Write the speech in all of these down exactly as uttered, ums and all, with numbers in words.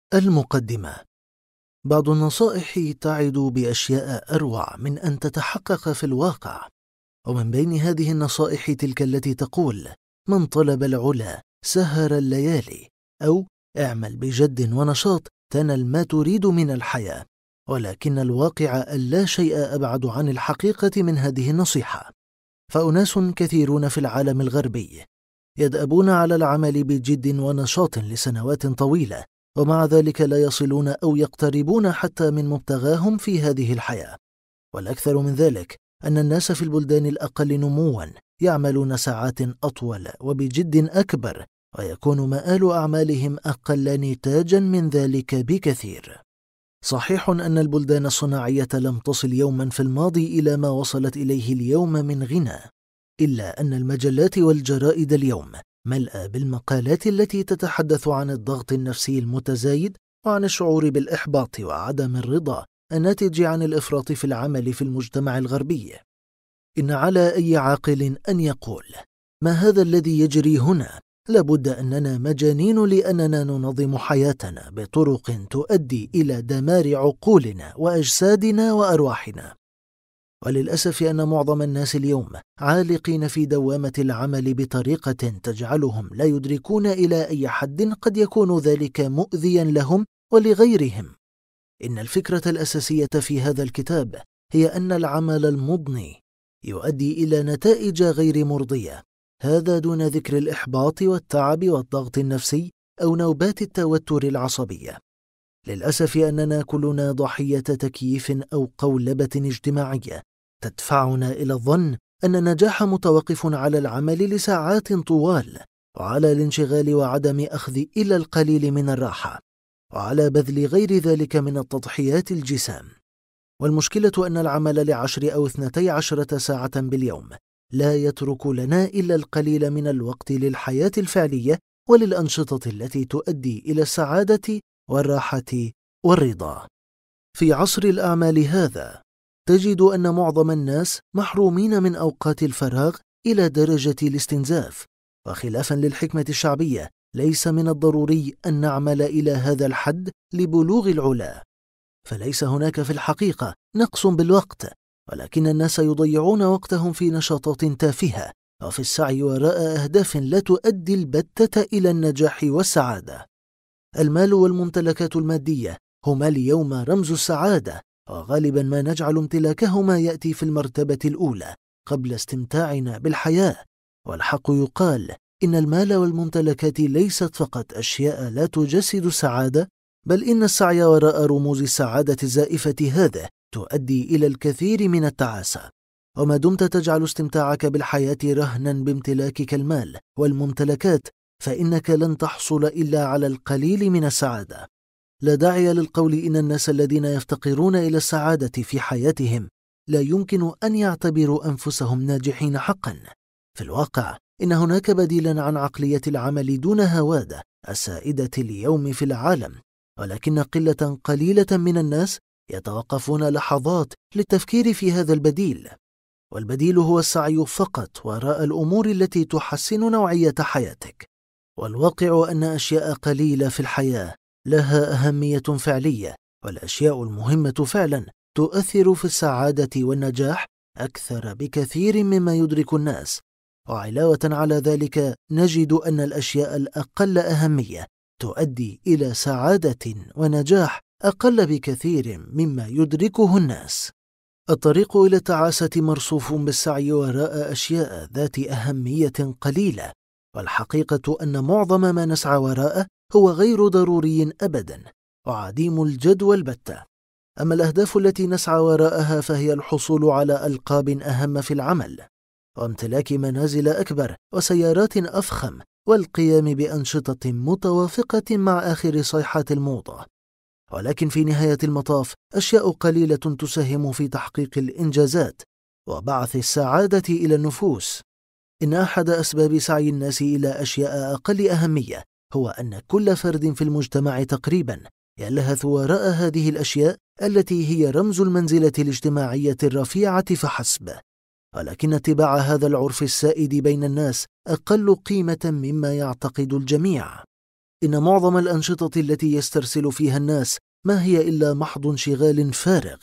المقدمة. بعض النصائح تعد بأشياء أروع من أن تتحقق في الواقع، ومن بين هذه النصائح تلك التي تقول: من طلب العلا سهر الليالي، أو اعمل بجد ونشاط تنل ما تريد من الحياة. ولكن الواقع اللا شيء أبعد عن الحقيقة من هذه النصيحة، فأناس كثيرون في العالم الغربي يدأبون على العمل بجد ونشاط لسنوات طويلة، ومع ذلك لا يصلون أو يقتربون حتى من مبتغاهم في هذه الحياة. والأكثر من ذلك أن الناس في البلدان الأقل نمواً يعملون ساعات أطول وبجد أكبر، ويكون مآل أعمالهم أقل نتاجاً من ذلك بكثير. صحيح أن البلدان الصناعية لم تصل يوماً في الماضي إلى ما وصلت إليه اليوم من غنى، إلا أن المجلات والجرائد اليوم ملأى بالمقالات التي تتحدث عن الضغط النفسي المتزايد، وعن الشعور بالإحباط وعدم الرضا الناتج عن الإفراط في العمل في المجتمع الغربي. إن على أي عاقل أن يقول: ما هذا الذي يجري هنا؟ لابد أننا مجانين لأننا ننظم حياتنا بطرق تؤدي إلى دمار عقولنا وأجسادنا وأرواحنا. وللأسف أن معظم الناس اليوم عالقين في دوامة العمل بطريقة تجعلهم لا يدركون إلى أي حد قد يكون ذلك مؤذيا لهم ولغيرهم. إن الفكرة الأساسية في هذا الكتاب هي أن العمل المضني يؤدي إلى نتائج غير مرضية، هذا دون ذكر الإحباط والتعب والضغط النفسي أو نوبات التوتر العصبية. للأسف أننا كلنا ضحية تكييف أو قولبة اجتماعية تدفعنا إلى الظن أن النجاح متوقف على العمل لساعات طوال، وعلى الانشغال وعدم أخذ إلى القليل من الراحة، وعلى بذل غير ذلك من التضحيات الجسام. والمشكلة أن العمل لعشر أو اثنتي عشرة ساعة باليوم لا يترك لنا إلا القليل من الوقت للحياة الفعلية وللأنشطة التي تؤدي إلى السعادة والراحة والرضا. في عصر الأعمال هذا تجد أن معظم الناس محرومين من أوقات الفراغ إلى درجة الاستنزاف، وخلافا للحكمة الشعبية ليس من الضروري أن نعمل إلى هذا الحد لبلوغ العلا، فليس هناك في الحقيقة نقص بالوقت، ولكن الناس يضيعون وقتهم في نشاطات تافهة وفي السعي وراء أهداف لا تؤدي البتة إلى النجاح والسعادة. المال والممتلكات المادية هما اليوم رمز السعادة، وغالبا ما نجعل امتلاكهما يأتي في المرتبة الأولى قبل استمتاعنا بالحياة. والحق يقال: إن المال والممتلكات ليست فقط أشياء لا تجسد السعادة، بل إن السعي وراء رموز السعادة الزائفة هذه تؤدي إلى الكثير من التعاسة. وما دمت تجعل استمتاعك بالحياة رهنا بامتلاكك المال والممتلكات، فإنك لن تحصل إلا على القليل من السعادة. لا داعي للقول إن الناس الذين يفتقرون إلى السعادة في حياتهم لا يمكن أن يعتبروا أنفسهم ناجحين حقا. في الواقع إن هناك بديلا عن عقلية العمل دون هوادة السائدة اليوم في العالم، ولكن قلة قليلة من الناس يتوقفون لحظات للتفكير في هذا البديل. والبديل هو السعي فقط وراء الأمور التي تحسن نوعية حياتك. والواقع أن أشياء قليلة في الحياة لها أهمية فعلية، والأشياء المهمة فعلا تؤثر في السعادة والنجاح أكثر بكثير مما يدرك الناس. وعلاوة على ذلك نجد أن الأشياء الأقل أهمية تؤدي إلى سعادة ونجاح أقل بكثير مما يدركه الناس. الطريق إلى التعاسة مرصوف بالسعي وراء أشياء ذات أهمية قليلة، والحقيقة أن معظم ما نسعى وراءه هو غير ضروري أبدا وعديم الجدوى البتة. أما الأهداف التي نسعى وراءها فهي الحصول على ألقاب أهم في العمل، وامتلاك منازل أكبر وسيارات أفخم، والقيام بأنشطة متوافقة مع آخر صيحات الموضة. ولكن في نهاية المطاف أشياء قليلة تساهم في تحقيق الإنجازات وبعث السعادة إلى النفوس. إن أحد أسباب سعي الناس إلى أشياء أقل أهمية هو أن كل فرد في المجتمع تقريبا يلهث وراء هذه الأشياء التي هي رمز المنزلة الاجتماعية الرفيعة فحسب، ولكن اتباع هذا العرف السائد بين الناس أقل قيمة مما يعتقد الجميع. إن معظم الأنشطة التي يسترسل فيها الناس ما هي إلا محض انشغال فارغ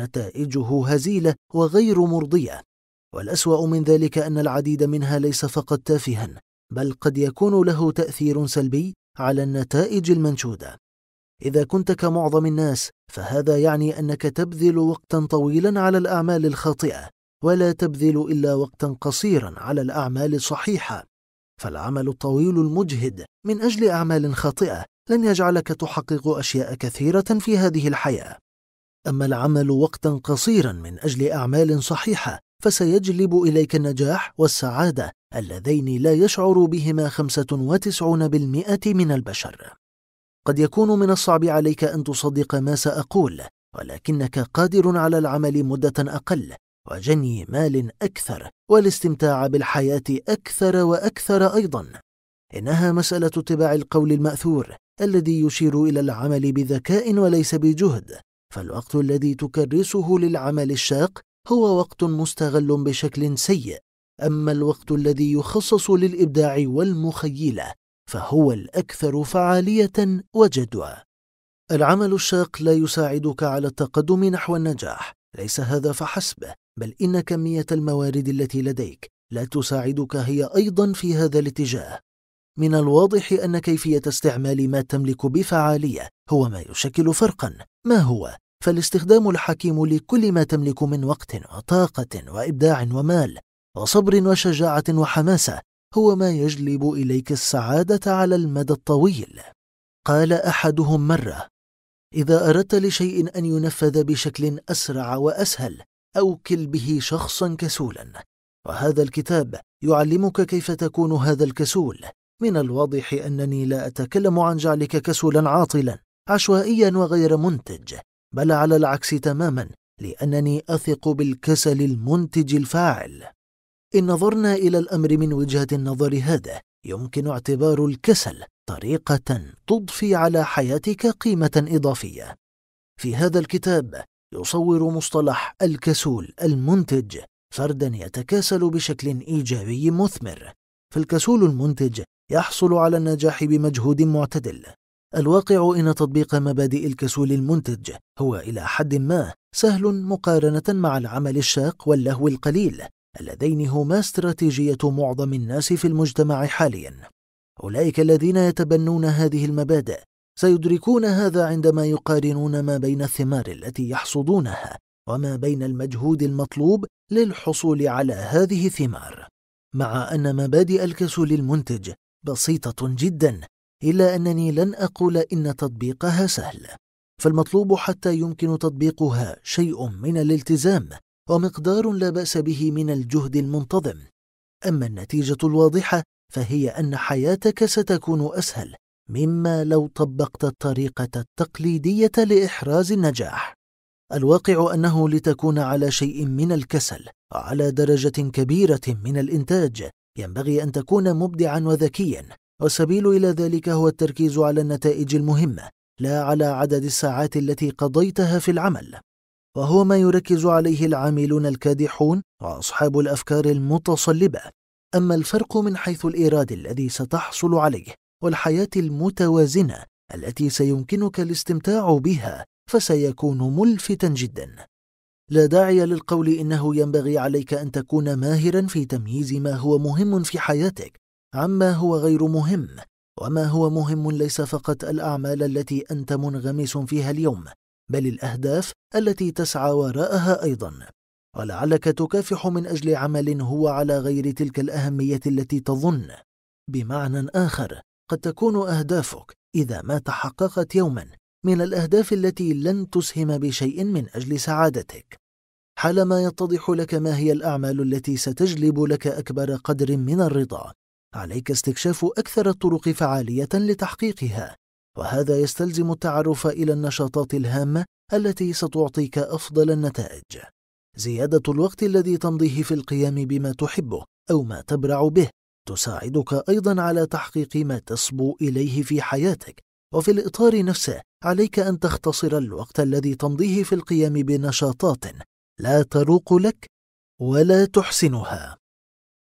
نتائجه هزيلة وغير مرضية، والأسوأ من ذلك أن العديد منها ليس فقط تافها، بل قد يكون له تأثير سلبي على النتائج المنشودة. إذا كنت كمعظم الناس فهذا يعني أنك تبذل وقتا طويلا على الأعمال الخاطئة، ولا تبذل إلا وقتا قصيرا على الأعمال الصحيحة، فالعمل الطويل المجهد من أجل أعمال خاطئة لن يجعلك تحقق أشياء كثيرة في هذه الحياة. أما العمل وقتا قصيرا من أجل أعمال صحيحة فسيجلب إليك النجاح والسعادة اللذين لا يشعر بهما خمسة وتسعون بالمئة من البشر. قد يكون من الصعب عليك أن تصدق ما سأقول، ولكنك قادر على العمل مدة أقل وجني مال أكثر والاستمتاع بالحياة أكثر وأكثر أيضا. إنها مسألة اتباع القول المأثور الذي يشير إلى العمل بذكاء وليس بجهد، فالوقت الذي تكرسه للعمل الشاق هو وقت مستغل بشكل سيء، أما الوقت الذي يخصص للإبداع والمخيلة فهو الأكثر فعالية وجدوى. العمل الشاق لا يساعدك على التقدم نحو النجاح، ليس هذا فحسب، بل إن كمية الموارد التي لديك لا تساعدك هي أيضا في هذا الاتجاه. من الواضح أن كيفية استعمال ما تملك بفعالية هو ما يشكل فرقا. ما هو؟ فالاستخدام الحكيم لكل ما تملك من وقت وطاقة وإبداع ومال وصبر وشجاعة وحماسة هو ما يجلب إليك السعادة على المدى الطويل. قال أحدهم مرة: إذا أردت لشيء أن ينفذ بشكل أسرع وأسهل أوكل به شخصا كسولا. وهذا الكتاب يعلمك كيف تكون هذا الكسول. من الواضح أنني لا أتكلم عن جعلك كسولا عاطلا عشوائيا وغير منتج، بل على العكس تماما، لأنني أثق بالكسل المنتج الفاعل. إن نظرنا إلى الأمر من وجهة النظر هذا يمكن اعتبار الكسل طريقة تضفي على حياتك قيمة إضافية. في هذا الكتاب يصور مصطلح الكسول المنتج فردا يتكاسل بشكل إيجابي مثمر. فالكسول المنتج يحصل على النجاح بمجهود معتدل. الواقع إن تطبيق مبادئ الكسول المنتج هو إلى حد ما سهل مقارنة مع العمل الشاق واللهو القليل، اللذين هما استراتيجية معظم الناس في المجتمع حاليا. أولئك الذين يتبنون هذه المبادئ سيدركون هذا عندما يقارنون ما بين الثمار التي يحصدونها وما بين المجهود المطلوب للحصول على هذه الثمار. مع أن مبادئ الكسول المنتج بسيطة جدا، إلا أنني لن أقول إن تطبيقها سهل، فالمطلوب حتى يمكن تطبيقها شيء من الالتزام ومقدار لا بأس به من الجهد المنتظم. أما النتيجة الواضحة فهي أن حياتك ستكون أسهل مما لو طبقت الطريقة التقليدية لإحراز النجاح. الواقع أنه لتكون على شيء من الكسل وعلى درجة كبيرة من الإنتاج ينبغي أن تكون مبدعا وذكيا، والسبيل إلى ذلك هو التركيز على النتائج المهمة لا على عدد الساعات التي قضيتها في العمل، وهو ما يركز عليه العاملون الكادحون وأصحاب الأفكار المتصلبة. أما الفرق من حيث الإيراد الذي ستحصل عليه والحياة المتوازنة التي سيمكنك الاستمتاع بها فسيكون ملفتا جدا. لا داعي للقول إنه ينبغي عليك أن تكون ماهرا في تمييز ما هو مهم في حياتك عما هو غير مهم، وما هو مهم ليس فقط الأعمال التي أنت منغمس فيها اليوم، بل الأهداف التي تسعى وراءها أيضا. ولعلك تكافح من أجل عمل هو على غير تلك الأهمية التي تظن. بمعنى آخر، قد تكون أهدافك إذا ما تحققت يوما من الأهداف التي لن تسهم بشيء من أجل سعادتك. حالما يتضح لك ما هي الأعمال التي ستجلب لك أكبر قدر من الرضا، عليك استكشاف أكثر الطرق فعالية لتحقيقها، وهذا يستلزم التعرف إلى النشاطات الهامة التي ستعطيك أفضل النتائج. زيادة الوقت الذي تمضيه في القيام بما تحبه أو ما تبرع به تساعدك أيضا على تحقيق ما تصبو إليه في حياتك. وفي الإطار نفسه عليك أن تختصر الوقت الذي تمضيه في القيام بنشاطات لا تروق لك ولا تحسنها.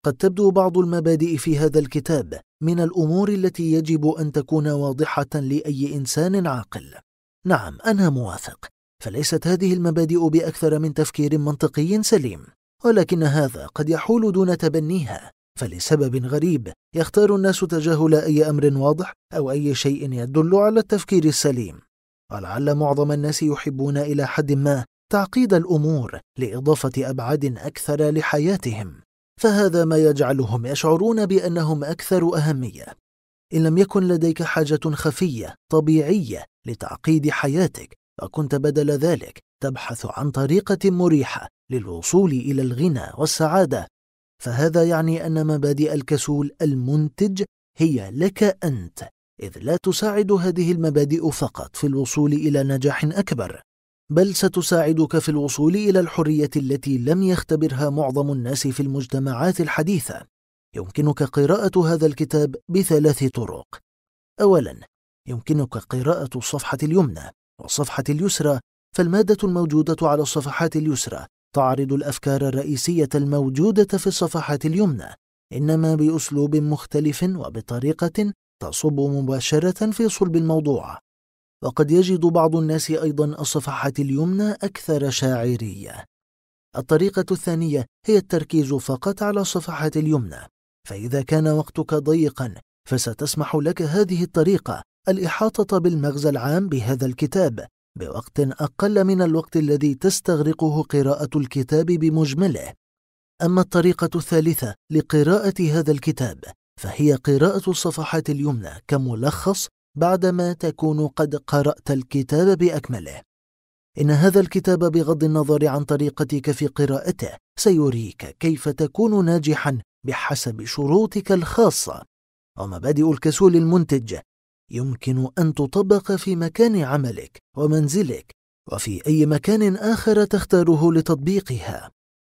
قد تبدو بعض المبادئ في هذا الكتاب من الأمور التي يجب أن تكون واضحة لأي إنسان عاقل. نعم، أنا موافق، فليست هذه المبادئ بأكثر من تفكير منطقي سليم، ولكن هذا قد يحول دون تبنيها، فلسبب غريب يختار الناس تجاهل أي أمر واضح أو أي شيء يدل على التفكير السليم. ولعل معظم الناس يحبون إلى حد ما تعقيد الأمور لإضافة أبعاد أكثر لحياتهم، فهذا ما يجعلهم يشعرون بأنهم أكثر أهمية. إن لم يكن لديك حاجة خفية طبيعية لتعقيد حياتك، فكنت بدل ذلك تبحث عن طريقة مريحة للوصول إلى الغنى والسعادة، فهذا يعني أن مبادئ الكسول المنتج هي لك أنت، إذ لا تساعد هذه المبادئ فقط في الوصول إلى نجاح أكبر، بل ستساعدك في الوصول إلى الحرية التي لم يختبرها معظم الناس في المجتمعات الحديثة. يمكنك قراءة هذا الكتاب بثلاث طرق. أولاً، يمكنك قراءة الصفحة اليمنى والصفحة اليسرى، فالمادة الموجودة على الصفحات اليسرى تعرض الأفكار الرئيسية الموجودة في الصفحات اليمنى، إنما بأسلوب مختلف وبطريقة تصب مباشرة في صلب الموضوع. وقد يجد بعض الناس أيضا الصفحات اليمنى أكثر شاعرية. الطريقة الثانية هي التركيز فقط على الصفحات اليمنى، فإذا كان وقتك ضيقا فستسمح لك هذه الطريقة الإحاطة بالمغزى العام بهذا الكتاب بوقت أقل من الوقت الذي تستغرقه قراءة الكتاب بمجمله. أما الطريقة الثالثة لقراءة هذا الكتاب فهي قراءة الصفحات اليمنى كملخص بعدما تكون قد قرأت الكتاب بأكمله. إن هذا الكتاب بغض النظر عن طريقتك في قراءته سيريك كيف تكون ناجحا بحسب شروطك الخاصة. ومبادئ الكسول المنتج يمكن أن تطبق في مكان عملك ومنزلك وفي أي مكان آخر تختاره لتطبيقها.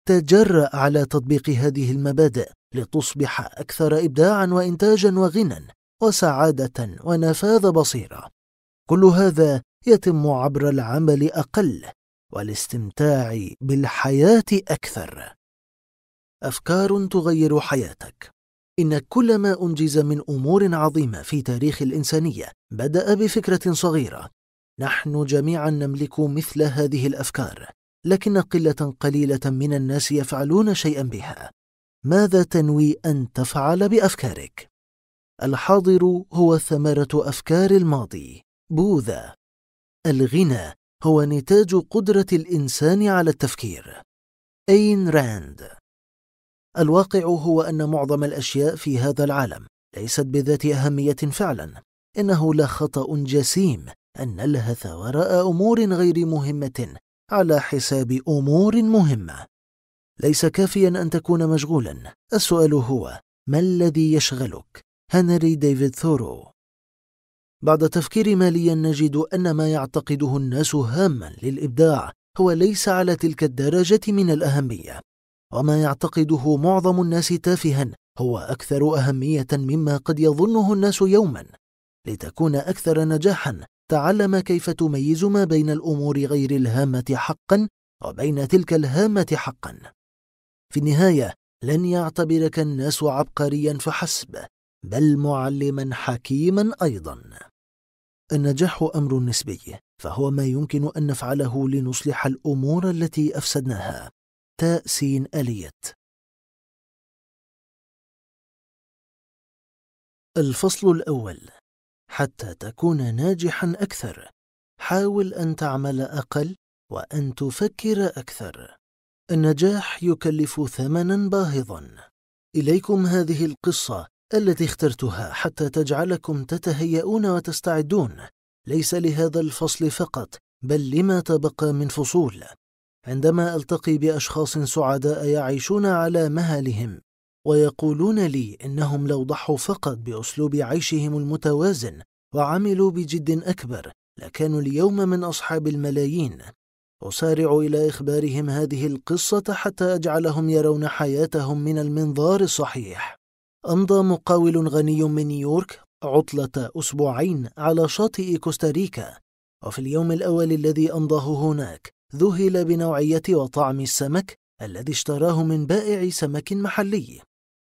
تجرأ على تطبيق هذه المبادئ لتصبح أكثر إبداعا وإنتاجا وغنى وسعادة ونفاذ بصيرة. كل هذا يتم عبر العمل أقل والاستمتاع بالحياة أكثر. أفكار تغير حياتك. إن كل ما أنجز من أمور عظيمة في تاريخ الإنسانية بدأ بفكرة صغيرة. نحن جميعا نملك مثل هذه الأفكار، لكن قلة قليلة من الناس يفعلون شيئا بها. ماذا تنوي أن تفعل بأفكارك؟ الحاضر هو ثمرة أفكار الماضي. بوذا. الغنى هو نتاج قدرة الإنسان على التفكير. أين راند. الواقع هو أن معظم الأشياء في هذا العالم ليست بذات أهمية فعلا. إنه لا خطأ جسيم أن نلهث وراء أمور غير مهمة على حساب أمور مهمة. ليس كافيا أن تكون مشغولا، السؤال هو ما الذي يشغلك؟ هنري ديفيد ثورو. بعد تفكير ماليا نجد أن ما يعتقده الناس هاما للإبداع هو ليس على تلك الدرجة من الأهمية، وما يعتقده معظم الناس تافها هو أكثر أهمية مما قد يظنه الناس يوما. لتكون أكثر نجاحا تعلم كيف تميز ما بين الأمور غير الهامة حقا وبين تلك الهامة حقا. في النهاية لن يعتبرك الناس عبقريا فحسب، بل معلما حكيما أيضا. النجاح أمر نسبي، فهو ما يمكن أن نفعله لنصلح الأمور التي أفسدناها. تأسين آليت. الفصل الأول. حتى تكون ناجحا أكثر، حاول أن تعمل أقل وأن تفكر أكثر. النجاح يكلف ثمنا باهظا. إليكم هذه القصة التي اخترتها حتى تجعلكم تتهيئون وتستعدون، ليس لهذا الفصل فقط بل لما تبقى من فصول. عندما ألتقي بأشخاص سعداء يعيشون على مهلهم ويقولون لي إنهم لو ضحوا فقط بأسلوب عيشهم المتوازن وعملوا بجد أكبر لكانوا اليوم من أصحاب الملايين، أسارع إلى إخبارهم هذه القصة حتى أجعلهم يرون حياتهم من المنظار الصحيح. أمضى مقاول غني من نيويورك عطلة أسبوعين على شاطئ كوستاريكا، وفي اليوم الأول الذي أمضاه هناك ذهل بنوعية وطعم السمك الذي اشتراه من بائع سمك محلي.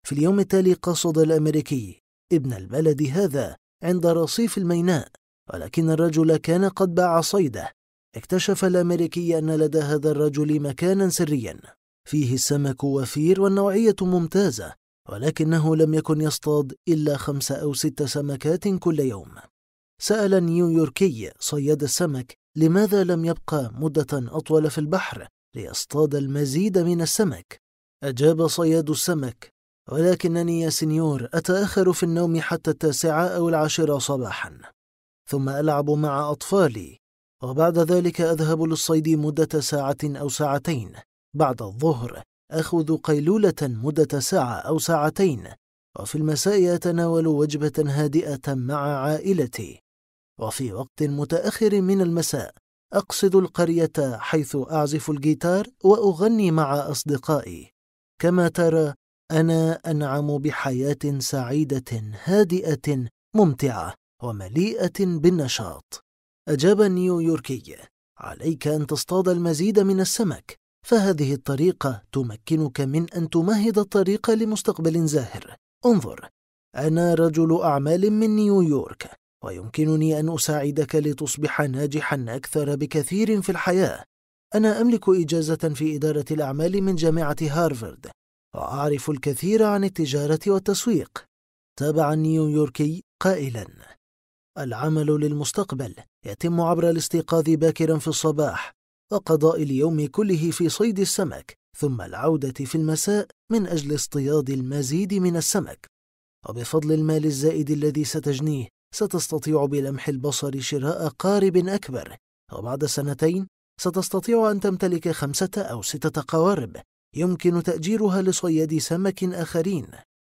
في اليوم التالي قصد الأمريكي ابن البلد هذا عند رصيف الميناء، ولكن الرجل كان قد باع صيده. اكتشف الأمريكي أن لدى هذا الرجل مكانا سريا فيه السمك وفير والنوعية ممتازة، ولكنه لم يكن يصطاد إلا خمس أو ست سمكات كل يوم. سأل النيويوركي صياد السمك لماذا لم يبقى مدة أطول في البحر ليصطاد المزيد من السمك. أجاب صياد السمك: ولكنني يا سنيور أتأخر في النوم حتى التاسعة أو العاشرة صباحا، ثم ألعب مع أطفالي، وبعد ذلك أذهب للصيد مدة ساعة أو ساعتين. بعد الظهر أخذ قيلولة مدة ساعة أو ساعتين، وفي المساء أتناول وجبة هادئة مع عائلتي. وفي وقت متأخر من المساء أقصد القرية حيث أعزف الجيتار وأغني مع أصدقائي. كما ترى أنا أنعم بحياة سعيدة هادئة ممتعة ومليئة بالنشاط. أجاب النيويوركي: عليك أن تصطاد المزيد من السمك، فهذه الطريقة تمكنك من أن تمهد الطريق لمستقبل زاهر. انظر، أنا رجل أعمال من نيويورك، ويمكنني أن أساعدك لتصبح ناجحا أكثر بكثير في الحياة. أنا أملك إجازة في إدارة الأعمال من جامعة هارفارد، وأعرف الكثير عن التجارة والتسويق. تابع النيويوركي قائلا: العمل للمستقبل يتم عبر الاستيقاظ باكرا في الصباح وقضاء اليوم كله في صيد السمك، ثم العودة في المساء من أجل اصطياد المزيد من السمك. وبفضل المال الزائد الذي ستجنيه ستستطيع بلمح البصر شراء قارب أكبر، وبعد سنتين ستستطيع أن تمتلك خمسة أو ستة قوارب يمكن تأجيرها لصياد سمك آخرين.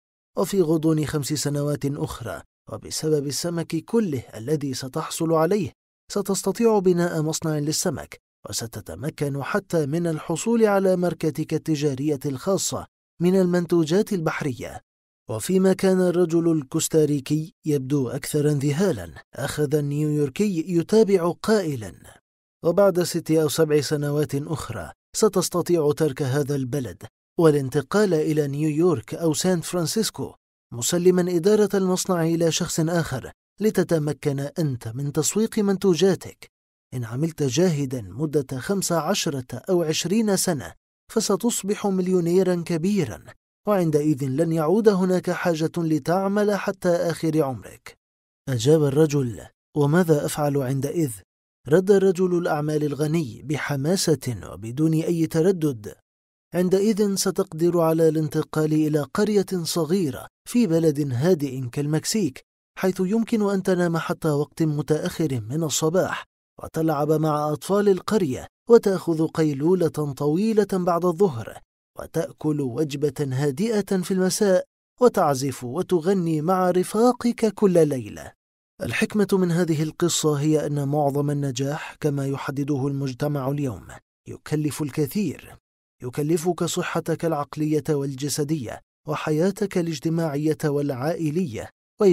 وفي غضون خمس سنوات أخرى، وبسبب السمك كله الذي ستحصل عليه، ستستطيع بناء مصنع للسمك، وستتمكن حتى من الحصول على ماركتك التجارية الخاصة من المنتوجات البحرية. وفيما كان الرجل الكوستاريكي يبدو أكثر انذهالا، أخذ النيويوركي يتابع قائلا: وبعد ست أو سبع سنوات أخرى ستستطيع ترك هذا البلد والانتقال إلى نيويورك أو سان فرانسيسكو، مسلما إدارة المصنع إلى شخص آخر لتتمكن أنت من تسويق منتوجاتك. إن عملت جاهدا مدة خمس عشرة أو عشرين سنة فستصبح مليونيرا كبيرا، وعندئذ لن يعود هناك حاجة لتعمل حتى آخر عمرك. أجاب الرجل: وماذا أفعل عندئذ؟ رد رجل الأعمال الغني بحماسة وبدون أي تردد: عندئذ ستقدر على الانتقال إلى قرية صغيرة في بلد هادئ كالمكسيك، حيث يمكن أن تنام حتى وقت متأخر من الصباح، وتلعب مع أطفال القرية، وتأخذ قيلولة طويلة بعد الظهر، وتأكل وجبة هادئة في المساء، وتعزف وتغني مع رفاقك كل ليلة. الحكمة من هذه القصة هي أن معظم النجاح كما يحدده المجتمع اليوم يكلف الكثير. يكلفك صحتك العقلية والجسدية، وحياتك الاجتماعية والعائلية،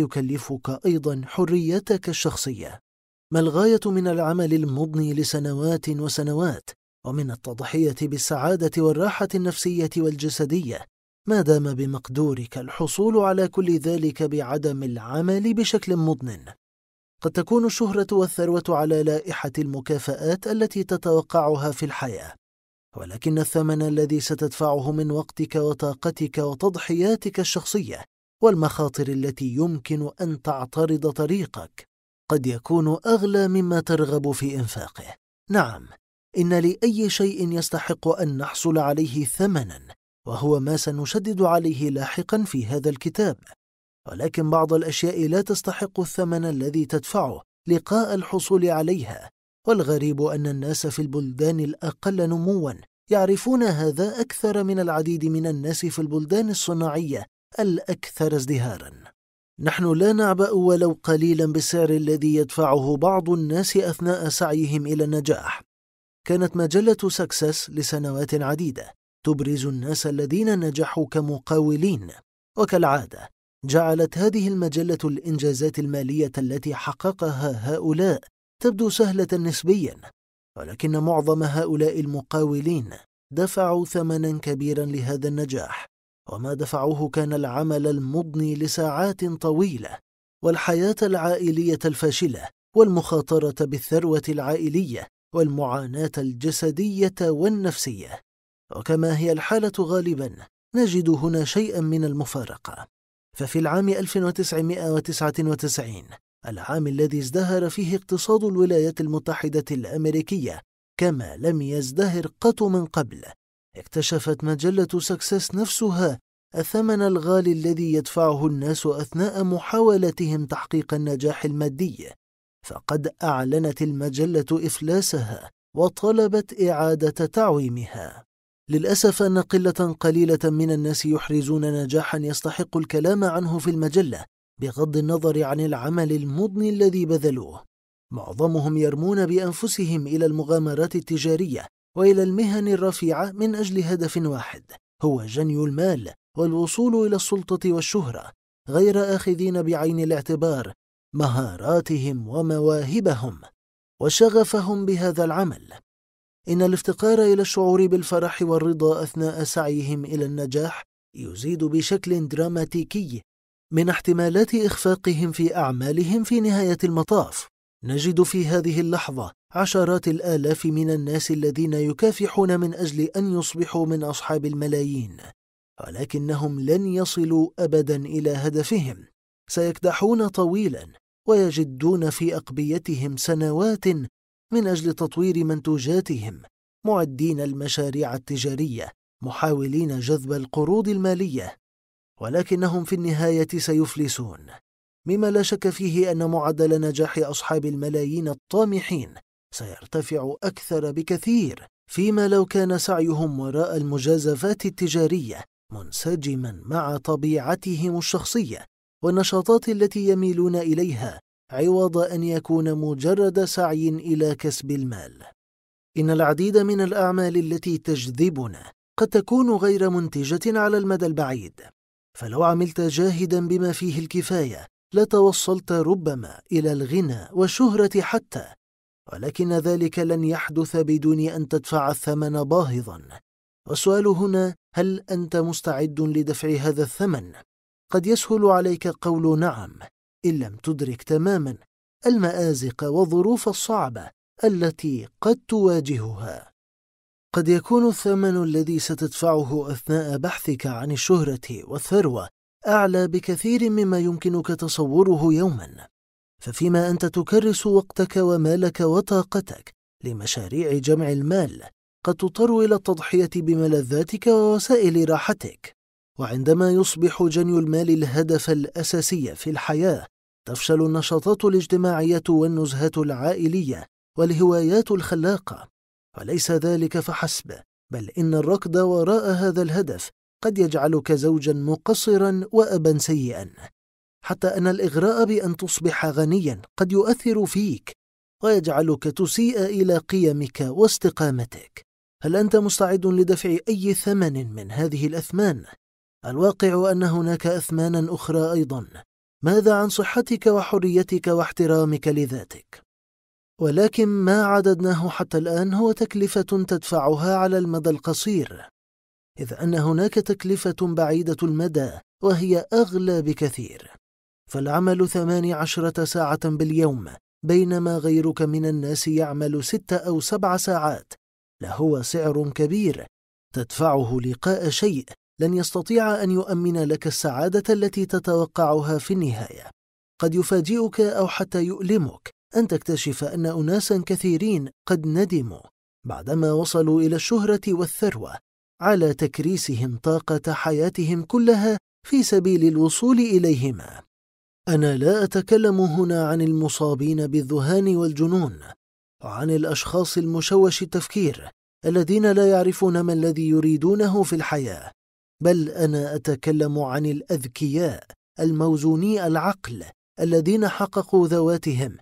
ويكلفك أيضا حريتك الشخصية. ما الغاية من العمل المضني لسنوات وسنوات، ومن التضحية بالسعادة والراحة النفسية والجسدية، ما دام بمقدورك الحصول على كل ذلك بعدم العمل بشكل مضن؟ قد تكون الشهرة والثروة على لائحة المكافآت التي تتوقعها في الحياة، ولكن الثمن الذي ستدفعه من وقتك وطاقتك وتضحياتك الشخصية والمخاطر التي يمكن أن تعترض طريقك قد يكون أغلى مما ترغب في إنفاقه. نعم، إن لأي شيء يستحق أن نحصل عليه ثمنا، وهو ما سنشدد عليه لاحقا في هذا الكتاب، ولكن بعض الأشياء لا تستحق الثمن الذي تدفعه لقاء الحصول عليها. والغريب أن الناس في البلدان الأقل نموا يعرفون هذا أكثر من العديد من الناس في البلدان الصناعية الأكثر ازدهارا. نحن لا نعبأ ولو قليلا بالسعر الذي يدفعه بعض الناس أثناء سعيهم إلى النجاح. كانت مجلة سكسس لسنوات عديدة تبرز الناس الذين نجحوا كمقاولين، وكالعادة جعلت هذه المجلة الإنجازات المالية التي حققها هؤلاء تبدو سهلة نسبيا، ولكن معظم هؤلاء المقاولين دفعوا ثمنا كبيرا لهذا النجاح، وما دفعوه كان العمل المضني لساعات طويلة، والحياة العائلية الفاشلة، والمخاطرة بالثروة العائلية، والمعاناة الجسدية والنفسية. وكما هي الحالة غالبا، نجد هنا شيئا من المفارقة. ففي العام ألف وتسعمائة وتسعة وتسعين، العام الذي ازدهر فيه اقتصاد الولايات المتحدة الأمريكية كما لم يزدهر قط من قبل، اكتشفت مجلة سكسس نفسها الثمن الغالي الذي يدفعه الناس أثناء محاولتهم تحقيق النجاح المادي، فقد أعلنت المجلة إفلاسها وطلبت إعادة تعويمها. للأسف أن قلة قليلة من الناس يحرزون نجاحا يستحق الكلام عنه في المجلة بغض النظر عن العمل المضني الذي بذلوه. معظمهم يرمون بأنفسهم إلى المغامرات التجارية وإلى المهن الرفيعة من أجل هدف واحد، هو جني المال والوصول إلى السلطة والشهرة، غير آخذين بعين الاعتبار مهاراتهم ومواهبهم وشغفهم بهذا العمل. إن الافتقار إلى الشعور بالفرح والرضا أثناء سعيهم إلى النجاح يزيد بشكل دراماتيكي من احتمالات إخفاقهم في أعمالهم في نهاية المطاف. نجد في هذه اللحظة عشرات الآلاف من الناس الذين يكافحون من أجل أن يصبحوا من أصحاب الملايين، ولكنهم لن يصلوا أبدا إلى هدفهم. سيكدحون طويلا ويجدون في أقبيتهم سنوات من أجل تطوير منتوجاتهم، معدين المشاريع التجارية، محاولين جذب القروض المالية، ولكنهم في النهاية سيفلسون. مما لا شك فيه أن معدل نجاح أصحاب الملايين الطامحين سيرتفع أكثر بكثير فيما لو كان سعيهم وراء المجازفات التجارية منسجما مع طبيعتهم الشخصية والنشاطات التي يميلون إليها، عوض أن يكون مجرد سعي إلى كسب المال. إن العديد من الأعمال التي تجذبنا قد تكون غير منتجة على المدى البعيد، فلو عملت جاهدا بما فيه الكفاية لتوصلت ربما إلى الغنى والشهرة حتى، ولكن ذلك لن يحدث بدون أن تدفع الثمن باهظا. والسؤال هنا، هل أنت مستعد لدفع هذا الثمن؟ قد يسهل عليك قول نعم إن لم تدرك تماما المآزق والظروف الصعبة التي قد تواجهها. قد يكون الثمن الذي ستدفعه أثناء بحثك عن الشهرة والثروة أعلى بكثير مما يمكنك تصوره يوما، ففيما أنت تكرس وقتك ومالك وطاقتك لمشاريع جمع المال قد تضطر إلى التضحية بملذاتك ووسائل راحتك. وعندما يصبح جني المال الهدف الأساسي في الحياة تفشل النشاطات الاجتماعية والنزهات العائلية والهوايات الخلاقة. وليس ذلك فحسب، بل إن الركض وراء هذا الهدف قد يجعلك زوجا مقصرا وأبا سيئا، حتى أن الإغراء بأن تصبح غنيا قد يؤثر فيك ويجعلك تسيء إلى قيمك واستقامتك. هل أنت مستعد لدفع أي ثمن من هذه الأثمان؟ الواقع أن هناك أثمانا أخرى أيضا. ماذا عن صحتك وحريتك واحترامك لذاتك؟ ولكن ما عددناه حتى الآن هو تكلفة تدفعها على المدى القصير، إذ أن هناك تكلفة بعيدة المدى وهي أغلى بكثير. فالعمل ثمان عشرة ساعة باليوم بينما غيرك من الناس يعمل ست أو سبع ساعات لهو سعر كبير تدفعه لقاء شيء لن يستطيع أن يؤمن لك السعادة التي تتوقعها في النهاية. قد يفاجئك أو حتى يؤلمك أن تكتشف أن أناسا كثيرين قد ندموا بعدما وصلوا إلى الشهرة والثروة على تكريسهم طاقة حياتهم كلها في سبيل الوصول إليهما. أنا لا أتكلم هنا عن المصابين بالذهان والجنون وعن الأشخاص المشوش التفكير الذين لا يعرفون ما الذي يريدونه في الحياة، بل أنا أتكلم عن الأذكياء الموزوني العقل الذين حققوا ذواتهم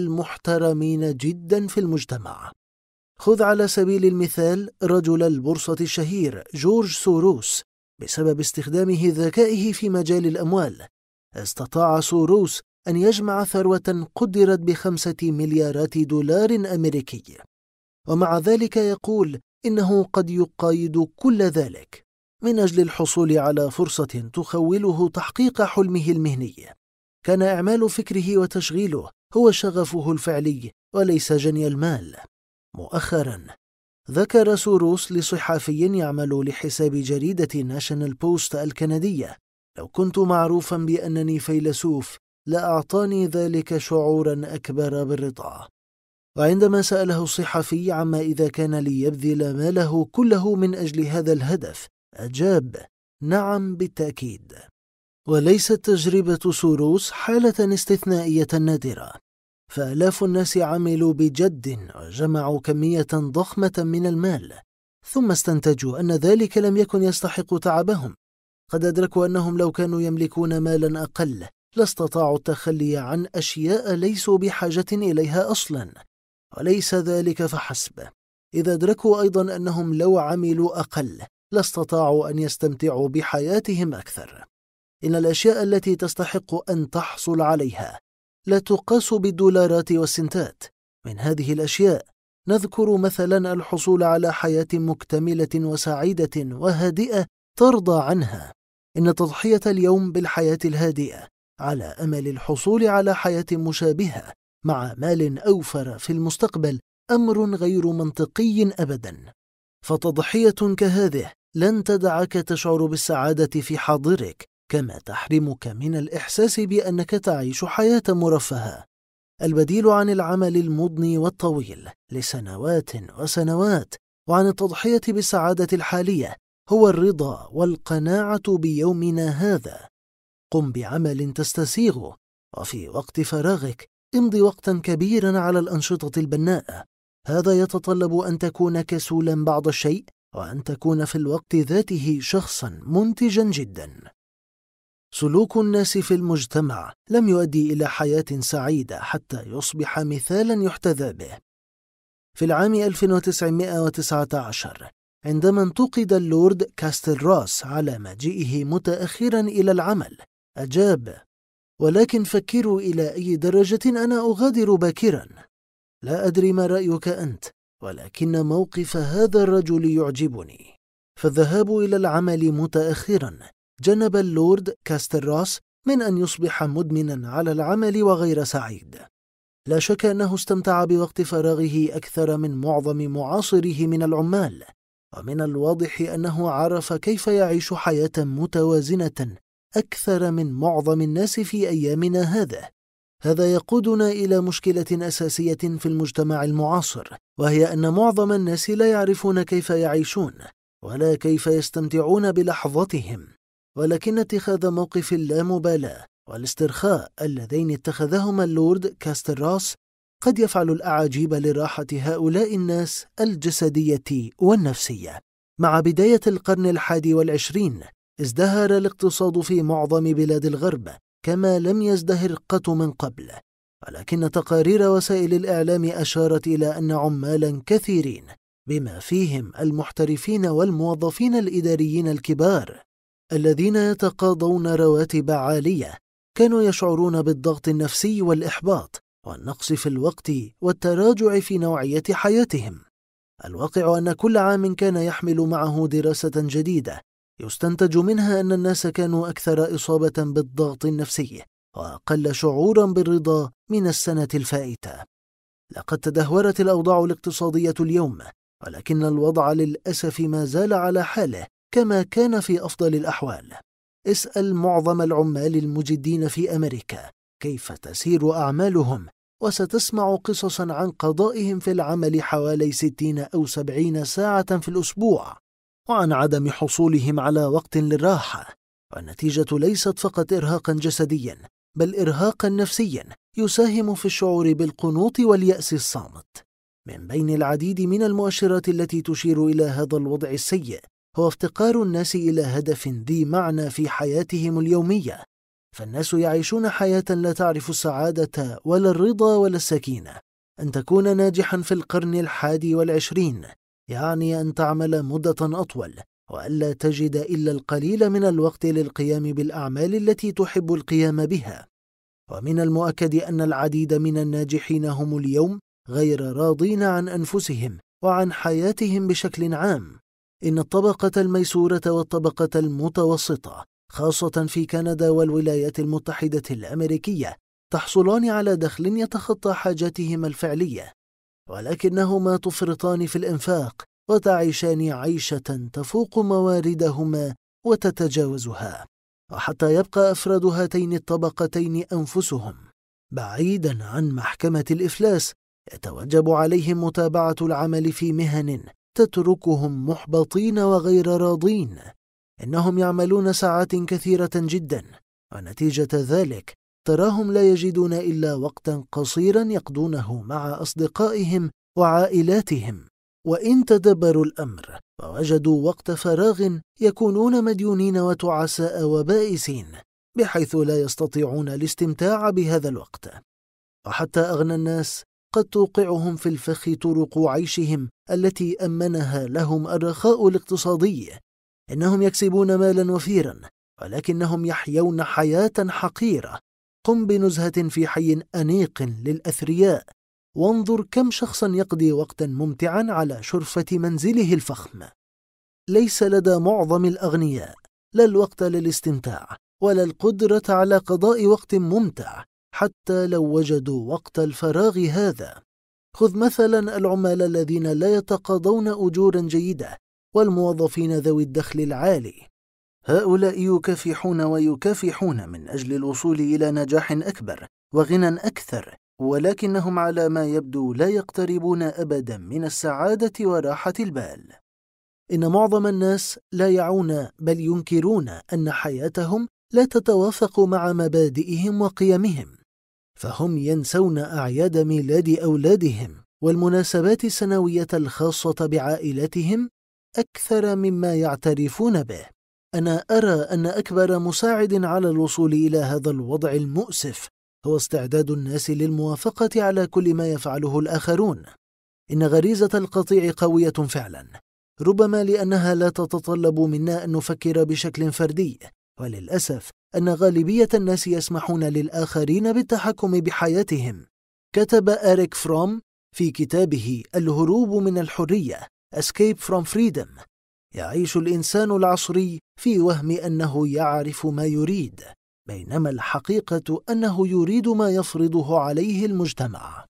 والمحترمين جدا في المجتمع. خذ على سبيل المثال رجل البورصة الشهير جورج سوروس. بسبب استخدامه ذكائه في مجال الأموال استطاع سوروس أن يجمع ثروة قدرت بخمسة مليارات دولار أمريكي، ومع ذلك يقول إنه قد يقايد كل ذلك من أجل الحصول على فرصة تخوله تحقيق حلمه المهني. كان إعمال فكره وتشغيله هو شغفه الفعلي وليس جني المال. مؤخرا ذكر سوروس لصحفي يعمل لحساب جريدة ناشونال بوست الكندية: لو كنت معروفا بأنني فيلسوف لأعطاني ذلك شعورا أكبر بالرضا. وعندما سأله الصحفي عما إذا كان ليبذل ماله كله من أجل هذا الهدف، أجاب: نعم بالتأكيد. وليست تجربة سوروس حالة استثنائية نادرة، فآلاف الناس عملوا بجد وجمعوا كمية ضخمة من المال، ثم استنتجوا أن ذلك لم يكن يستحق تعبهم. قد أدركوا أنهم لو كانوا يملكون مالا أقل لاستطاعوا التخلي عن أشياء ليسوا بحاجة إليها أصلا. وليس ذلك فحسب، إذا أدركوا أيضا أنهم لو عملوا أقل لاستطاعوا أن يستمتعوا بحياتهم أكثر. إن الأشياء التي تستحق أن تحصل عليها لا تقاس بالدولارات والسنتات. من هذه الأشياء نذكر مثلا الحصول على حياة مكتملة وسعيدة وهادئة ترضى عنها. إن تضحية اليوم بالحياة الهادئة على أمل الحصول على حياة مشابهة مع مال أوفر في المستقبل أمر غير منطقي أبدا. فتضحية كهذه لن تدعك تشعر بالسعادة في حاضرك، كما تحرمك من الإحساس بأنك تعيش حياة مرفهة. البديل عن العمل المضني والطويل لسنوات وسنوات وعن التضحية بالسعادة الحالية هو الرضا والقناعة بيومنا هذا. قم بعمل تستسيغه، وفي وقت فراغك امضي وقتا كبيرا على الأنشطة البناءة. هذا يتطلب أن تكون كسولا بعض الشيء، وأن تكون في الوقت ذاته شخصا منتجا جدا. سلوك الناس في المجتمع لم يؤدي إلى حياة سعيدة حتى يصبح مثالا يحتذى به. في العام ألف وتسعمائة وتسعة عشر عندما انتقد اللورد كاستلراس على مجيئه متأخرا إلى العمل، أجاب: ولكن فكروا إلى أي درجة أنا أغادر باكرا. لا أدري ما رأيك أنت، ولكن موقف هذا الرجل يعجبني. فالذهاب إلى العمل متأخرا جنب اللورد كاستلراس من أن يصبح مدمنا على العمل وغير سعيد. لا شك أنه استمتع بوقت فراغه أكثر من معظم معاصره من العمال، ومن الواضح أنه عرف كيف يعيش حياة متوازنة أكثر من معظم الناس في أيامنا هذا. هذا يقودنا إلى مشكلة أساسية في المجتمع المعاصر، وهي أن معظم الناس لا يعرفون كيف يعيشون ولا كيف يستمتعون بلحظتهم، ولكن اتخاذ موقف اللامبالاة والاسترخاء اللذين اتخذهما اللورد كاستلراس قد يفعل الأعاجيب لراحة هؤلاء الناس الجسدية والنفسية. مع بداية القرن الحادي والعشرين ازدهر الاقتصاد في معظم بلاد الغرب كما لم يزدهر قط من قبل، ولكن تقارير وسائل الإعلام أشارت إلى أن عمالا كثيرين بما فيهم المحترفين والموظفين الإداريين الكبار الذين يتقاضون رواتب عالية كانوا يشعرون بالضغط النفسي والإحباط والنقص في الوقت والتراجع في نوعية حياتهم. الواقع أن كل عام كان يحمل معه دراسة جديدة يستنتج منها أن الناس كانوا أكثر إصابة بالضغط النفسي وأقل شعورا بالرضا من السنة الفائتة. لقد تدهورت الأوضاع الاقتصادية اليوم، ولكن الوضع للأسف ما زال على حاله كما كان في أفضل الأحوال. اسأل معظم العمال المجدين في أمريكا كيف تسير أعمالهم، وستسمع قصصا عن قضائهم في العمل حوالي ستين أو سبعين ساعة في الأسبوع، وعن عدم حصولهم على وقت للراحة. والنتيجة ليست فقط إرهاقا جسديا، بل إرهاقا نفسيا يساهم في الشعور بالقنوط واليأس الصامت. من بين العديد من المؤشرات التي تشير إلى هذا الوضع السيء هو افتقار الناس إلى هدف ذي معنى في حياتهم اليومية. فالناس يعيشون حياة لا تعرف السعادة ولا الرضا ولا السكينة. أن تكون ناجحا في القرن الحادي والعشرين يعني أن تعمل مدة أطول وألا تجد إلا القليل من الوقت للقيام بالأعمال التي تحب القيام بها. ومن المؤكد أن العديد من الناجحين هم اليوم غير راضين عن أنفسهم وعن حياتهم بشكل عام. إن الطبقة الميسورة والطبقة المتوسطة خاصة في كندا والولايات المتحدة الأمريكية تحصلان على دخل يتخطى حاجاتهما الفعلية، ولكنهما تفرطان في الإنفاق وتعيشان عيشة تفوق مواردهما وتتجاوزها، وحتى يبقى أفراد هاتين الطبقتين أنفسهم بعيدا عن محكمة الإفلاس، يتوجب عليهم متابعة العمل في مهن تتركهم محبطين وغير راضين. إنهم يعملون ساعات كثيرة جدا، ونتيجة ذلك تراهم لا يجدون إلا وقتا قصيرا يقضونه مع أصدقائهم وعائلاتهم، وإن تدبروا الأمر ووجدوا وقت فراغ يكونون مديونين وتعساء وبائسين، بحيث لا يستطيعون الاستمتاع بهذا الوقت. وحتى أغنى الناس قد توقعهم في الفخ طرق عيشهم التي أمنها لهم الرخاء الاقتصادي. إنهم يكسبون مالا وفيرا، ولكنهم يحيون حياة حقيرة. قم بنزهة في حي أنيق للأثرياء، وانظر كم شخصا يقضي وقتا ممتعا على شرفة منزله الفخم. ليس لدى معظم الأغنياء لا الوقت للاستمتاع ولا القدرة على قضاء وقت ممتع، حتى لو وجدوا وقت الفراغ هذا. خذ مثلا العمال الذين لا يتقاضون أجورا جيدة والموظفين ذوي الدخل العالي. هؤلاء يكافحون ويكافحون من أجل الوصول إلى نجاح أكبر وغنى أكثر، ولكنهم على ما يبدو لا يقتربون أبدا من السعادة وراحة البال. إن معظم الناس لا يعون بل ينكرون أن حياتهم لا تتوافق مع مبادئهم وقيمهم، فهم ينسون أعياد ميلاد أولادهم والمناسبات السنوية الخاصة بعائلتهم أكثر مما يعترفون به. أنا أرى أن أكبر مساعد على الوصول إلى هذا الوضع المؤسف هو استعداد الناس للموافقة على كل ما يفعله الآخرون. إن غريزة القطيع قوية فعلا، ربما لأنها لا تتطلب منا أن نفكر بشكل فردي، وللأسف أن غالبية الناس يسمحون للآخرين بالتحكم بحياتهم. كتب إريك فروم في كتابه الهروب من الحرية Escape from Freedom: يعيش الإنسان العصري في وهم أنه يعرف ما يريد، بينما الحقيقة أنه يريد ما يفرضه عليه المجتمع.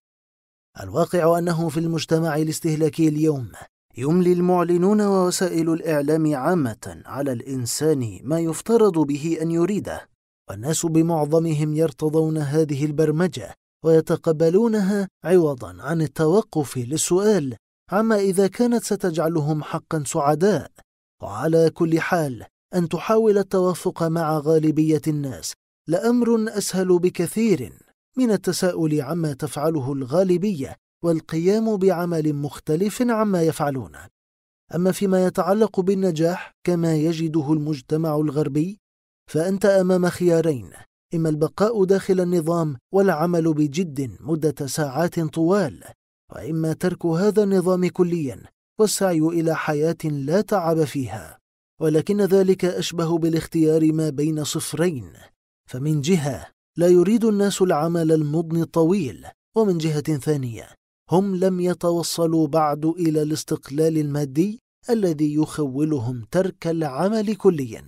الواقع أنه في المجتمع الاستهلاكي اليوم يملي المعلنون ووسائل الإعلام عامة على الإنسان ما يفترض به أن يريده، والناس بمعظمهم يرتضون هذه البرمجة ويتقبلونها عوضا عن التوقف للسؤال عما إذا كانت ستجعلهم حقا سعداء. وعلى كل حال، أن تحاول التوافق مع غالبية الناس لأمر أسهل بكثير من التساؤل عما تفعله الغالبية والقيام بعمل مختلف عما يفعلونه. أما فيما يتعلق بالنجاح كما يجده المجتمع الغربي، فأنت أمام خيارين: إما البقاء داخل النظام والعمل بجد مدة ساعات طوال، وإما ترك هذا النظام كليا والسعي إلى حياة لا تعب فيها. ولكن ذلك أشبه بالاختيار ما بين صفرين، فمن جهة لا يريد الناس العمل المضني الطويل، ومن جهة ثانية هم لم يتوصلوا بعد إلى الاستقلال المادي الذي يخولهم ترك العمل كليا.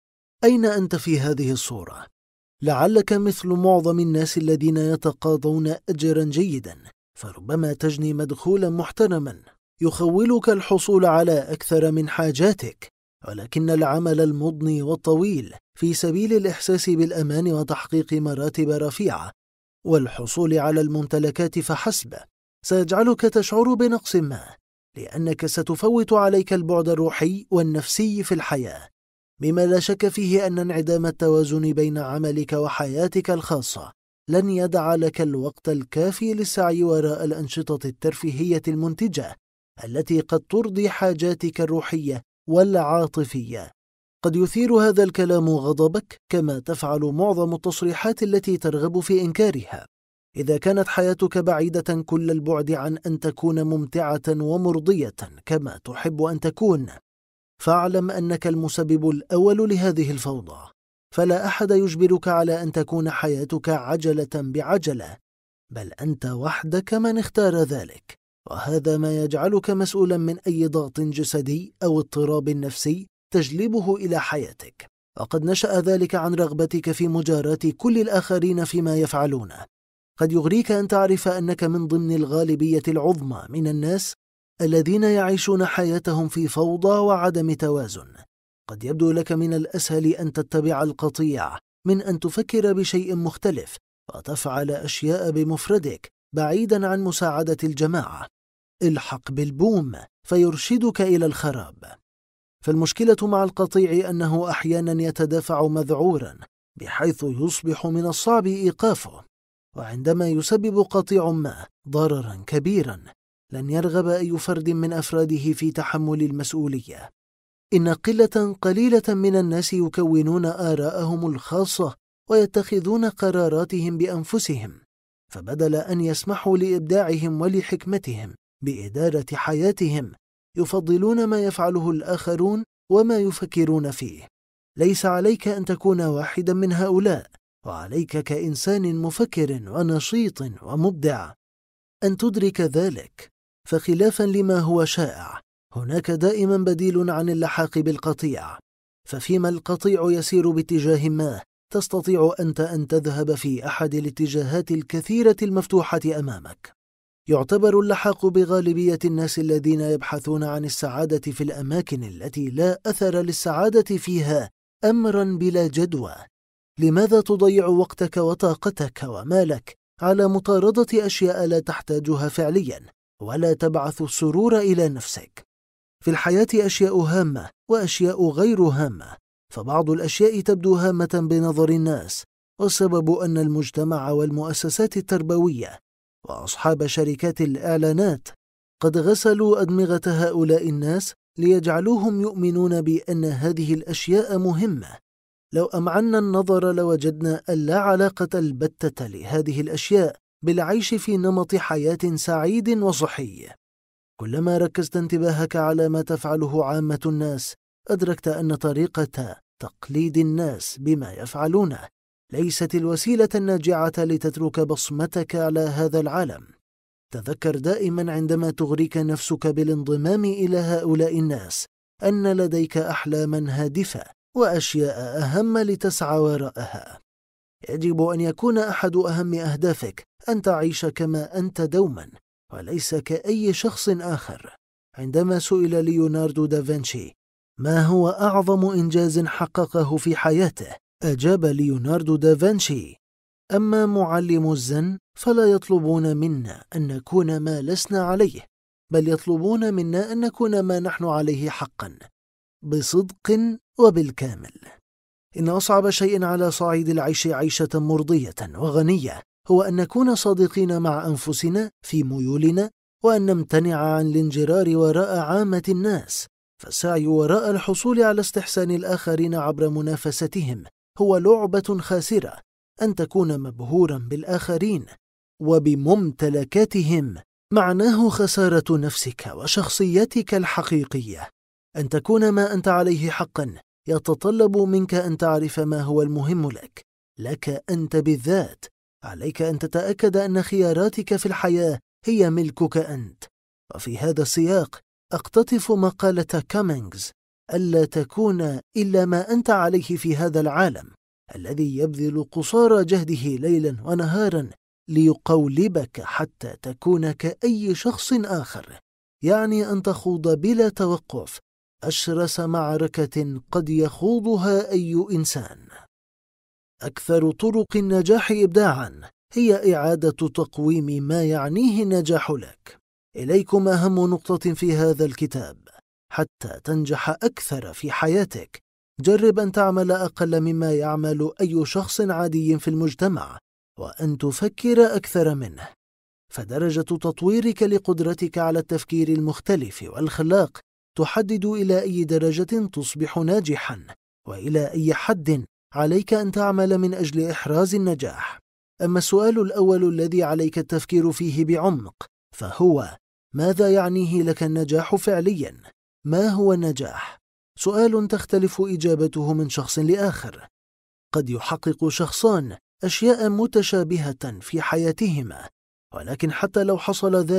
أين أنت في هذه الصورة؟ لعلك مثل معظم الناس الذين يتقاضون أجرا جيدا، فربما تجني مدخولا محترما يخولك الحصول على أكثر من حاجاتك، ولكن العمل المضني والطويل في سبيل الإحساس بالأمان وتحقيق مراتب رفيعة والحصول على الممتلكات فحسب سيجعلك تشعر بنقص ما، لأنك ستفوت عليك البعد الروحي والنفسي في الحياة، بما لا شك فيه أن انعدام التوازن بين عملك وحياتك الخاصة لن يدع لك الوقت الكافي للسعي وراء الأنشطة الترفيهية المنتجة التي قد ترضي حاجاتك الروحية والعاطفية. قد يثير هذا الكلام غضبك، كما تفعل معظم التصريحات التي ترغب في إنكارها. إذا كانت حياتك بعيدة كل البعد عن أن تكون ممتعة ومرضية كما تحب أن تكون، فاعلم أنك المسبب الأول لهذه الفوضى. فلا أحد يجبرك على أن تكون حياتك عجلة بعجلة، بل أنت وحدك من اختار ذلك. وهذا ما يجعلك مسؤولا من أي ضغط جسدي أو اضطراب نفسي تجلبه إلى حياتك، وقد نشأ ذلك عن رغبتك في مجاراة كل الآخرين فيما يفعلونه. قد يغريك أن تعرف أنك من ضمن الغالبية العظمى من الناس الذين يعيشون حياتهم في فوضى وعدم توازن. قد يبدو لك من الأسهل أن تتبع القطيع من أن تفكر بشيء مختلف وتفعل أشياء بمفردك بعيدا عن مساعدة الجماعة. الحق بالبوم فيرشدك إلى الخراب. فالمشكلة مع القطيع أنه أحيانا يتدافع مذعورا بحيث يصبح من الصعب إيقافه، وعندما يسبب قطيع ما ضررا كبيرا لن يرغب أي فرد من أفراده في تحمل المسؤولية. إن قلة قليلة من الناس يكونون آراءهم الخاصة ويتخذون قراراتهم بأنفسهم، فبدل أن يسمحوا لإبداعهم ولحكمتهم بإدارة حياتهم يفضلون ما يفعله الآخرون وما يفكرون فيه. ليس عليك أن تكون واحدا من هؤلاء، وعليك كإنسان مفكر ونشيط ومبدع أن تدرك ذلك. فخلافا لما هو شائع، هناك دائما بديل عن اللحاق بالقطيع. ففيما القطيع يسير باتجاه ما، تستطيع أنت أن تذهب في أحد الاتجاهات الكثيرة المفتوحة أمامك. يعتبر اللحاق بغالبية الناس الذين يبحثون عن السعادة في الأماكن التي لا أثر للسعادة فيها أمرا بلا جدوى. لماذا تضيع وقتك وطاقتك ومالك على مطاردة أشياء لا تحتاجها فعليا ولا تبعث السرور إلى نفسك؟ في الحياة أشياء هامة وأشياء غير هامة، فبعض الأشياء تبدو هامة بنظر الناس، والسبب أن المجتمع والمؤسسات التربوية وأصحاب شركات الإعلانات قد غسلوا أدمغة هؤلاء الناس ليجعلوهم يؤمنون بأن هذه الأشياء مهمة. لو أمعنا النظر لوجدنا أن لا علاقة البتة لهذه الأشياء بالعيش في نمط حياة سعيد وصحي. كلما ركزت انتباهك على ما تفعله عامة الناس، أدركت أن طريقة تقليد الناس بما يفعلونه ليست الوسيلة الناجعة لتترك بصمتك على هذا العالم. تذكر دائما عندما تغريك نفسك بالانضمام إلى هؤلاء الناس أن لديك أحلاما هادفة وأشياء أهم لتسعى وراءها. يجب أن يكون أحد أهم أهدافك أن تعيش كما أنت دوما وليس كأي شخص آخر. عندما سئل ليوناردو دافنشي ما هو أعظم إنجاز حققه في حياته، أجاب ليوناردو دافنشي: أما معلم الزن فلا يطلبون منا أن نكون ما لسنا عليه، بل يطلبون منا أن نكون ما نحن عليه حقا بصدق وبالكامل. إن أصعب شيء على صعيد العيش عيشة مرضية وغنية هو أن نكون صادقين مع أنفسنا في ميولنا، وأن نمتنع عن الانجرار وراء عامة الناس. فالسعي وراء الحصول على استحسان الآخرين عبر منافستهم هو لعبة خاسرة. أن تكون مبهورا بالآخرين وبممتلكاتهم معناه خسارة نفسك وشخصيتك الحقيقية. أن تكون ما أنت عليه حقا يتطلب منك أن تعرف ما هو المهم لك، لك أنت بالذات. عليك أن تتأكد أن خياراتك في الحياة هي ملكك أنت. وفي هذا السياق أقتطف مقالة كامينغز: ألا تكون إلا ما أنت عليه في هذا العالم الذي يبذل قصارى جهده ليلا ونهارا ليقولبك حتى تكون كأي شخص آخر. يعني أن تخوض بلا توقف أشرس معركة قد يخوضها أي إنسان. أكثر طرق النجاح إبداعا هي إعادة تقويم ما يعنيه النجاح لك. إليكم أهم نقطة في هذا الكتاب: حتى تنجح أكثر في حياتك جرب أن تعمل أقل مما يعمل أي شخص عادي في المجتمع، وأن تفكر أكثر منه. فدرجة تطويرك لقدرتك على التفكير المختلف والخلاق تحدد إلى أي درجة تصبح ناجحا، وإلى أي حد عليك أن تعمل من أجل إحراز النجاح. أما السؤال الأول الذي عليك التفكير فيه بعمق فهو: ماذا يعنيه لك النجاح فعليا؟ ما هو النجاح؟ سؤال تختلف إجابته من شخص لآخر. قد يحقق شخصان أشياء متشابهة في حياتهما، ولكن حتى لو حصل ذلك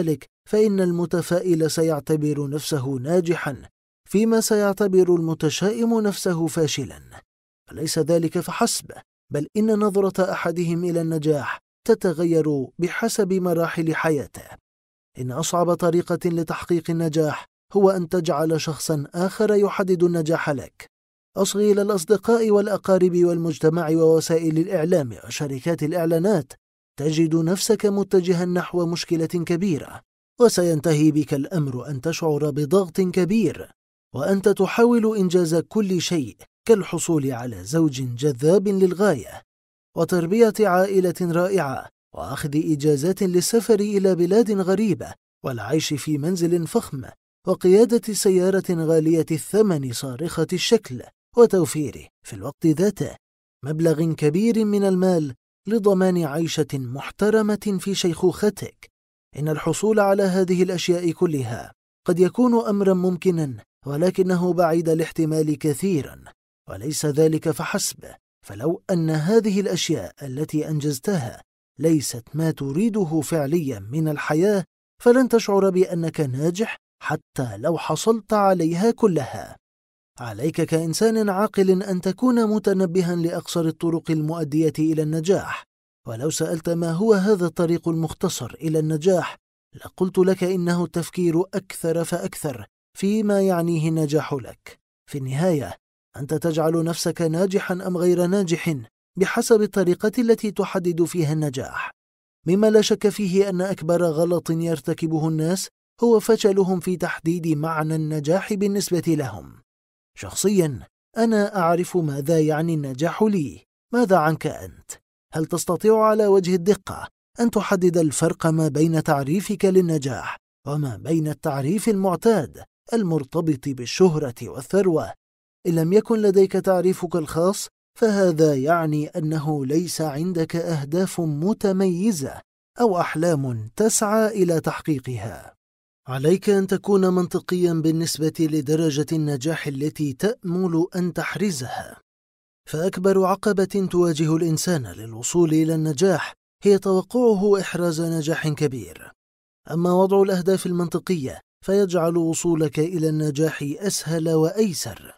فإن المتفائل سيعتبر نفسه ناجحا، فيما سيعتبر المتشائم نفسه فاشلا. وليس ذلك فحسب، بل إن نظرة أحدهم إلى النجاح تتغير بحسب مراحل حياته. إن أصعب طريقة لتحقيق النجاح هو أن تجعل شخصا آخر يحدد النجاح لك. أصغي إلى الأصدقاء والأقارب والمجتمع ووسائل الإعلام وشركات الإعلانات، تجد نفسك متجها نحو مشكلة كبيرة، وسينتهي بك الأمر أن تشعر بضغط كبير، وأنت تحاول إنجاز كل شيء، كالحصول على زوج جذاب للغاية، وتربية عائلة رائعة، وأخذ إجازات للسفر إلى بلاد غريبة، والعيش في منزل فخم، وقيادة سيارة غالية الثمن صارخة الشكل، وتوفيره في الوقت ذاته مبلغ كبير من المال لضمان عيشة محترمة في شيخوختك. إن الحصول على هذه الأشياء كلها قد يكون أمرا ممكنا، ولكنه بعيد الاحتمال كثيرا. وليس ذلك فحسب، فلو أن هذه الأشياء التي أنجزتها ليست ما تريده فعليا من الحياة، فلن تشعر بأنك ناجح حتى لو حصلت عليها كلها. عليك كإنسان عاقل أن تكون متنبها لأقصر الطرق المؤدية إلى النجاح. ولو سألت ما هو هذا الطريق المختصر إلى النجاح، لقلت لك إنه التفكير أكثر فأكثر فيما يعنيه النجاح لك. في النهاية أنت تجعل نفسك ناجحا أم غير ناجح بحسب الطريقة التي تحدد فيها النجاح، مما لا شك فيه أن أكبر غلط يرتكبه الناس هو فشلهم في تحديد معنى النجاح بالنسبة لهم. شخصيا أنا أعرف ماذا يعني النجاح لي. ماذا عنك أنت؟ هل تستطيع على وجه الدقة أن تحدد الفرق ما بين تعريفك للنجاح وما بين التعريف المعتاد المرتبط بالشهرة والثروة؟ إن لم يكن لديك تعريفك الخاص، فهذا يعني أنه ليس عندك أهداف متميزة أو أحلام تسعى إلى تحقيقها. عليك أن تكون منطقيا بالنسبة لدرجة النجاح التي تأمل أن تحرزها. فأكبر عقبة تواجه الإنسان للوصول إلى النجاح هي توقعه إحراز نجاح كبير. أما وضع الأهداف المنطقية فيجعل وصولك إلى النجاح أسهل وأيسر.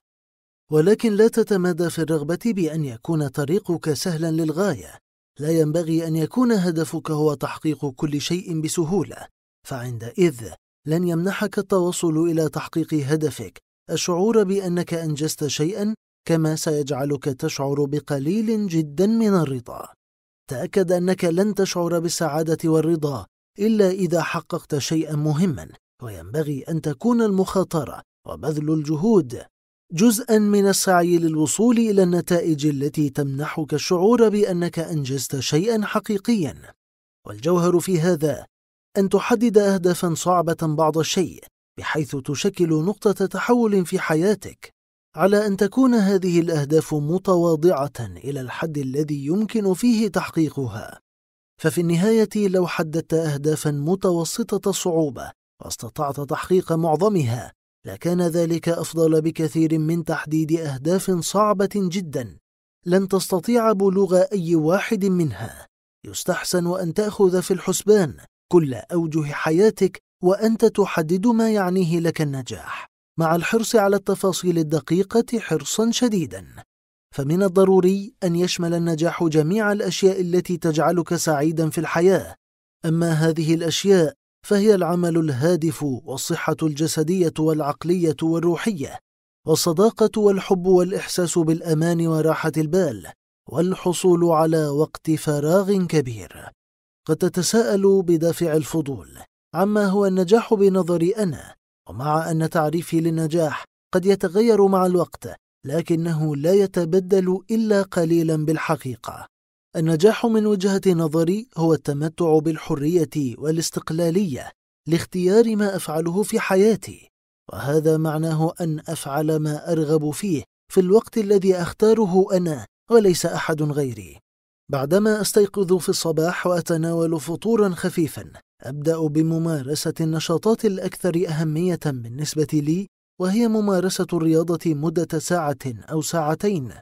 ولكن لا تتمادى في الرغبة بأن يكون طريقك سهلا للغاية. لا ينبغي أن يكون هدفك هو تحقيق كل شيء بسهولة، فعندئذ لن يمنحك التوصل إلى تحقيق هدفك الشعور بأنك أنجزت شيئا، كما سيجعلك تشعر بقليل جدا من الرضا. تأكد أنك لن تشعر بالسعادة والرضا إلا إذا حققت شيئا مهما، وينبغي أن تكون المخاطرة وبذل الجهود جزءا من السعي للوصول إلى النتائج التي تمنحك الشعور بأنك أنجزت شيئا حقيقيا. والجوهر في هذا أن تحدد أهدافا صعبة بعض الشيء، بحيث تشكل نقطة تحول في حياتك، على أن تكون هذه الأهداف متواضعة إلى الحد الذي يمكن فيه تحقيقها. ففي النهاية لو حددت أهدافا متوسطة الصعوبة واستطعت تحقيق معظمها، لكان ذلك أفضل بكثير من تحديد أهداف صعبة جدا لن تستطيع بلوغ أي واحد منها. يستحسن أن تأخذ في الحسبان كل أوجه حياتك وأنت تحدد ما يعنيه لك النجاح، مع الحرص على التفاصيل الدقيقة حرصا شديدا. فمن الضروري أن يشمل النجاح جميع الأشياء التي تجعلك سعيدا في الحياة. أما هذه الأشياء فهي العمل الهادف، والصحة الجسدية والعقلية والروحية، والصداقة والحب والإحساس بالأمان وراحة البال، والحصول على وقت فراغ كبير. قد تتساءل بدافع الفضول عما هو النجاح بنظري أنا، ومع أن تعريفي للنجاح قد يتغير مع الوقت، لكنه لا يتبدل إلا قليلا بالحقيقة. النجاح من وجهة نظري هو التمتع بالحرية والاستقلالية لاختيار ما أفعله في حياتي، وهذا معناه أن أفعل ما أرغب فيه في الوقت الذي أختاره أنا وليس أحد غيري. بعدما أستيقظ في الصباح وأتناول فطورا خفيفا، أبدأ بممارسة النشاطات الأكثر أهمية بالنسبة لي، وهي ممارسة الرياضة مدة ساعة أو ساعتين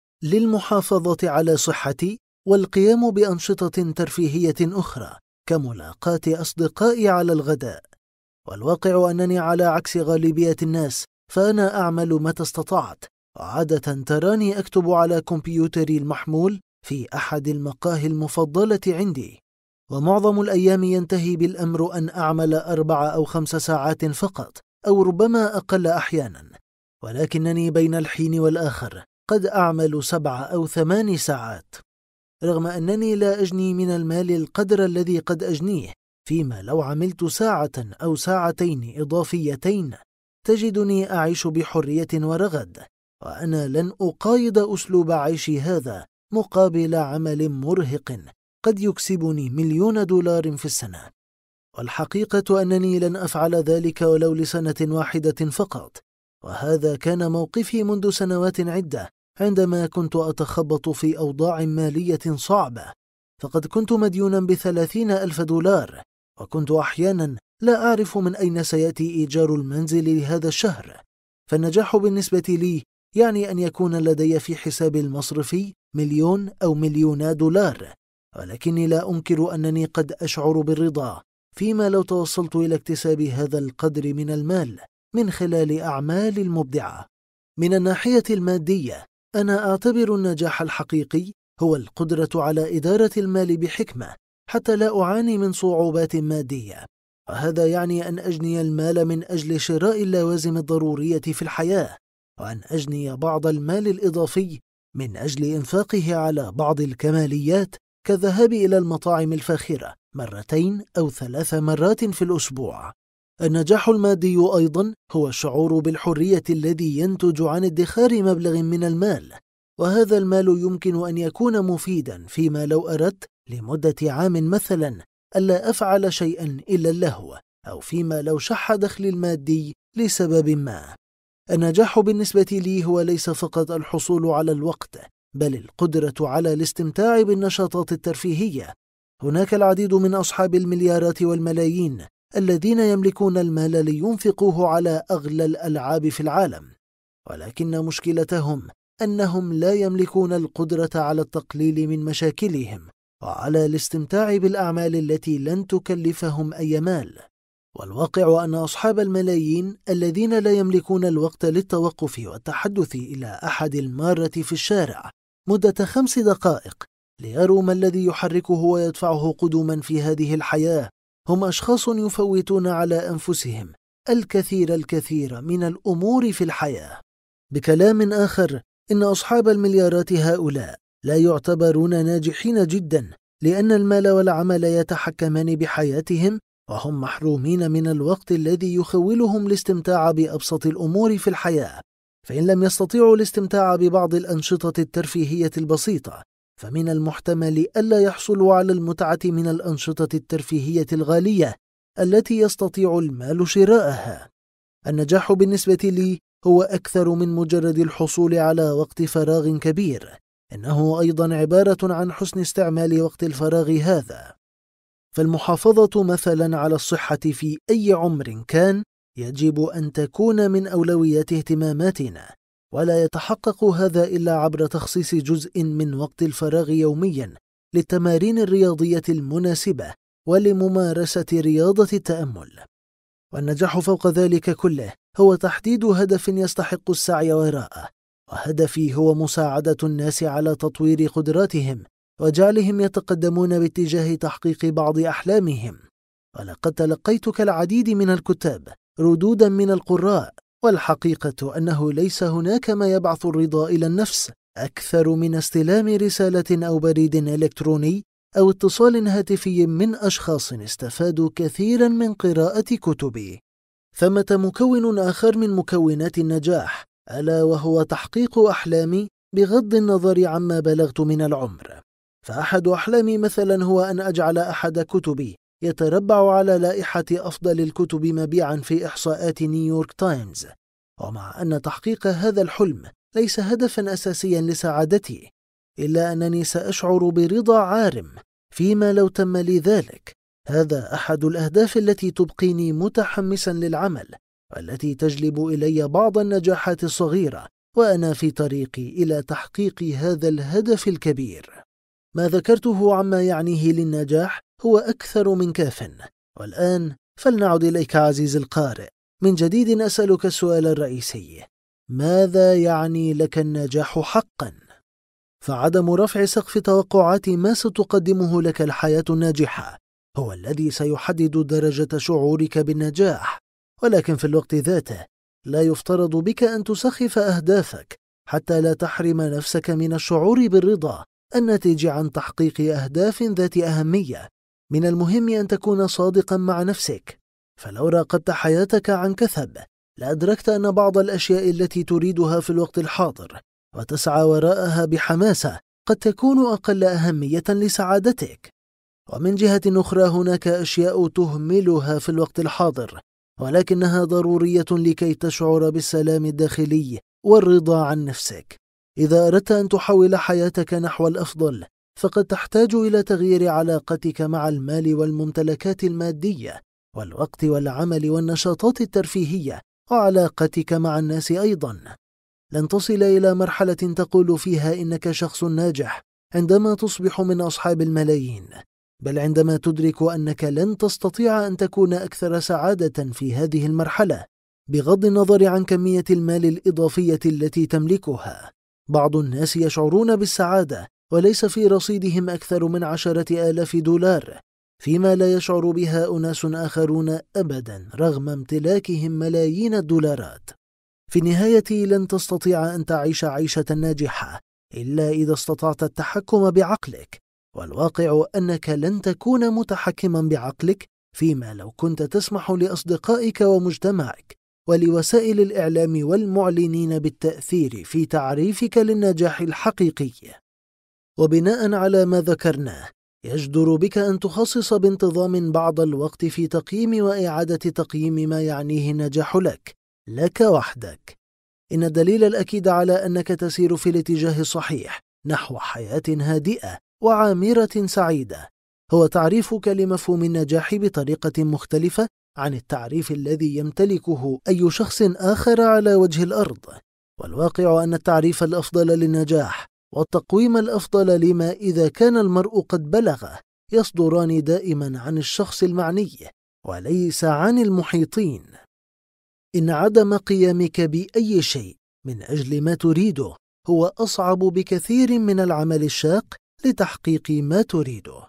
للمحافظة على صحتي، والقيام بأنشطة ترفيهية أخرى كملاقاة أصدقائي على الغداء والواقع أنني على عكس غالبية الناس فأنا أعمل متى استطعت، وعادة تراني أكتب على كمبيوتري المحمول في أحد المقاهي المفضلة عندي، ومعظم الأيام ينتهي بالأمر أن أعمل أربع أو خمس ساعات فقط، أو ربما أقل أحيانا، ولكنني بين الحين والآخر قد أعمل سبع أو ثمان ساعات، رغم أنني لا أجني من المال القدر الذي قد أجنيه، فيما لو عملت ساعة أو ساعتين إضافيتين تجدني أعيش بحرية ورغد، وأنا لن أقايض أسلوب عيشي هذا مقابل عمل مرهق قد يكسبني مليون دولار في السنة. والحقيقة أنني لن أفعل ذلك ولو لسنة واحدة فقط، وهذا كان موقفي منذ سنوات عدة عندما كنت أتخبط في أوضاع مالية صعبة، فقد كنت مديونا بثلاثين ألف دولار، وكنت أحيانا لا أعرف من أين سيأتي إيجار المنزل لهذا الشهر. فالنجاح بالنسبة لي يعني أن يكون لدي في حساب المصرفي مليون أو مليونا دولار، ولكني لا أنكر أنني قد أشعر بالرضا فيما لو توصلت إلى اكتساب هذا القدر من المال من خلال أعمال المبدعة. من الناحية المادية أنا أعتبر النجاح الحقيقي هو القدرة على إدارة المال بحكمة حتى لا أعاني من صعوبات مادية، وهذا يعني أن أجني المال من أجل شراء اللوازم الضرورية في الحياة، وأن أجني بعض المال الإضافي من أجل إنفاقه على بعض الكماليات كالذهاب إلى المطاعم الفاخرة مرتين أو ثلاث مرات في الأسبوع. النجاح المادي أيضا هو الشعور بالحرية الذي ينتج عن ادخار مبلغ من المال، وهذا المال يمكن أن يكون مفيدا فيما لو أردت لمدة عام مثلا ألا أفعل شيئا إلا اللهو، أو فيما لو شح دخلي المادي لسبب ما. النجاح بالنسبة لي هو ليس فقط الحصول على الوقت، بل القدرة على الاستمتاع بالنشاطات الترفيهية. هناك العديد من أصحاب المليارات والملايين الذين يملكون المال لينفقوه على أغلى الألعاب في العالم، ولكن مشكلتهم أنهم لا يملكون القدرة على التقليل من مشاكلهم وعلى الاستمتاع بالأعمال التي لن تكلفهم أي مال. والواقع أن أصحاب الملايين الذين لا يملكون الوقت للتوقف والتحدث إلى أحد المارة في الشارع مدة خمس دقائق ليروا ما الذي يحركه ويدفعه قدوما في هذه الحياة هم أشخاص يفوتون على أنفسهم الكثير الكثير من الأمور في الحياة. بكلام آخر، إن أصحاب المليارات هؤلاء لا يعتبرون ناجحين جدا، لأن المال والعمل يتحكمان بحياتهم، وهم محرومين من الوقت الذي يخولهم الاستمتاع بأبسط الأمور في الحياة. فإن لم يستطيعوا الاستمتاع ببعض الأنشطة الترفيهية البسيطة، فمن المحتمل ألا يحصلوا على المتعة من الأنشطة الترفيهية الغالية التي يستطيع المال شراءها. النجاح بالنسبة لي هو أكثر من مجرد الحصول على وقت فراغ كبير، إنه أيضا عبارة عن حسن استعمال وقت الفراغ هذا. فالمحافظة مثلا على الصحة في أي عمر كان يجب أن تكون من أولويات اهتماماتنا، ولا يتحقق هذا إلا عبر تخصيص جزء من وقت الفراغ يوميا للتمارين الرياضية المناسبة ولممارسة رياضة التأمل. والنجاح فوق ذلك كله هو تحديد هدف يستحق السعي وراءه، وهدفي هو مساعدة الناس على تطوير قدراتهم وجعلهم يتقدمون باتجاه تحقيق بعض أحلامهم. ولقد تلقيت كالعديد من الكتاب ردودا من القراء، والحقيقة أنه ليس هناك ما يبعث الرضا إلى النفس أكثر من استلام رسالة أو بريد إلكتروني أو اتصال هاتفي من أشخاص استفادوا كثيرا من قراءة كتبي. ثمة مكون آخر من مكونات النجاح، ألا وهو تحقيق أحلامي بغض النظر عما بلغت من العمر. فأحد أحلامي مثلا هو أن أجعل أحد كتبي يتربع على لائحة أفضل الكتب مبيعا في إحصاءات نيويورك تايمز. ومع أن تحقيق هذا الحلم ليس هدفا أساسيا لسعادتي، إلا أنني سأشعر برضا عارم فيما لو تم لي ذلك. هذا أحد الأهداف التي تبقيني متحمسا للعمل، والتي تجلب إلي بعض النجاحات الصغيرة وأنا في طريقي إلى تحقيق هذا الهدف الكبير. ما ذكرته عما يعنيه للنجاح هو أكثر من كاف، والآن فلنعد إليك عزيزي القارئ، من جديد أسألك السؤال الرئيسي: ماذا يعني لك النجاح حقا؟ فعدم رفع سقف توقعات ما ستقدمه لك الحياة الناجحة هو الذي سيحدد درجة شعورك بالنجاح، ولكن في الوقت ذاته لا يفترض بك أن تسخف أهدافك حتى لا تحرم نفسك من الشعور بالرضا الناتج عن تحقيق أهداف ذات أهمية. من المهم أن تكون صادقا مع نفسك، فلو راقبت حياتك عن كثب لأدركت أن بعض الأشياء التي تريدها في الوقت الحاضر وتسعى وراءها بحماسة قد تكون أقل أهمية لسعادتك. ومن جهة أخرى هناك أشياء تهملها في الوقت الحاضر ولكنها ضرورية لكي تشعر بالسلام الداخلي والرضا عن نفسك. إذا أردت أن تحول حياتك نحو الأفضل فقد تحتاج إلى تغيير علاقتك مع المال والممتلكات المادية والوقت والعمل والنشاطات الترفيهية وعلاقتك مع الناس أيضا. لن تصل إلى مرحلة تقول فيها إنك شخص ناجح عندما تصبح من أصحاب الملايين، بل عندما تدرك أنك لن تستطيع أن تكون أكثر سعادة في هذه المرحلة بغض النظر عن كمية المال الإضافية التي تملكها. بعض الناس يشعرون بالسعادة وليس في رصيدهم أكثر من عشرة آلاف دولار، فيما لا يشعر بها أناس آخرون أبدا رغم امتلاكهم ملايين الدولارات. في النهاية لن تستطيع أن تعيش عيشة ناجحة إلا إذا استطعت التحكم بعقلك، والواقع أنك لن تكون متحكما بعقلك فيما لو كنت تسمح لأصدقائك ومجتمعك ولوسائل الإعلام والمعلنين بالتأثير في تعريفك للنجاح الحقيقي. وبناء على ما ذكرناه يجدر بك أن تخصص بانتظام بعض الوقت في تقييم وإعادة تقييم ما يعنيه النجاح لك لك وحدك. إن الدليل الأكيد على أنك تسير في الاتجاه الصحيح نحو حياة هادئة وعامرة سعيدة هو تعريفك لمفهوم النجاح بطريقة مختلفة عن التعريف الذي يمتلكه أي شخص آخر على وجه الأرض. والواقع أن التعريف الأفضل للنجاح والتقويم الأفضل لما إذا كان المرء قد بلغ يصدران دائما عن الشخص المعني وليس عن المحيطين. إن عدم قيامك بأي شيء من أجل ما تريده هو أصعب بكثير من العمل الشاق لتحقيق ما تريده.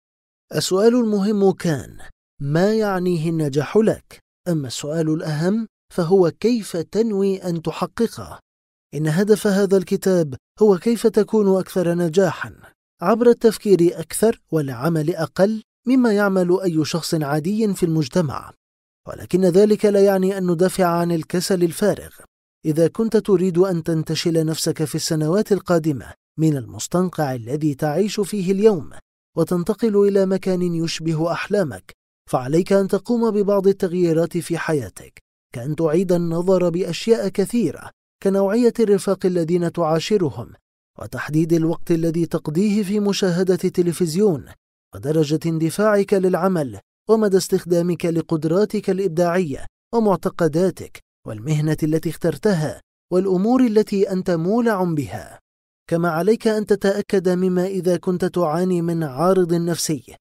السؤال المهم كان: ما يعنيه النجاح لك؟ أما السؤال الأهم فهو كيف تنوي أن تحققه؟ إن هدف هذا الكتاب هو كيف تكون أكثر نجاحا عبر التفكير أكثر والعمل أقل مما يعمل أي شخص عادي في المجتمع. ولكن ذلك لا يعني أن ندافع عن الكسل الفارغ. إذا كنت تريد أن تنتشل نفسك في السنوات القادمة من المستنقع الذي تعيش فيه اليوم وتنتقل إلى مكان يشبه أحلامك، فعليك أن تقوم ببعض التغييرات في حياتك، كأن تعيد النظر بأشياء كثيرة كنوعية الرفاق الذين تعاشرهم، وتحديد الوقت الذي تقضيه في مشاهدة تلفزيون، ودرجة اندفاعك للعمل، ومدى استخدامك لقدراتك الإبداعية ومعتقداتك، والمهنة التي اخترتها، والأمور التي أنت مولع بها. كما عليك أن تتأكد مما إذا كنت تعاني من عارض نفسي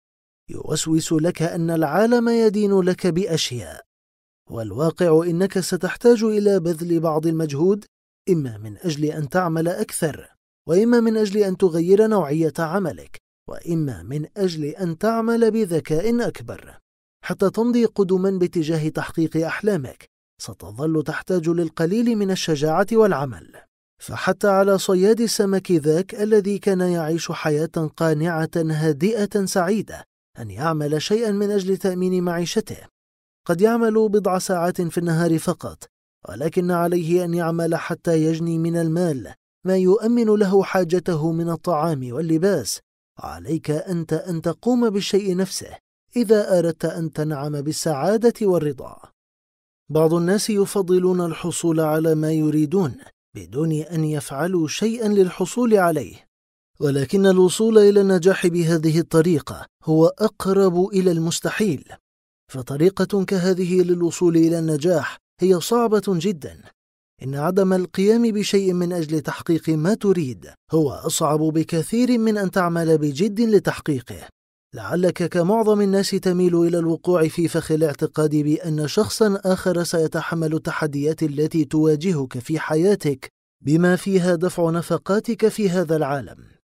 يوسوس لك أن العالم يدين لك بأشياء، والواقع إنك ستحتاج إلى بذل بعض المجهود، إما من أجل أن تعمل أكثر، وإما من أجل أن تغير نوعية عملك، وإما من أجل أن تعمل بذكاء أكبر. حتى تمضي قدما باتجاه تحقيق أحلامك ستظل تحتاج للقليل من الشجاعة والعمل. فحتى على صياد السمك ذاك الذي كان يعيش حياة قانعة هادئة سعيدة أن يعمل شيئا من أجل تأمين معيشته. قد يعمل بضع ساعات في النهار فقط، ولكن عليه أن يعمل حتى يجني من المال ما يؤمن له حاجته من الطعام واللباس. عليك أنت أن تقوم بالشيء نفسه إذا أردت أن تنعم بالسعادة والرضا. بعض الناس يفضلون الحصول على ما يريدون بدون أن يفعلوا شيئا للحصول عليه، ولكن الوصول إلى النجاح بهذه الطريقة هو أقرب إلى المستحيل. فطريقة كهذه للوصول إلى النجاح هي صعبة جدا. إن عدم القيام بشيء من أجل تحقيق ما تريد هو أصعب بكثير من أن تعمل بجد لتحقيقه. لعلك كمعظم الناس تميل إلى الوقوع في فخ الاعتقاد بأن شخصا آخر سيتحمل التحديات التي تواجهك في حياتك بما فيها دفع نفقاتك في هذا العالم.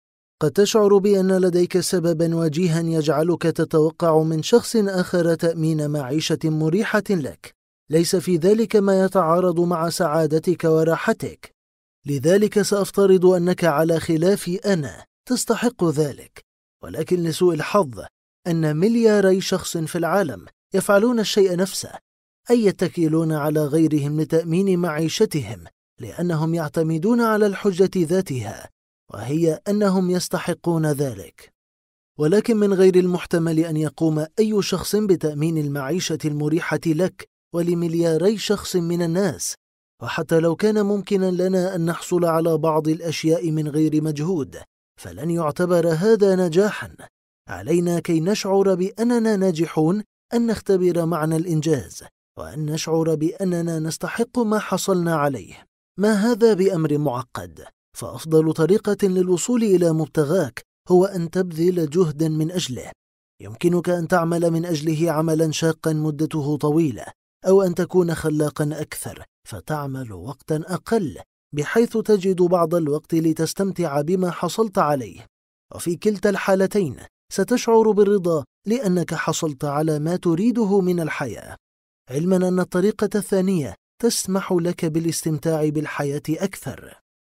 قد تشعر بأن لديك سببا وجيها يجعلك تتوقع من شخص آخر تأمين معيشة مريحة لك، ليس في ذلك ما يتعارض مع سعادتك وراحتك، لذلك سأفترض أنك على خلاف أنا تستحق ذلك. ولكن لسوء الحظ أن ملياري شخص في العالم يفعلون الشيء نفسه، أي يتكلون على غيرهم لتأمين معيشتهم لأنهم يعتمدون على الحجة ذاتها، وهي أنهم يستحقون ذلك. ولكن من غير المحتمل أن يقوم أي شخص بتأمين المعيشة المريحة لك ولملياري شخص من الناس، وحتى لو كان ممكنا لنا أن نحصل على بعض الأشياء من غير مجهود فلن يعتبر هذا نجاحا. علينا كي نشعر بأننا ناجحون أن نختبر معنى الإنجاز، وأن نشعر بأننا نستحق ما حصلنا عليه. ما هذا بأمر معقد، فأفضل طريقة للوصول إلى مبتغاك هو أن تبذل جهدا من أجله. يمكنك أن تعمل من أجله عملا شاقا مدته طويلة، أو أن تكون خلاقا أكثر فتعمل وقتا أقل بحيث تجد بعض الوقت لتستمتع بما حصلت عليه. وفي كلتا الحالتين ستشعر بالرضا لأنك حصلت على ما تريده من الحياة، علما أن الطريقة الثانية تسمح لك بالاستمتاع بالحياة أكثر.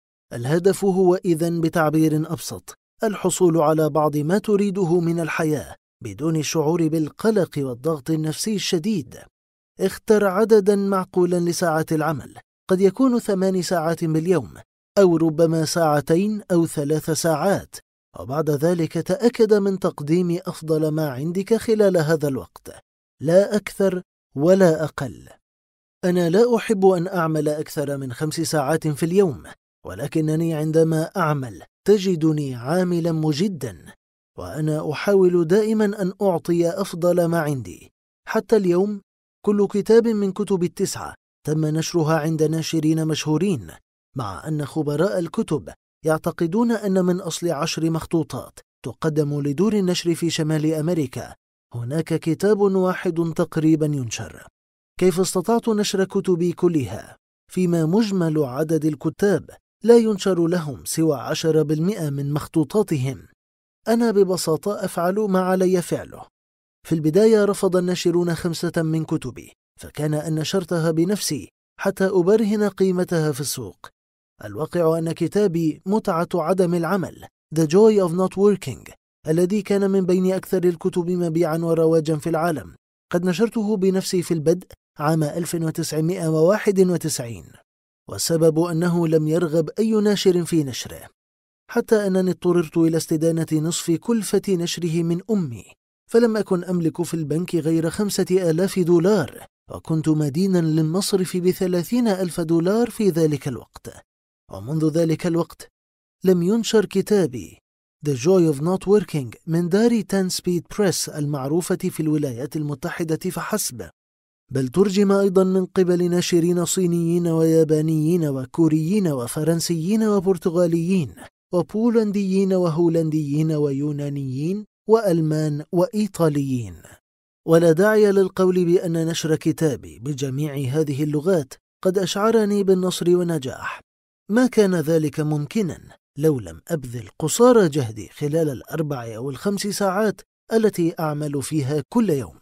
الهدف هو إذن بتعبير أبسط الحصول على بعض ما تريده من الحياة بدون الشعور بالقلق والضغط النفسي الشديد. اختر عددا معقولا لساعات العمل، قد يكون ثمان ساعات باليوم، أو ربما ساعتين أو ثلاث ساعات، وبعد ذلك تأكد من تقديم أفضل ما عندك خلال هذا الوقت، لا أكثر ولا أقل. أنا لا أحب أن أعمل أكثر من خمس ساعات في اليوم، ولكنني عندما أعمل تجدني عاملا مجدا، وأنا أحاول دائما أن أعطي أفضل ما عندي. حتى اليوم كل كتاب من كتب التسعة تم نشرها عند ناشرين مشهورين، مع أن خبراء الكتب يعتقدون أن من أصل عشر مخطوطات تقدم لدور النشر في شمال أمريكا هناك كتاب واحد تقريبا ينشر. كيف استطعت نشر كتبي كلها فيما مجمل عدد الكتاب لا ينشر لهم سوى عشرة بالمئة من مخطوطاتهم؟ أنا ببساطة أفعل ما علي فعله. في البداية رفض الناشرون خمسة من كتبي، فكان أن نشرتها بنفسي حتى أبرهن قيمتها في السوق. الواقع أن كتابي متعة عدم العمل The Joy of Not Working، الذي كان من بين أكثر الكتب مبيعا ورواجا في العالم، قد نشرته بنفسي في البدء عام ألف وتسعمائة وواحد وتسعين، والسبب أنه لم يرغب أي ناشر في نشره، حتى أنني اضطررت إلى استدانة نصف كلفة نشره من أمي، فلم أكن أملك في البنك غير خمسة آلاف دولار، وكنت مدينا للمصرف بثلاثين ألف دولار في ذلك الوقت. ومنذ ذلك الوقت لم ينشر كتابي The Joy of Not Working من دار تن سبيد بريس المعروفة في الولايات المتحدة فحسب، بل ترجم أيضا من قبل ناشرين صينيين ويابانيين وكوريين وفرنسيين وبرتغاليين وبولنديين وهولنديين ويونانيين وألمان وإيطاليين. ولا داعي للقول بأن نشر كتابي بجميع هذه اللغات قد أشعرني بالنصر والنجاح. ما كان ذلك ممكنا لو لم أبذل قصارى جهدي خلال الأربع أو الخمس ساعات التي أعمل فيها كل يوم.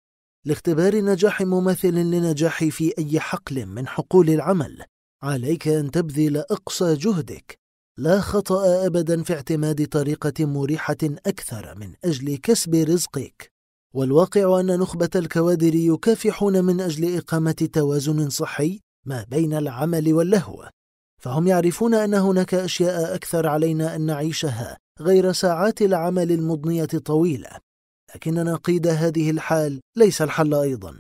لاختبار نجاح مماثل لنجاحي في أي حقل من حقول العمل، عليك أن تبذل أقصى جهدك. لا خطأ أبدا في اعتماد طريقة مريحة أكثر من أجل كسب رزقك. والواقع أن نخبة الكوادر يكافحون من أجل إقامة توازن صحي ما بين العمل واللهو، فهم يعرفون أن هناك أشياء أكثر علينا أن نعيشها غير ساعات العمل المضنية الطويلة. لكن نقيض هذه الحال ليس الحل أيضا،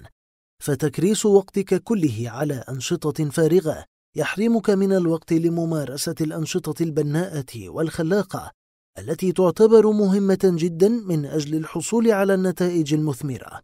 فتكريس وقتك كله على أنشطة فارغة يحرمك من الوقت لممارسة الأنشطة البناءة والخلاقة التي تعتبر مهمة جدا من أجل الحصول على النتائج المثمرة.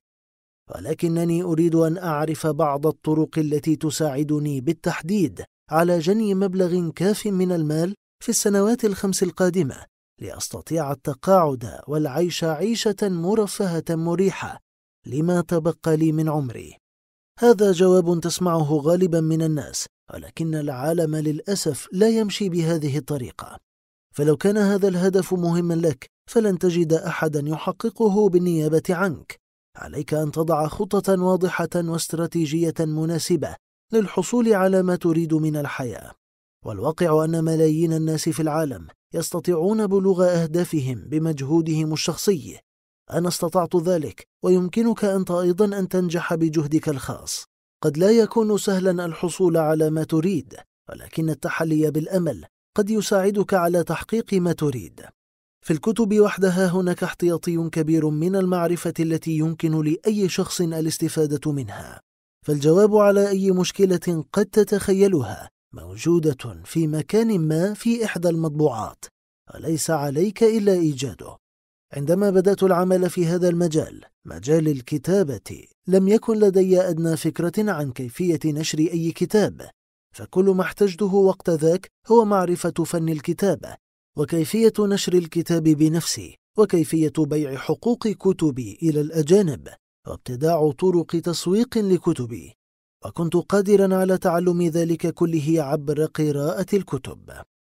ولكنني أريد أن أعرف بعض الطرق التي تساعدني بالتحديد على جني مبلغ كاف من المال في السنوات الخمس القادمة لأستطيع التقاعد والعيش عيشة مرفهة مريحة لما تبقى لي من عمري؟ هذا جواب تسمعه غالبا من الناس، ولكن العالم للأسف لا يمشي بهذه الطريقة. فلو كان هذا الهدف مهما لك فلن تجد أحدا يحققه بالنيابة عنك. عليك أن تضع خطة واضحة واستراتيجية مناسبة للحصول على ما تريد من الحياة. والواقع أن ملايين الناس في العالم يستطيعون بلوغ أهدافهم بمجهودهم الشخصي. أنا استطعت ذلك، ويمكنك أنت أيضا أن تنجح بجهدك الخاص. قد لا يكون سهلا الحصول على ما تريد، ولكن التحلي بالأمل قد يساعدك على تحقيق ما تريد. في الكتب وحدها هناك احتياطي كبير من المعرفة التي يمكن لأي شخص الاستفادة منها. فالجواب على أي مشكلة قد تتخيلها موجودة في مكان ما في إحدى المطبوعات، وليس عليك إلا إيجاده. عندما بدأت العمل في هذا المجال، مجال الكتابة، لم يكن لدي أدنى فكرة عن كيفية نشر أي كتاب، فكل ما احتجته وقت ذاك هو معرفة فن الكتابة، وكيفية نشر الكتاب بنفسي، وكيفية بيع حقوق كتبي إلى الأجانب، وابتداع طرق تسويق لكتبي. وكنت قادرا على تعلم ذلك كله عبر قراءة الكتب.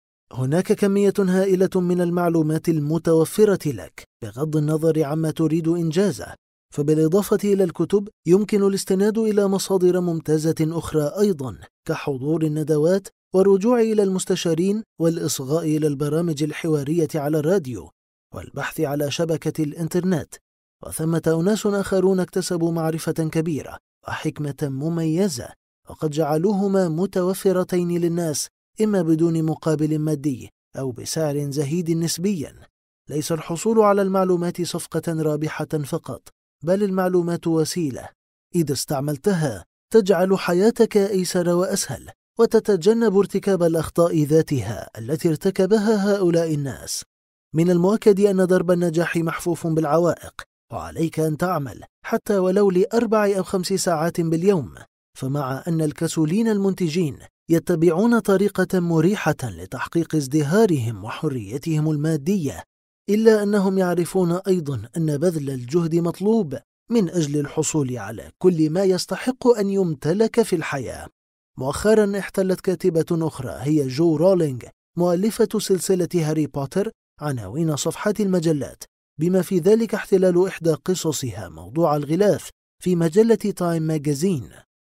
هناك كمية هائلة من المعلومات المتوفرة لك بغض النظر عما تريد إنجازه. فبالإضافة إلى الكتب يمكن الاستناد إلى مصادر ممتازة أخرى أيضا، كحضور الندوات والرجوع إلى المستشارين والإصغاء إلى البرامج الحوارية على الراديو والبحث على شبكة الإنترنت. وثمة أناس آخرون اكتسبوا معرفة كبيرة وحكمة مميزة، وقد جعلوهما متوفرتين للناس إما بدون مقابل مادي أو بسعر زهيد نسبيا. ليس الحصول على المعلومات صفقة رابحة فقط، بل المعلومات وسيلة إذا استعملتها تجعل حياتك أيسر وأسهل، وتتجنب ارتكاب الأخطاء ذاتها التي ارتكبها هؤلاء الناس. من المؤكد أن درب النجاح محفوف بالعوائق، وعليك أن تعمل حتى ولو لأربع أو خمس ساعات باليوم. فمع أن الكسولين المنتجين يتبعون طريقة مريحة لتحقيق ازدهارهم وحريتهم المادية، إلا أنهم يعرفون أيضا أن بذل الجهد مطلوب من أجل الحصول على كل ما يستحق أن يمتلك في الحياة. مؤخرا احتلت كاتبة أخرى هي جو رولينغ مؤلفة سلسلة هاري بوتر عناوين صفحات المجلات، بما في ذلك احتلال إحدى قصصها موضوع الغلاف في مجلة تايم ماجازين.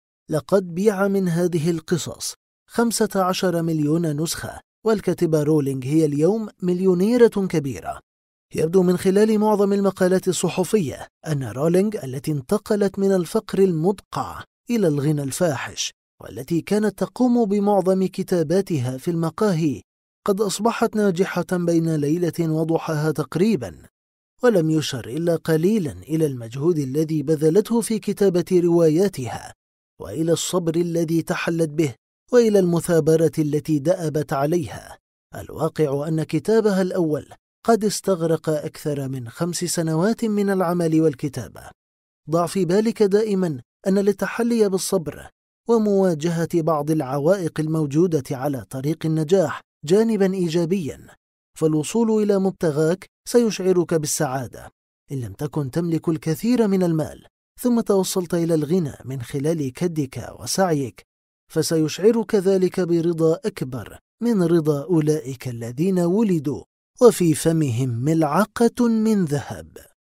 لقد بيع من هذه القصص خمسة عشر مليون نسخة، والكاتبة رولينغ هي اليوم مليونيرة كبيرة. يبدو من خلال معظم المقالات الصحفية أن رولينغ التي انتقلت من الفقر المدقع إلى الغنى الفاحش، والتي كانت تقوم بمعظم كتاباتها في المقاهي، قد أصبحت ناجحة بين ليلة وضحاها تقريبا. ولم يشر إلا قليلا إلى المجهود الذي بذلته في كتابة رواياتها، وإلى الصبر الذي تحلت به، وإلى المثابرة التي دأبت عليها. الواقع أن كتابها الأول قد استغرق أكثر من خمس سنوات من العمل والكتابة. ضع في بالك دائما أن للتحلي بالصبر ومواجهة بعض العوائق الموجودة على طريق النجاح جانبا إيجابيا، فالوصول إلى مبتغاك سيشعرك بالسعادة. إن لم تكن تملك الكثير من المال ثم توصلت إلى الغنى من خلال كدك وسعيك، فسيشعرك ذلك برضا أكبر من رضا أولئك الذين ولدوا وفي فمهم ملعقة من ذهب.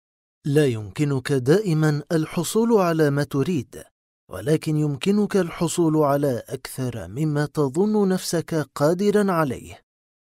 لا يمكنك دائما الحصول على ما تريد، ولكن يمكنك الحصول على أكثر مما تظن نفسك قادرا عليه.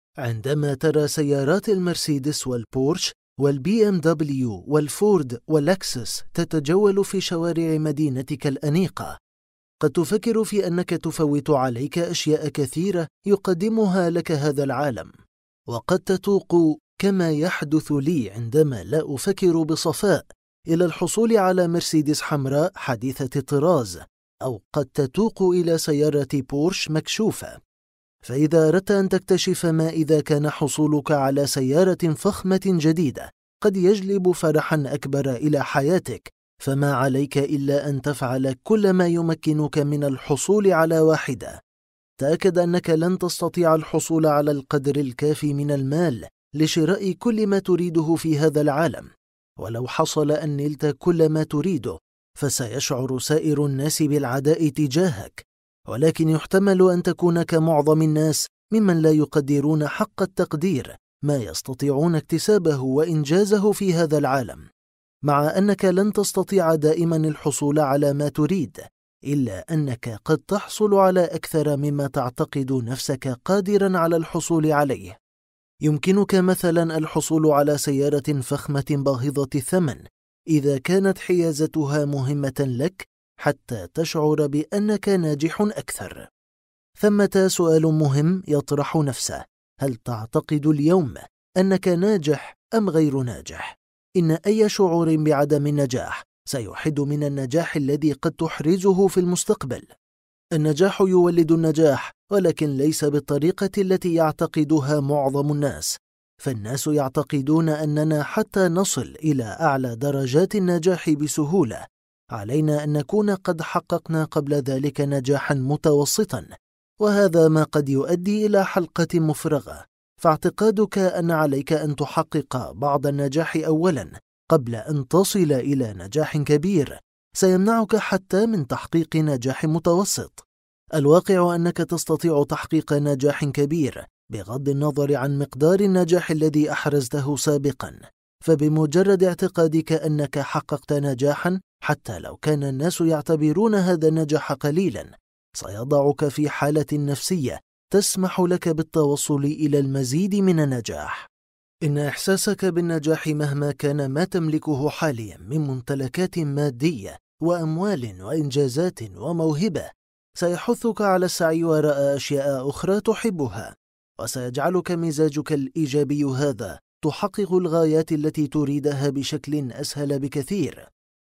عندما ترى سيارات المرسيدس والبورش والبي ام دبليو والفورد واللكسس تتجول في شوارع مدينتك الأنيقة، قد تفكر في أنك تفوت عليك أشياء كثيرة يقدمها لك هذا العالم، وقد تتوق كما يحدث لي عندما لا أفكر بصفاء إلى الحصول على مرسيدس حمراء حديثة الطراز، أو قد تتوق إلى سيارة بورش مكشوفة. فإذا أردت أن تكتشف ما إذا كان حصولك على سيارة فخمة جديدة قد يجلب فرحا أكبر إلى حياتك، فما عليك إلا أن تفعل كل ما يمكنك من الحصول على واحدة. تأكد أنك لن تستطيع الحصول على القدر الكافي من المال لشراء كل ما تريده في هذا العالم، ولو حصل أن نلت كل ما تريده فسيشعر سائر الناس بالعداء تجاهك، ولكن يحتمل أن تكون كمعظم الناس ممن لا يقدرون حق التقدير ما يستطيعون اكتسابه وإنجازه في هذا العالم، مع أنك لن تستطيع دائما الحصول على ما تريد، إلا أنك قد تحصل على أكثر مما تعتقد نفسك قادرا على الحصول عليه. يمكنك مثلا الحصول على سيارة فخمة باهظة الثمن إذا كانت حيازتها مهمة لك حتى تشعر بأنك ناجح أكثر. ثمة سؤال مهم يطرح نفسه: هل تعتقد اليوم أنك ناجح أم غير ناجح؟ إن أي شعور بعدم النجاح سيحد من النجاح الذي قد تحرزه في المستقبل. النجاح يولد النجاح، ولكن ليس بالطريقة التي يعتقدها معظم الناس، فالناس يعتقدون أننا حتى نصل إلى أعلى درجات النجاح بسهولة علينا أن نكون قد حققنا قبل ذلك نجاحا متوسطا، وهذا ما قد يؤدي إلى حلقة مفرغة. فاعتقادك أن عليك أن تحقق بعض النجاح أولا قبل أن تصل إلى نجاح كبير سيمنعك حتى من تحقيق نجاح متوسط. الواقع أنك تستطيع تحقيق نجاح كبير بغض النظر عن مقدار النجاح الذي أحرزته سابقا، فبمجرد اعتقادك أنك حققت نجاحا حتى لو كان الناس يعتبرون هذا النجاح قليلا سيضعك في حالة نفسية تسمح لك بالتوصل إلى المزيد من النجاح. إن إحساسك بالنجاح مهما كان ما تملكه حاليا من ممتلكات مادية وأموال وإنجازات وموهبة سيحثك على السعي وراء أشياء أخرى تحبها، وسيجعلك مزاجك الإيجابي هذا تحقق الغايات التي تريدها بشكل أسهل بكثير.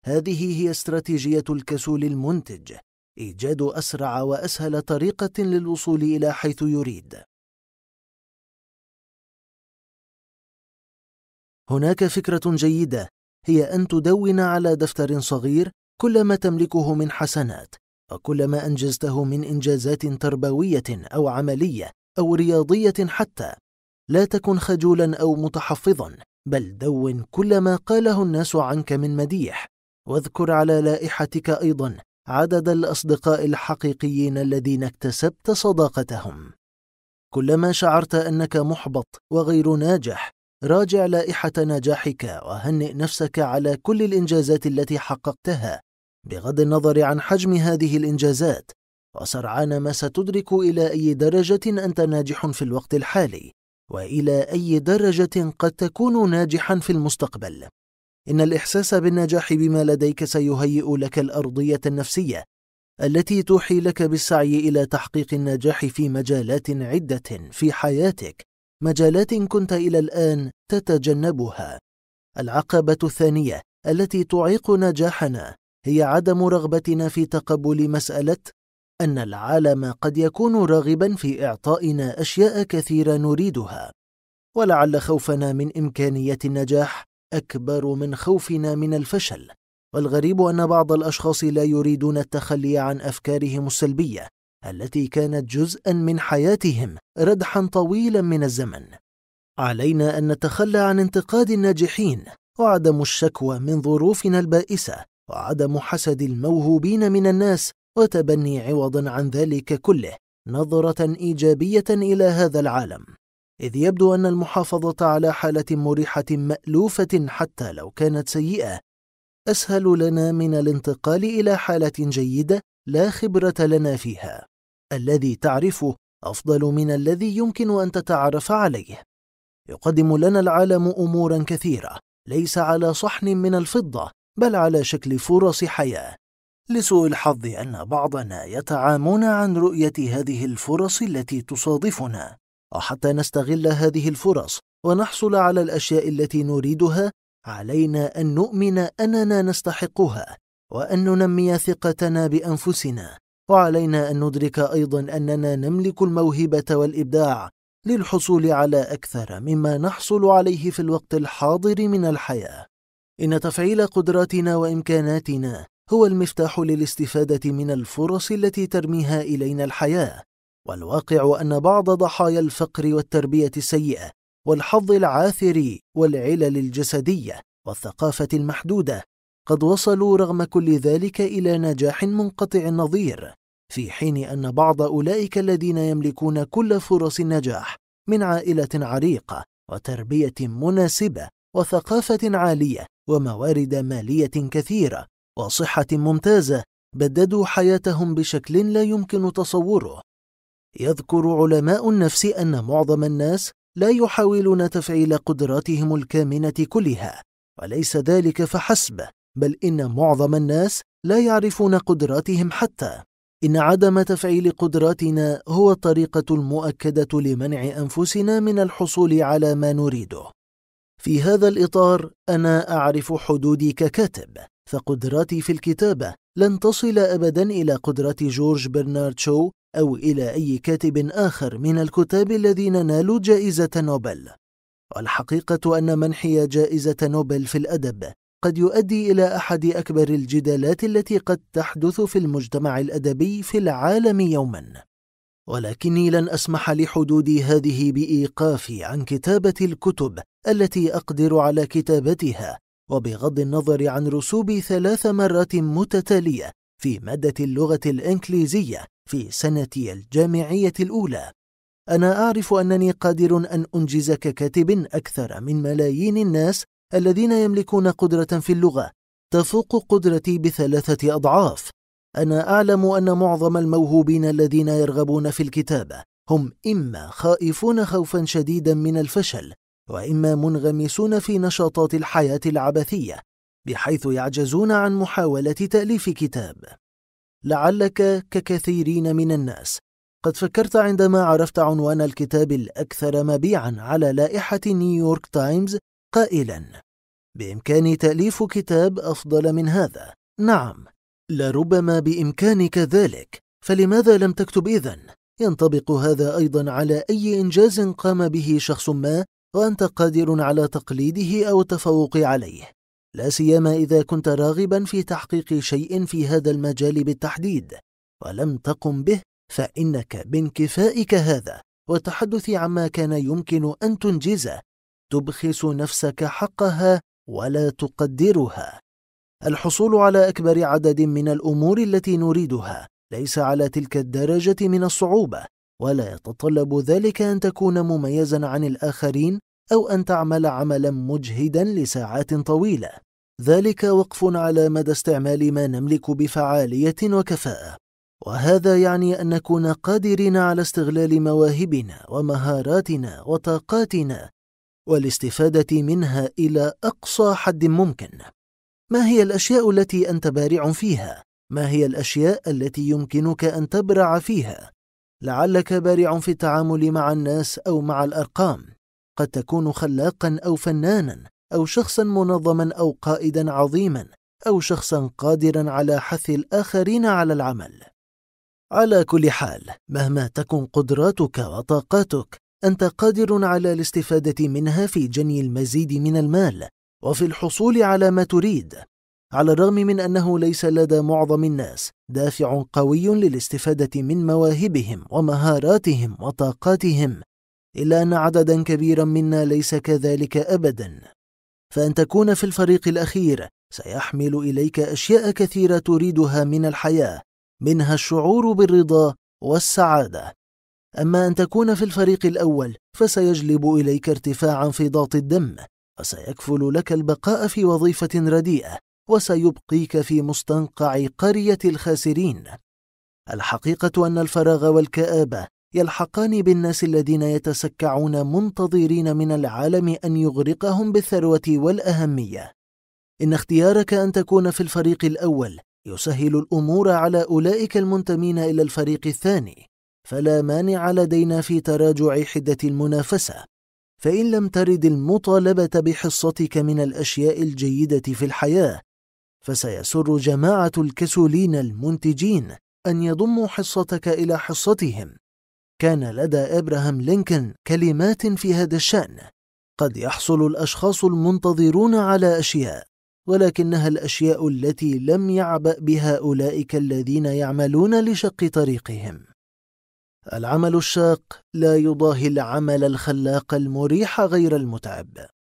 هذه هي استراتيجية الكسول المنتج: إيجاد أسرع وأسهل طريقة للوصول إلى حيث يريد. هناك فكرة جيدة هي أن تدون على دفتر صغير كل ما تملكه من حسنات، وكل ما أنجزته من إنجازات تربوية أو عملية أو رياضية حتى. لا تكن خجولا أو متحفظا، بل دون كل ما قاله الناس عنك من مديح، واذكر على لائحتك أيضا عدد الأصدقاء الحقيقيين الذين اكتسبت صداقتهم. كلما شعرت أنك محبط وغير ناجح راجع لائحة نجاحك وهنئ نفسك على كل الإنجازات التي حققتها بغض النظر عن حجم هذه الإنجازات، وسرعان ما ستدرك إلى أي درجة أنت ناجح في الوقت الحالي وإلى أي درجة قد تكون ناجحا في المستقبل. إن الإحساس بالنجاح بما لديك سيهيئ لك الأرضية النفسية التي توحي لك بالسعي إلى تحقيق النجاح في مجالات عدة في حياتك، مجالات كنت إلى الآن تتجنبها. العقبة الثانية التي تعيق نجاحنا هي عدم رغبتنا في تقبل مسألة أن العالم قد يكون راغبا في إعطائنا أشياء كثيرة نريدها، ولعل خوفنا من إمكانية النجاح أكبر من خوفنا من الفشل. والغريب أن بعض الأشخاص لا يريدون التخلي عن أفكارهم السلبية التي كانت جزءا من حياتهم ردحا طويلا من الزمن. علينا أن نتخلى عن انتقاد الناجحين وعدم الشكوى من ظروفنا البائسة وعدم حسد الموهوبين من الناس، وتبني عوضا عن ذلك كله نظرة إيجابية إلى هذا العالم، إذ يبدو أن المحافظة على حالة مريحة مألوفة حتى لو كانت سيئة أسهل لنا من الانتقال إلى حالة جيدة لا خبرة لنا فيها. الذي تعرفه أفضل من الذي يمكن أن تتعرف عليه. يقدم لنا العالم أمورا كثيرة ليس على صحن من الفضة بل على شكل فرص حياة. لسوء الحظ أن بعضنا يتعامون عن رؤية هذه الفرص التي تصادفنا، وحتى نستغل هذه الفرص ونحصل على الأشياء التي نريدها علينا أن نؤمن أننا نستحقها وأن ننمي ثقتنا بأنفسنا، وعلينا أن ندرك أيضا أننا نملك الموهبة والإبداع للحصول على أكثر مما نحصل عليه في الوقت الحاضر من الحياة. إن تفعيل قدراتنا وإمكاناتنا هو المفتاح للاستفادة من الفرص التي ترميها إلينا الحياة. والواقع أن بعض ضحايا الفقر والتربية السيئة والحظ العاثر والعلل الجسدية والثقافة المحدودة قد وصلوا رغم كل ذلك إلى نجاح منقطع النظير، في حين أن بعض أولئك الذين يملكون كل فرص النجاح من عائلة عريقة وتربية مناسبة وثقافة عالية وموارد مالية كثيرة وصحة ممتازة بددوا حياتهم بشكل لا يمكن تصوره. يذكر علماء النفس أن معظم الناس لا يحاولون تفعيل قدراتهم الكامنة كلها، وليس ذلك فحسب، بل إن معظم الناس لا يعرفون قدراتهم حتى. إن عدم تفعيل قدراتنا هو الطريقة المؤكدة لمنع أنفسنا من الحصول على ما نريده. في هذا الإطار أنا أعرف حدودي ككاتب، فقدراتي في الكتابة لن تصل أبدا إلى قدرات جورج برنارد شو أو إلى أي كاتب آخر من الكتاب الذين نالوا جائزة نوبل. والحقيقة أن منحي جائزة نوبل في الأدب قد يؤدي إلى أحد أكبر الجدالات التي قد تحدث في المجتمع الأدبي في العالم يوما، ولكني لن أسمح لحدودي هذه بإيقافي عن كتابة الكتب التي أقدر على كتابتها، وبغض النظر عن رسوبي ثلاث مرات متتالية في مادة اللغة الإنجليزية في سنتي الجامعية الأولى. أنا أعرف أنني قادر أن أنجز ككاتب أكثر من ملايين الناس الذين يملكون قدرة في اللغة تفوق قدرتي بثلاثة أضعاف. أنا أعلم أن معظم الموهوبين الذين يرغبون في الكتابة هم إما خائفون خوفا شديدا من الفشل، وإما منغمسون في نشاطات الحياة العبثية بحيث يعجزون عن محاولة تأليف كتاب. لعلك ككثيرين من الناس قد فكرت عندما عرفت عنوان الكتاب الأكثر مبيعا على لائحة نيويورك تايمز قائلا: بإمكاني تأليف كتاب أفضل من هذا. نعم، لربما بإمكانك ذلك، فلماذا لم تكتب إذن؟ ينطبق هذا أيضا على أي إنجاز قام به شخص ما وأنت قادر على تقليده أو التفوق عليه، لا سيما إذا كنت راغبا في تحقيق شيء في هذا المجال بالتحديد ولم تقم به، فإنك بانكفائك هذا والتحدث عما كان يمكن أن تنجزه تبخس نفسك حقها ولا تقدرها. الحصول على أكبر عدد من الأمور التي نريدها ليس على تلك الدرجة من الصعوبة، ولا يتطلب ذلك أن تكون مميزا عن الآخرين أو أن تعمل عملا مجهدا لساعات طويلة. ذلك وقف على مدى استعمال ما نملك بفعالية وكفاءة، وهذا يعني أن نكون قادرين على استغلال مواهبنا ومهاراتنا وطاقاتنا والاستفادة منها إلى أقصى حد ممكن. ما هي الأشياء التي أنت بارع فيها؟ ما هي الأشياء التي يمكنك أن تبرع فيها؟ لعلك بارع في التعامل مع الناس أو مع الأرقام، قد تكون خلاقا أو فنانا أو شخصا منظما أو قائدا عظيما أو شخصا قادرا على حث الآخرين على العمل. على كل حال، مهما تكن قدراتك وطاقاتك، أنت قادر على الاستفادة منها في جني المزيد من المال وفي الحصول على ما تريد. على الرغم من أنه ليس لدى معظم الناس دافع قوي للاستفادة من مواهبهم ومهاراتهم وطاقاتهم، إلا أن عددا كبيرا منا ليس كذلك أبدا. فأن تكون في الفريق الأخير سيحمل إليك أشياء كثيرة تريدها من الحياة، منها الشعور بالرضا والسعادة. أما أن تكون في الفريق الأول فسيجلب إليك ارتفاعا في ضغط الدم، وسيكفل لك البقاء في وظيفة رديئة، وسيبقيك في مستنقع قرية الخاسرين. الحقيقة أن الفراغ والكآبة يلحقان بالناس الذين يتسكعون منتظرين من العالم أن يغرقهم بالثروة والأهمية. إن اختيارك أن تكون في الفريق الأول يسهل الأمور على أولئك المنتمين إلى الفريق الثاني، فلا مانع لدينا في تراجع حدة المنافسة. فإن لم ترد المطالبة بحصتك من الأشياء الجيدة في الحياة، فسيسر جماعة الكسولين المنتجين أن يضموا حصتك إلى حصتهم. كان لدى إبراهام لينكولن كلمات في هذا الشأن: قد يحصل الأشخاص المنتظرون على أشياء، ولكنها الأشياء التي لم يعبأ بها أولئك الذين يعملون لشق طريقهم. العمل الشاق لا يضاهي العمل الخلاق المريح غير المتعب.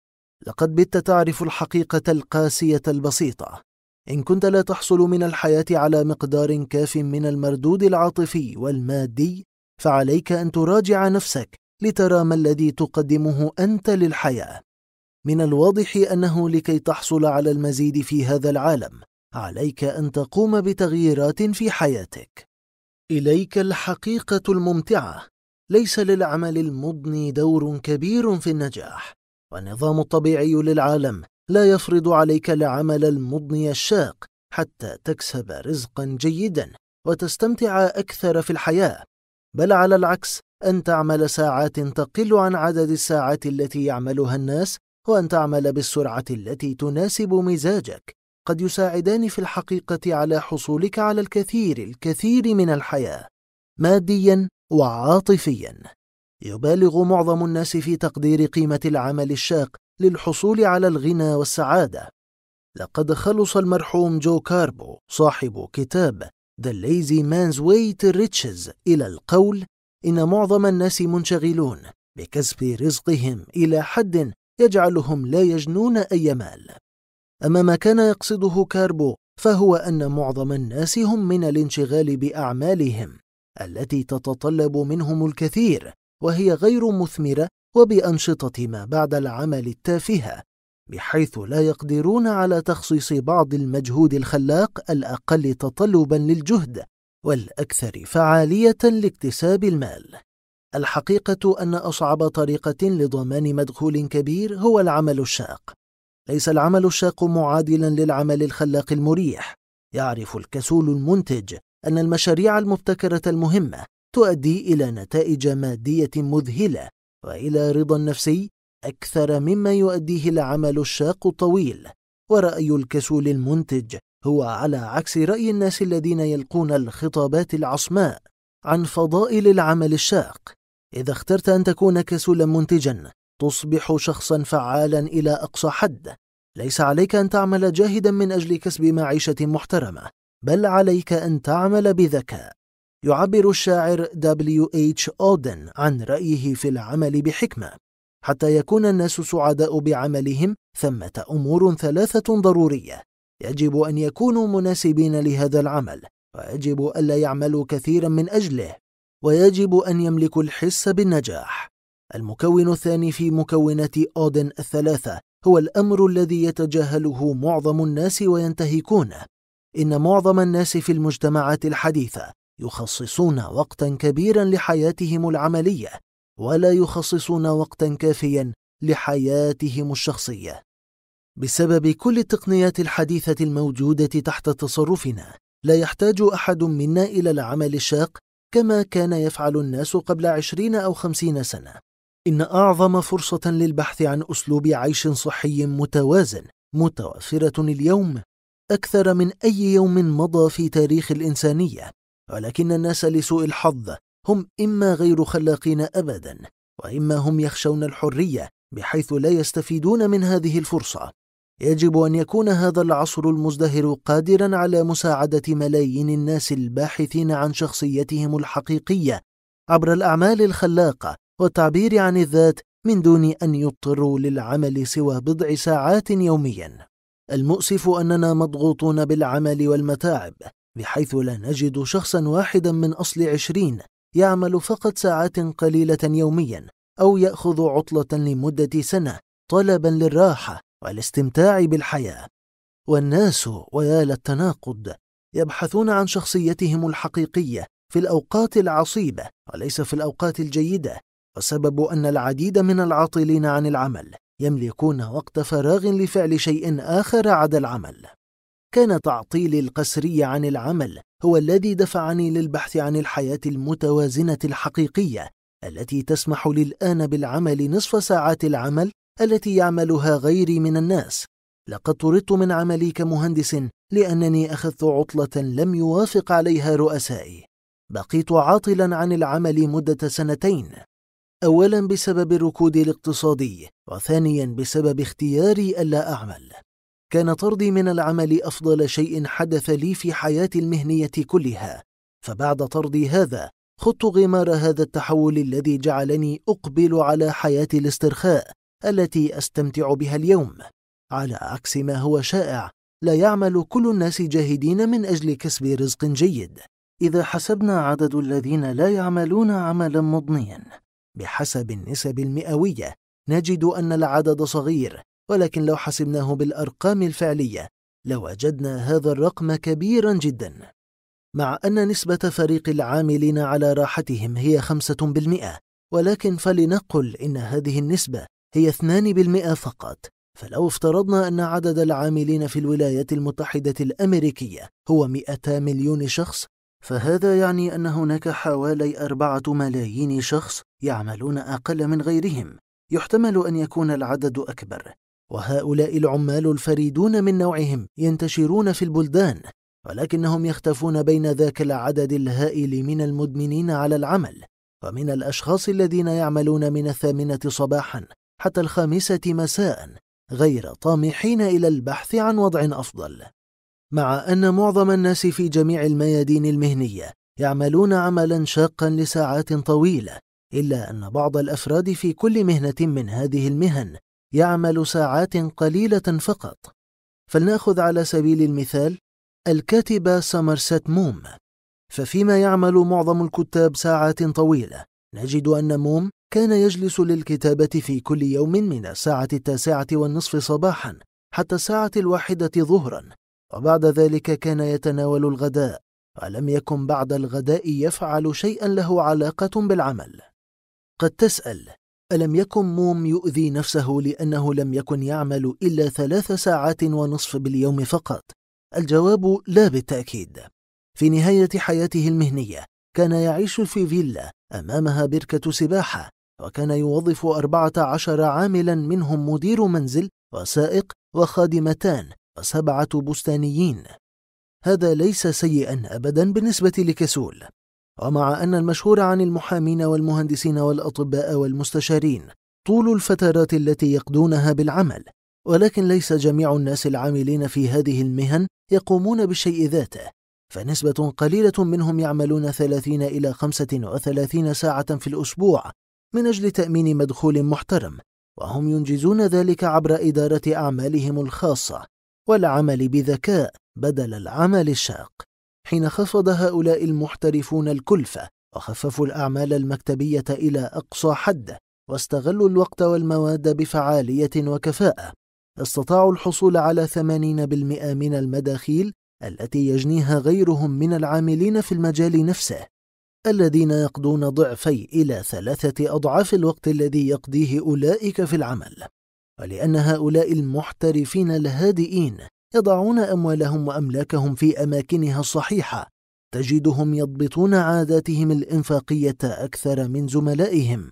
لقد بت تعرف الحقيقة القاسية البسيطة: إن كنت لا تحصل من الحياة على مقدار كاف من المردود العاطفي والمادي، فعليك أن تراجع نفسك لترى ما الذي تقدمه أنت للحياة. من الواضح أنه لكي تحصل على المزيد في هذا العالم، عليك أن تقوم بتغييرات في حياتك. إليك الحقيقة الممتعة: ليس للعمل المضني دور كبير في النجاح، والنظام الطبيعي للعالم لا يفرض عليك العمل المضني الشاق حتى تكسب رزقا جيدا وتستمتع أكثر في الحياة، بل على العكس، أن تعمل ساعات تقل عن عدد الساعات التي يعملها الناس، وأن تعمل بالسرعة التي تناسب مزاجك، قد يساعدان في الحقيقة على حصولك على الكثير الكثير من الحياة ماديا وعاطفيا. يبالغ معظم الناس في تقدير قيمة العمل الشاق للحصول على الغنى والسعادة. لقد خلص المرحوم جو كاربو صاحب كتاب The Lazy Man's Way to Riches إلى القول: إن معظم الناس منشغلون بكسب رزقهم إلى حد يجعلهم لا يجنون أي مال. أما ما كان يقصده كاربو فهو أن معظم الناس هم من الانشغال بأعمالهم التي تتطلب منهم الكثير وهي غير مثمرة، وبأنشطة ما بعد العمل التافهة، بحيث لا يقدرون على تخصيص بعض المجهود الخلاق الأقل تطلبا للجهد والأكثر فعالية لاكتساب المال. الحقيقة أن أصعب طريقة لضمان مدخول كبير هو العمل الشاق. ليس العمل الشاق معادلا للعمل الخلاق المريح. يعرف الكسول المنتج أن المشاريع المبتكرة المهمة تؤدي إلى نتائج مادية مذهلة وإلى رضا نفسي أكثر مما يؤديه العمل الشاق الطويل. ورأي الكسول المنتج هو على عكس رأي الناس الذين يلقون الخطابات العصماء عن فضائل العمل الشاق. إذا اخترت أن تكون كسولا منتجا، تصبح شخصا فعالا إلى أقصى حد. ليس عليك أن تعمل جاهدا من أجل كسب معيشة محترمة، بل عليك أن تعمل بذكاء. يعبر الشاعر دبليو إتش أودن عن رأيه في العمل بحكمة: حتى يكون الناس سعداء بعملهم ثمة أمور ثلاثة ضرورية: يجب أن يكونوا مناسبين لهذا العمل، ويجب ألا يعملوا كثيرا من أجله، ويجب أن يملكوا الحس بالنجاح. المكون الثاني في مكونات أودن الثلاثة هو الأمر الذي يتجاهله معظم الناس وينتهكونه. إن معظم الناس في المجتمعات الحديثة يخصصون وقتا كبيرا لحياتهم العملية، ولا يخصصون وقتا كافيا لحياتهم الشخصية. بسبب كل التقنيات الحديثة الموجودة تحت تصرفنا، لا يحتاج أحد منا إلى العمل الشاق كما كان يفعل الناس قبل عشرين أو خمسين سنة. إن أعظم فرصة للبحث عن أسلوب عيش صحي متوازن متوفرة اليوم أكثر من أي يوم مضى في تاريخ الإنسانية، ولكن الناس لسوء الحظ هم إما غير خلاقين أبدا، وإما هم يخشون الحرية بحيث لا يستفيدون من هذه الفرصة. يجب أن يكون هذا العصر المزدهر قادرا على مساعدة ملايين الناس الباحثين عن شخصيتهم الحقيقية عبر الأعمال الخلاقة والتعبير عن الذات من دون أن يضطروا للعمل سوى بضع ساعات يوميا. المؤسف أننا مضغوطون بالعمل والمتاعب، بحيث لا نجد شخصا واحدا من أصل عشرين يعمل فقط ساعات قليلة يوميا أو يأخذ عطلة لمدة سنة طلبا للراحة والاستمتاع بالحياة. والناس ويا للتناقض يبحثون عن شخصيتهم الحقيقية في الأوقات العصيبة وليس في الأوقات الجيدة، والسبب أن العديد من العاطلين عن العمل يملكون وقت فراغ لفعل شيء آخر عدا العمل. كان تعطيلي القسري عن العمل هو الذي دفعني للبحث عن الحياة المتوازنة الحقيقية التي تسمح لي الآن بالعمل نصف ساعات العمل التي يعملها غيري من الناس. لقد طردت من عملي كمهندس لأنني أخذت عطلة لم يوافق عليها رؤسائي. بقيت عاطلا عن العمل مدة سنتين، أولا بسبب الركود الاقتصادي، وثانيا بسبب اختياري ألا أعمل. كان طردي من العمل أفضل شيء حدث لي في حياتي المهنية كلها، فبعد طردي هذا خضت غمار هذا التحول الذي جعلني أقبل على حياة الاسترخاء التي أستمتع بها اليوم، على عكس ما هو شائع. لا يعمل كل الناس جاهدين من أجل كسب رزق جيد. إذا حسبنا عدد الذين لا يعملون عملا مضنيا بحسب النسب المئوية نجد أن العدد صغير، ولكن لو حسبناه بالأرقام الفعلية لوجدنا هذا الرقم كبيرا جدا. مع أن نسبة فريق العاملين على راحتهم هي خمسة بالمئة، ولكن فلنقل إن هذه النسبة هي اثنان بالمئة فقط. فلو افترضنا أن عدد العاملين في الولايات المتحدة الأمريكية هو مئة مليون شخص، فهذا يعني أن هناك حوالي أربعة ملايين شخص يعملون أقل من غيرهم. يحتمل أن يكون العدد أكبر، وهؤلاء العمال الفريدون من نوعهم ينتشرون في البلدان، ولكنهم يختفون بين ذاك العدد الهائل من المدمنين على العمل، ومن الأشخاص الذين يعملون من الثامنة صباحا حتى الخامسة مساء غير طامحين إلى البحث عن وضع أفضل. مع أن معظم الناس في جميع الميادين المهنية يعملون عملا شاقا لساعات طويلة، إلا أن بعض الأفراد في كل مهنة من هذه المهن يعمل ساعات قليلة فقط. فلنأخذ على سبيل المثال الكاتبة سومرست موم، ففيما يعمل معظم الكتاب ساعات طويلة، نجد أن موم كان يجلس للكتابة في كل يوم من الساعة التاسعة والنصف صباحا حتى الساعة الواحدة ظهرا، وبعد ذلك كان يتناول الغداء، ولم يكن بعد الغداء يفعل شيئا له علاقة بالعمل. قد تسأل: ألم يكن موم يؤذي نفسه لأنه لم يكن يعمل إلا ثلاث ساعات ونصف باليوم فقط؟ الجواب لا بالتأكيد. في نهاية حياته المهنية كان يعيش في فيلا أمامها بركة سباحة، وكان يوظف أربعة عشر عاملا منهم مدير منزل وسائق وخادمتان وسبعة بستانيين. هذا ليس سيئا أبدا بالنسبة لكسول. ومع أن المشهور عن المحامين والمهندسين والأطباء والمستشارين طول الفترات التي يقضونها بالعمل، ولكن ليس جميع الناس العاملين في هذه المهن يقومون بالشيء ذاته، فنسبة قليلة منهم يعملون ثلاثين إلى خمسة وثلاثين ساعة في الأسبوع من أجل تأمين مدخول محترم، وهم ينجزون ذلك عبر إدارة أعمالهم الخاصة والعمل بذكاء بدل العمل الشاق. حين خفض هؤلاء المحترفون الكلفة وخففوا الأعمال المكتبية إلى أقصى حد واستغلوا الوقت والمواد بفعالية وكفاءة، استطاعوا الحصول على ثمانين بالمئة من المداخيل التي يجنيها غيرهم من العاملين في المجال نفسه، الذين يقضون ضعفي إلى ثلاثة أضعاف الوقت الذي يقضيه أولئك في العمل. ولأن هؤلاء المحترفين الهادئين يضعون أموالهم وأملاكهم في أماكنها الصحيحة، تجدهم يضبطون عاداتهم الإنفاقية أكثر من زملائهم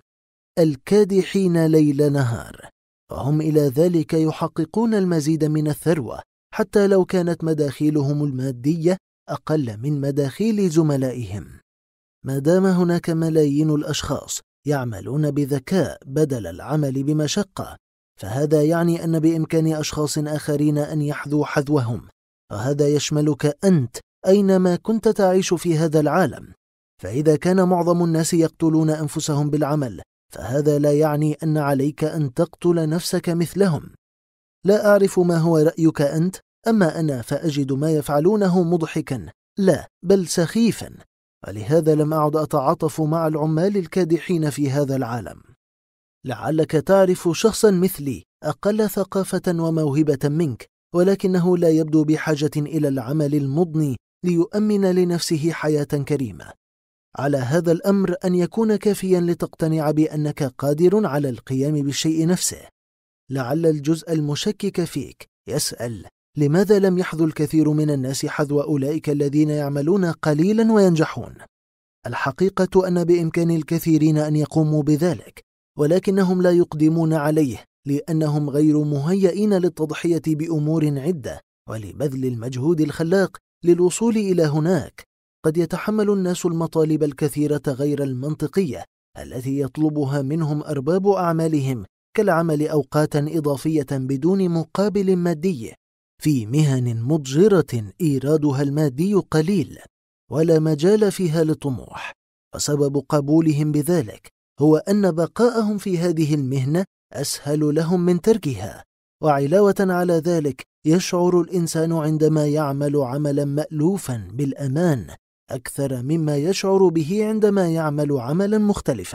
الكادحين ليل نهار، وهم إلى ذلك يحققون المزيد من الثروة حتى لو كانت مداخيلهم المادية أقل من مداخيل زملائهم. ما دام هناك ملايين الأشخاص يعملون بذكاء بدل العمل بمشقة، فهذا يعني أن بإمكان أشخاص آخرين أن يحذوا حذوهم، وهذا يشملك أنت أينما كنت تعيش في هذا العالم. فإذا كان معظم الناس يقتلون أنفسهم بالعمل، فهذا لا يعني أن عليك أن تقتل نفسك مثلهم. لا أعرف ما هو رأيك أنت، أما أنا فأجد ما يفعلونه مضحكا، لا بل سخيفا، ولهذا لم أعد أتعاطف مع العمال الكادحين في هذا العالم. لعلك تعرف شخصا مثلي أقل ثقافة وموهبة منك، ولكنه لا يبدو بحاجة إلى العمل المضني ليؤمن لنفسه حياة كريمة. على هذا الأمر أن يكون كافيا لتقتنع بأنك قادر على القيام بالشيء نفسه. لعل الجزء المشكك فيك يسأل: لماذا لم يحظو الكثير من الناس حذو أولئك الذين يعملون قليلا وينجحون؟ الحقيقة أن بإمكان الكثيرين أن يقوموا بذلك، ولكنهم لا يقدمون عليه لأنهم غير مهيئين للتضحية بأمور عدة ولبذل المجهود الخلاق للوصول إلى هناك. قد يتحمل الناس المطالب الكثيرة غير المنطقية التي يطلبها منهم أرباب أعمالهم، كالعمل أوقاتا إضافية بدون مقابل مادي في مهن مضجرة إيرادها المادي قليل ولا مجال فيها للطموح. وسبب قبولهم بذلك هو أن بقاءهم في هذه المهنة أسهل لهم من تركها. وعلاوة على ذلك يشعر الإنسان عندما يعمل عملا مألوفا بالأمان أكثر مما يشعر به عندما يعمل عملا مختلفا.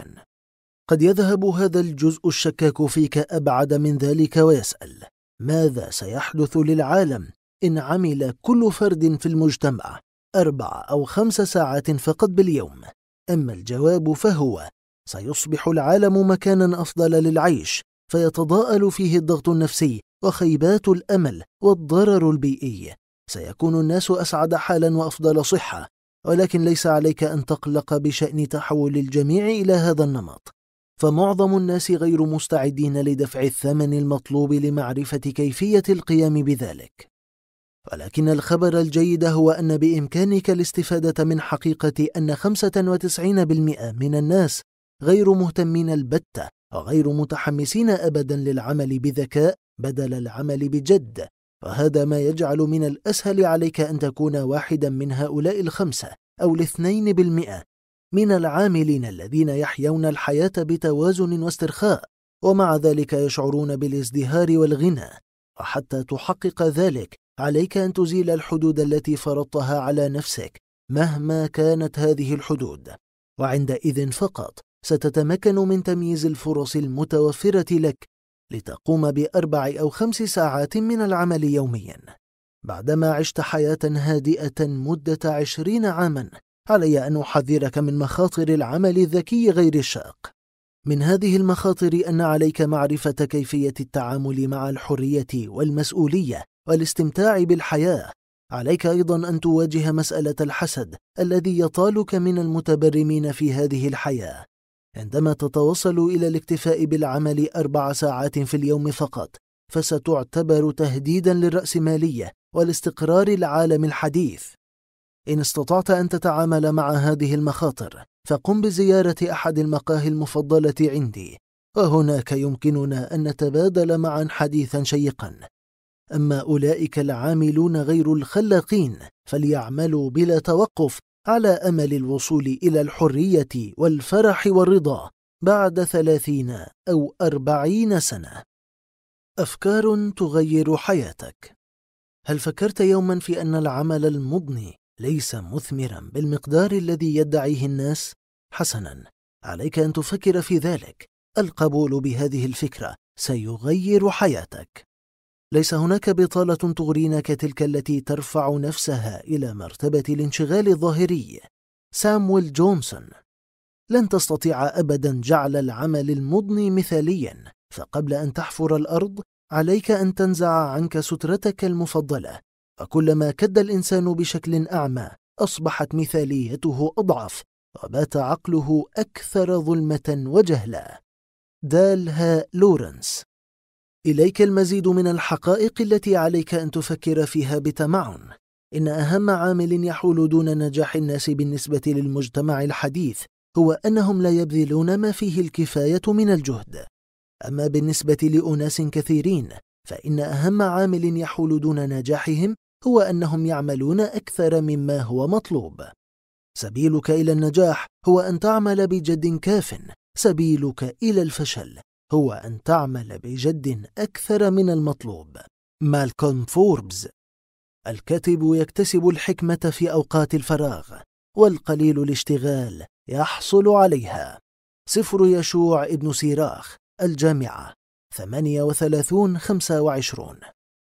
قد يذهب هذا الجزء الشكاك فيك أبعد من ذلك ويسأل: ماذا سيحدث للعالم إن عمل كل فرد في المجتمع أربع أو خمس ساعات فقط باليوم؟ أما الجواب فهو: سيصبح العالم مكانا أفضل للعيش، فيتضاءل فيه الضغط النفسي وخيبات الأمل والضرر البيئي. سيكون الناس أسعد حالا وأفضل صحة، ولكن ليس عليك أن تقلق بشأن تحول الجميع إلى هذا النمط، فمعظم الناس غير مستعدين لدفع الثمن المطلوب لمعرفة كيفية القيام بذلك. ولكن الخبر الجيد هو أن بإمكانك الاستفادة من حقيقة أن خمسة وتسعين بالمئة من الناس غير مهتمين البتة وغير متحمسين أبدا للعمل بذكاء بدل العمل بجد، وهذا ما يجعل من الأسهل عليك أن تكون واحدا من هؤلاء الخمسة أو الاثنين بالمئة من العاملين الذين يحيون الحياة بتوازن واسترخاء، ومع ذلك يشعرون بالازدهار والغنى. وحتى تحقق ذلك عليك أن تزيل الحدود التي فرضتها على نفسك مهما كانت هذه الحدود، وعندئذ فقط ستتمكن من تمييز الفرص المتوفرة لك لتقوم بأربع أو خمس ساعات من العمل يوميا. بعدما عشت حياة هادئة مدة عشرين عاما، علي أن أحذرك من مخاطر العمل الذكي غير الشاق. من هذه المخاطر أن عليك معرفة كيفية التعامل مع الحرية والمسؤولية والاستمتاع بالحياة. عليك أيضا أن تواجه مسألة الحسد الذي يطالك من المتبرمين في هذه الحياة. عندما تتوصل إلى الاكتفاء بالعمل أربع ساعات في اليوم فقط، فستعتبر تهديدا للرأسمالية والاستقرار العالم الحديث. إن استطعت أن تتعامل مع هذه المخاطر، فقم بزيارة أحد المقاهي المفضلة عندي، وهناك يمكننا أن نتبادل معا حديثا شيقا. أما أولئك العاملون غير الخلاقين فليعملوا بلا توقف على أمل الوصول إلى الحرية والفرح والرضا بعد ثلاثين أو أربعين سنة. أفكار تغير حياتك. هل فكرت يوما في أن العمل المضني ليس مثمرا بالمقدار الذي يدعيه الناس؟ حسنا، عليك أن تفكر في ذلك. القبول بهذه الفكرة سيغير حياتك. ليس هناك بطالة تغرينك تلك التي ترفع نفسها إلى مرتبة الانشغال الظاهري. سامويل جونسون. لن تستطيع أبدا جعل العمل المضني مثاليا، فقبل أن تحفر الأرض عليك أن تنزع عنك سترتك المفضلة، وكلما كد الإنسان بشكل أعمى أصبحت مثاليته أضعف، وبات عقله أكثر ظلمة وجهلا. دالها لورنس. إليك المزيد من الحقائق التي عليك أن تفكر فيها بتمعن. إن أهم عامل يحول دون نجاح الناس بالنسبة للمجتمع الحديث هو أنهم لا يبذلون ما فيه الكفاية من الجهد. أما بالنسبة لأناس كثيرين، فإن أهم عامل يحول دون نجاحهم هو أنهم يعملون أكثر مما هو مطلوب. سبيلك إلى النجاح هو أن تعمل بجد كاف، سبيلك إلى الفشل هو أن تعمل بجد أكثر من المطلوب. مالكولم فوربز. الكاتب يكتسب الحكمة في أوقات الفراغ، والقليل الاشتغال يحصل عليها. سفر يشوع ابن سيراخ، الجامعة، ثمانية وثلاثون خمسة وعشرون.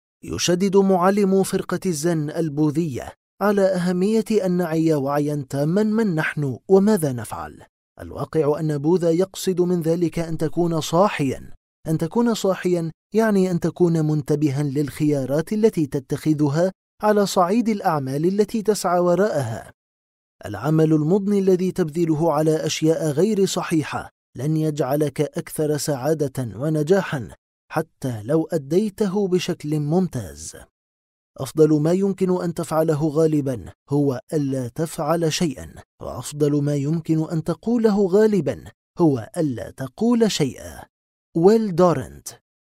يشدد معلم فرقة الزن البوذية على أهمية أن نعي وعيا تاما من نحن وماذا نفعل. الواقع أن بوذا يقصد من ذلك أن تكون صاحيا. أن تكون صاحيا يعني أن تكون منتبها للخيارات التي تتخذها على صعيد الأعمال التي تسعى وراءها. العمل المضني الذي تبذله على أشياء غير صحيحة لن يجعلك أكثر سعادة ونجاحا حتى لو أديته بشكل ممتاز. أفضل ما يمكن أن تفعله غالبا هو ألا تفعل شيئا، وأفضل ما يمكن أن تقوله غالبا هو ألا تقول شيئا. ويل دورنت.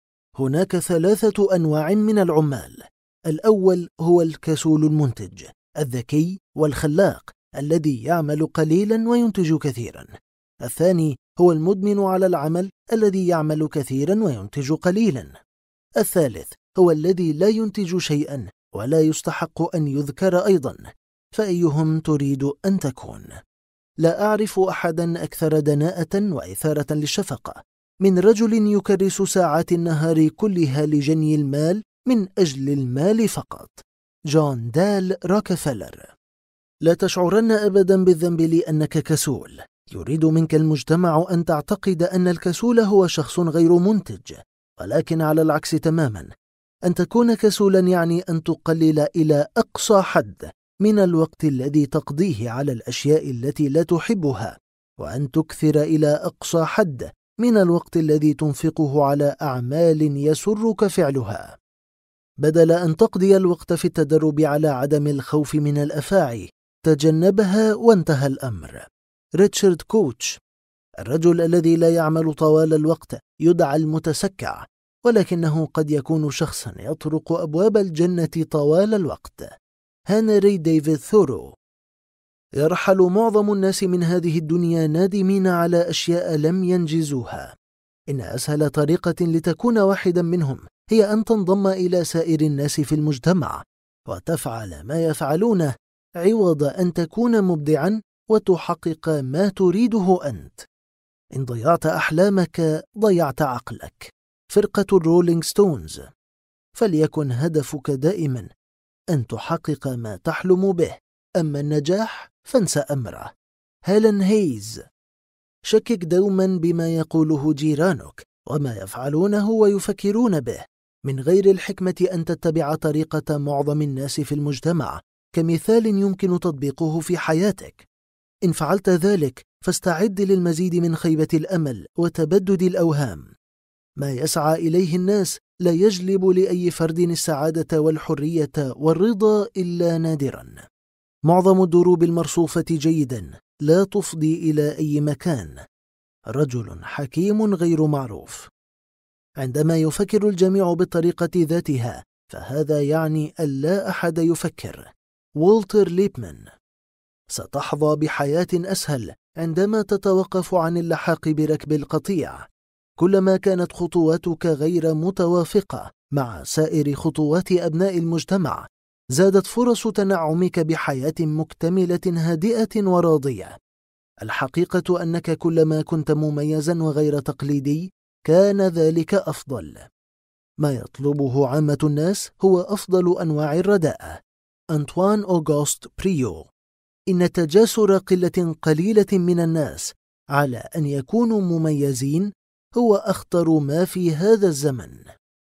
هناك ثلاثة أنواع من العمال. الأول هو الكسول المنتج، الذكي والخلاق الذي يعمل قليلا وينتج كثيرا. الثاني هو المدمن على العمل الذي يعمل كثيرا وينتج قليلا. الثالث هو الذي لا ينتج شيئا ولا يستحق أن يذكر أيضا. فأيهم تريد أن تكون؟ لا أعرف أحدا أكثر دناءة وإثارة للشفقة من رجل يكرس ساعات النهار كلها لجني المال من أجل المال فقط. جون دال روكفلر. لا تشعرن أبدا بالذنب لأنك كسول. يريد منك المجتمع أن تعتقد أن الكسول هو شخص غير منتج، ولكن على العكس تماما. أن تكون كسولا يعني أن تقلل إلى أقصى حد من الوقت الذي تقضيه على الأشياء التي لا تحبها، وأن تكثر إلى أقصى حد من الوقت الذي تنفقه على أعمال يسرك فعلها. بدل أن تقضي الوقت في التدرب على عدم الخوف من الأفاعي، تجنبها وانتهى الأمر. ريتشارد كوتش. الرجل الذي لا يعمل طوال الوقت يدعى المتسكع، ولكنه قد يكون شخصا يطرق أبواب الجنة طوال الوقت. هنري ديفيد ثورو. يرحل معظم الناس من هذه الدنيا نادمين على أشياء لم ينجزوها. إن أسهل طريقة لتكون واحدا منهم هي أن تنضم إلى سائر الناس في المجتمع وتفعل ما يفعلونه، عوض أن تكون مبدعا وتحقق ما تريده أنت. إن ضيعت أحلامك ضيعت عقلك. فرقة الرولينج ستونز. فليكن هدفك دائما أن تحقق ما تحلم به، أما النجاح فانسى أمره. هيلين هيز. شكك دوما بما يقوله جيرانك وما يفعلونه ويفكرون به، من غير الحكمة أن تتبع طريقة معظم الناس في المجتمع كمثال يمكن تطبيقه في حياتك. إن فعلت ذلك فاستعد للمزيد من خيبة الأمل وتبدد الأوهام. ما يسعى إليه الناس لا يجلب لأي فرد السعادة والحرية والرضا إلا نادرا. معظم الدروب المرصوفة جيدا لا تفضي إلى أي مكان. رجل حكيم غير معروف. عندما يفكر الجميع بالطريقة ذاتها فهذا يعني أن لا أحد يفكر. والتر ليبمان. ستحظى بحياة أسهل عندما تتوقف عن اللحاق بركب القطيع. كلما كانت خطواتك غير متوافقة مع سائر خطوات أبناء المجتمع، زادت فرص تنعمك بحياة مكتملة هادئة وراضية. الحقيقة أنك كلما كنت مميزا وغير تقليدي كان ذلك أفضل. ما يطلبه عامة الناس هو أفضل أنواع الرداءة. أنطوان أوغوست بريو. إن تجاسر قلة قليلة من الناس على أن يكونوا مميزين هو أخطر ما في هذا الزمن.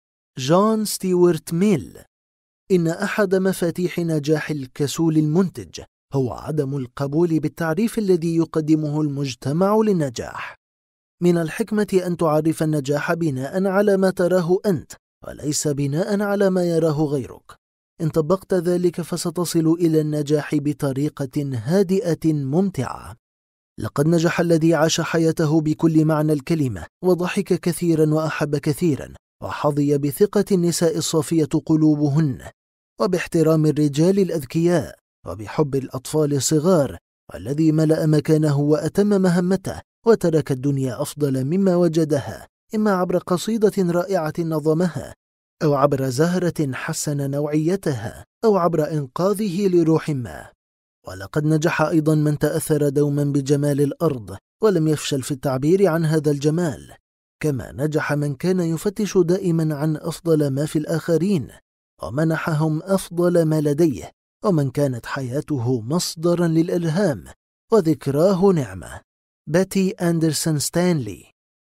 جون ستيوارت ميل. إن أحد مفاتيح نجاح الكسول المنتج هو عدم القبول بالتعريف الذي يقدمه المجتمع للنجاح. من الحكمة أن تعرف النجاح بناء على ما تراه أنت وليس بناء على ما يراه غيرك. إن طبقت ذلك فستصل إلى النجاح بطريقة هادئة ممتعة. لقد نجح الذي عاش حياته بكل معنى الكلمة وضحك كثيرا وأحب كثيرا وحظي بثقة النساء الصافية قلوبهن وباحترام الرجال الأذكياء وبحب الأطفال الصغار، والذي ملأ مكانه وأتم مهمته وترك الدنيا أفضل مما وجدها، إما عبر قصيدة رائعة نظمها أو عبر زهرة حسن نوعيتها أو عبر إنقاذه لروح ما. ولقد نجح أيضا من تأثر دوما بجمال الأرض ولم يفشل في التعبير عن هذا الجمال، كما نجح من كان يفتش دائما عن أفضل ما في الآخرين ومنحهم أفضل ما لديه، ومن كانت حياته مصدرا للإلهام وذكراه نعمة. باتي أندرسون ستانلي.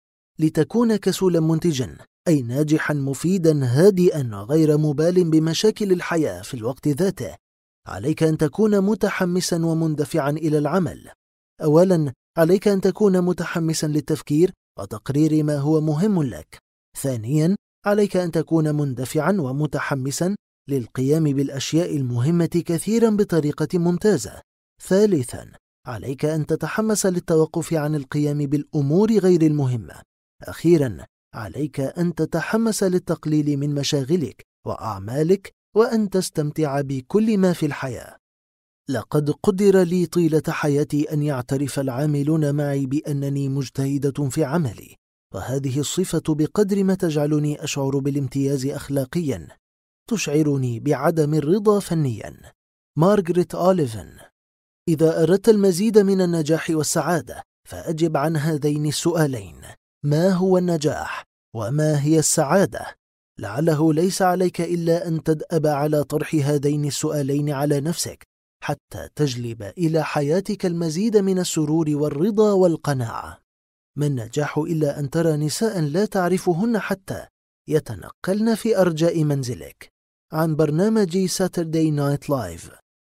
لتكون كسولا منتجا أي ناجحا مفيدا هادئا وغير مبال بمشاكل الحياة في الوقت ذاته، عليك أن تكون متحمسا ومندفعا إلى العمل. أولا، عليك أن تكون متحمسا للتفكير وتقرير ما هو مهم لك. ثانيا، عليك أن تكون مندفعا ومتحمسا للقيام بالأشياء المهمة كثيرا بطريقة ممتازة. ثالثا، عليك أن تتحمس للتوقف عن القيام بالأمور غير المهمة. أخيرا، عليك أن تتحمس للتقليل من مشاغلك وأعمالك وأن تستمتع بكل ما في الحياة. لقد قدر لي طيلة حياتي أن يعترف العاملون معي بأنني مجتهدة في عملي، وهذه الصفة بقدر ما تجعلني أشعر بالامتياز أخلاقيا تشعرني بعدم الرضا فنيا. مارغريت أوليفن. إذا أردت المزيد من النجاح والسعادة فأجب عن هذين السؤالين: ما هو النجاح؟ وما هي السعادة؟ لعله ليس عليك إلا أن تدأب على طرح هذين السؤالين على نفسك حتى تجلب إلى حياتك المزيد من السرور والرضا والقناعة. ما النجاح إلا أن ترى نساء لا تعرفهن حتى يتنقلن في أرجاء منزلك. عن برنامج ساتردي نايت لايف.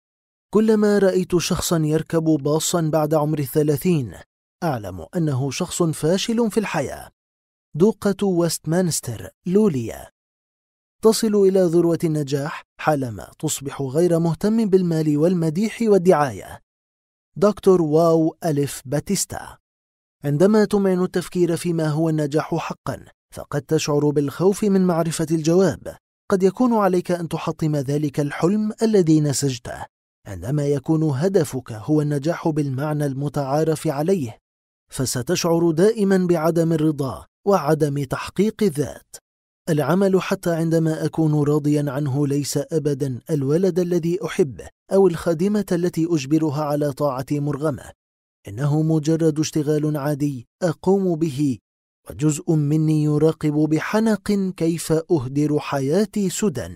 كلما رأيت شخصا يركب باصا بعد عمر الثلاثين أعلم أنه شخص فاشل في الحياة. دوقة ويستمانستر، لوليا. تصل إلى ذروة النجاح حالما تصبح غير مهتم بالمال والمديح والدعاية. دكتور واو ألف باتيستا. عندما تمعن التفكير فيما هو النجاح حقا فقد تشعر بالخوف من معرفة الجواب. قد يكون عليك أن تحطم ذلك الحلم الذي نسجته. عندما يكون هدفك هو النجاح بالمعنى المتعارف عليه فستشعر دائما بعدم الرضا وعدم تحقيق الذات. العمل حتى عندما أكون راضيا عنه ليس أبدا الولد الذي أحبه أو الخادمة التي أجبرها على طاعتي مرغمة. إنه مجرد اشتغال عادي أقوم به، وجزء مني يراقب بحنق كيف أهدر حياتي سدى.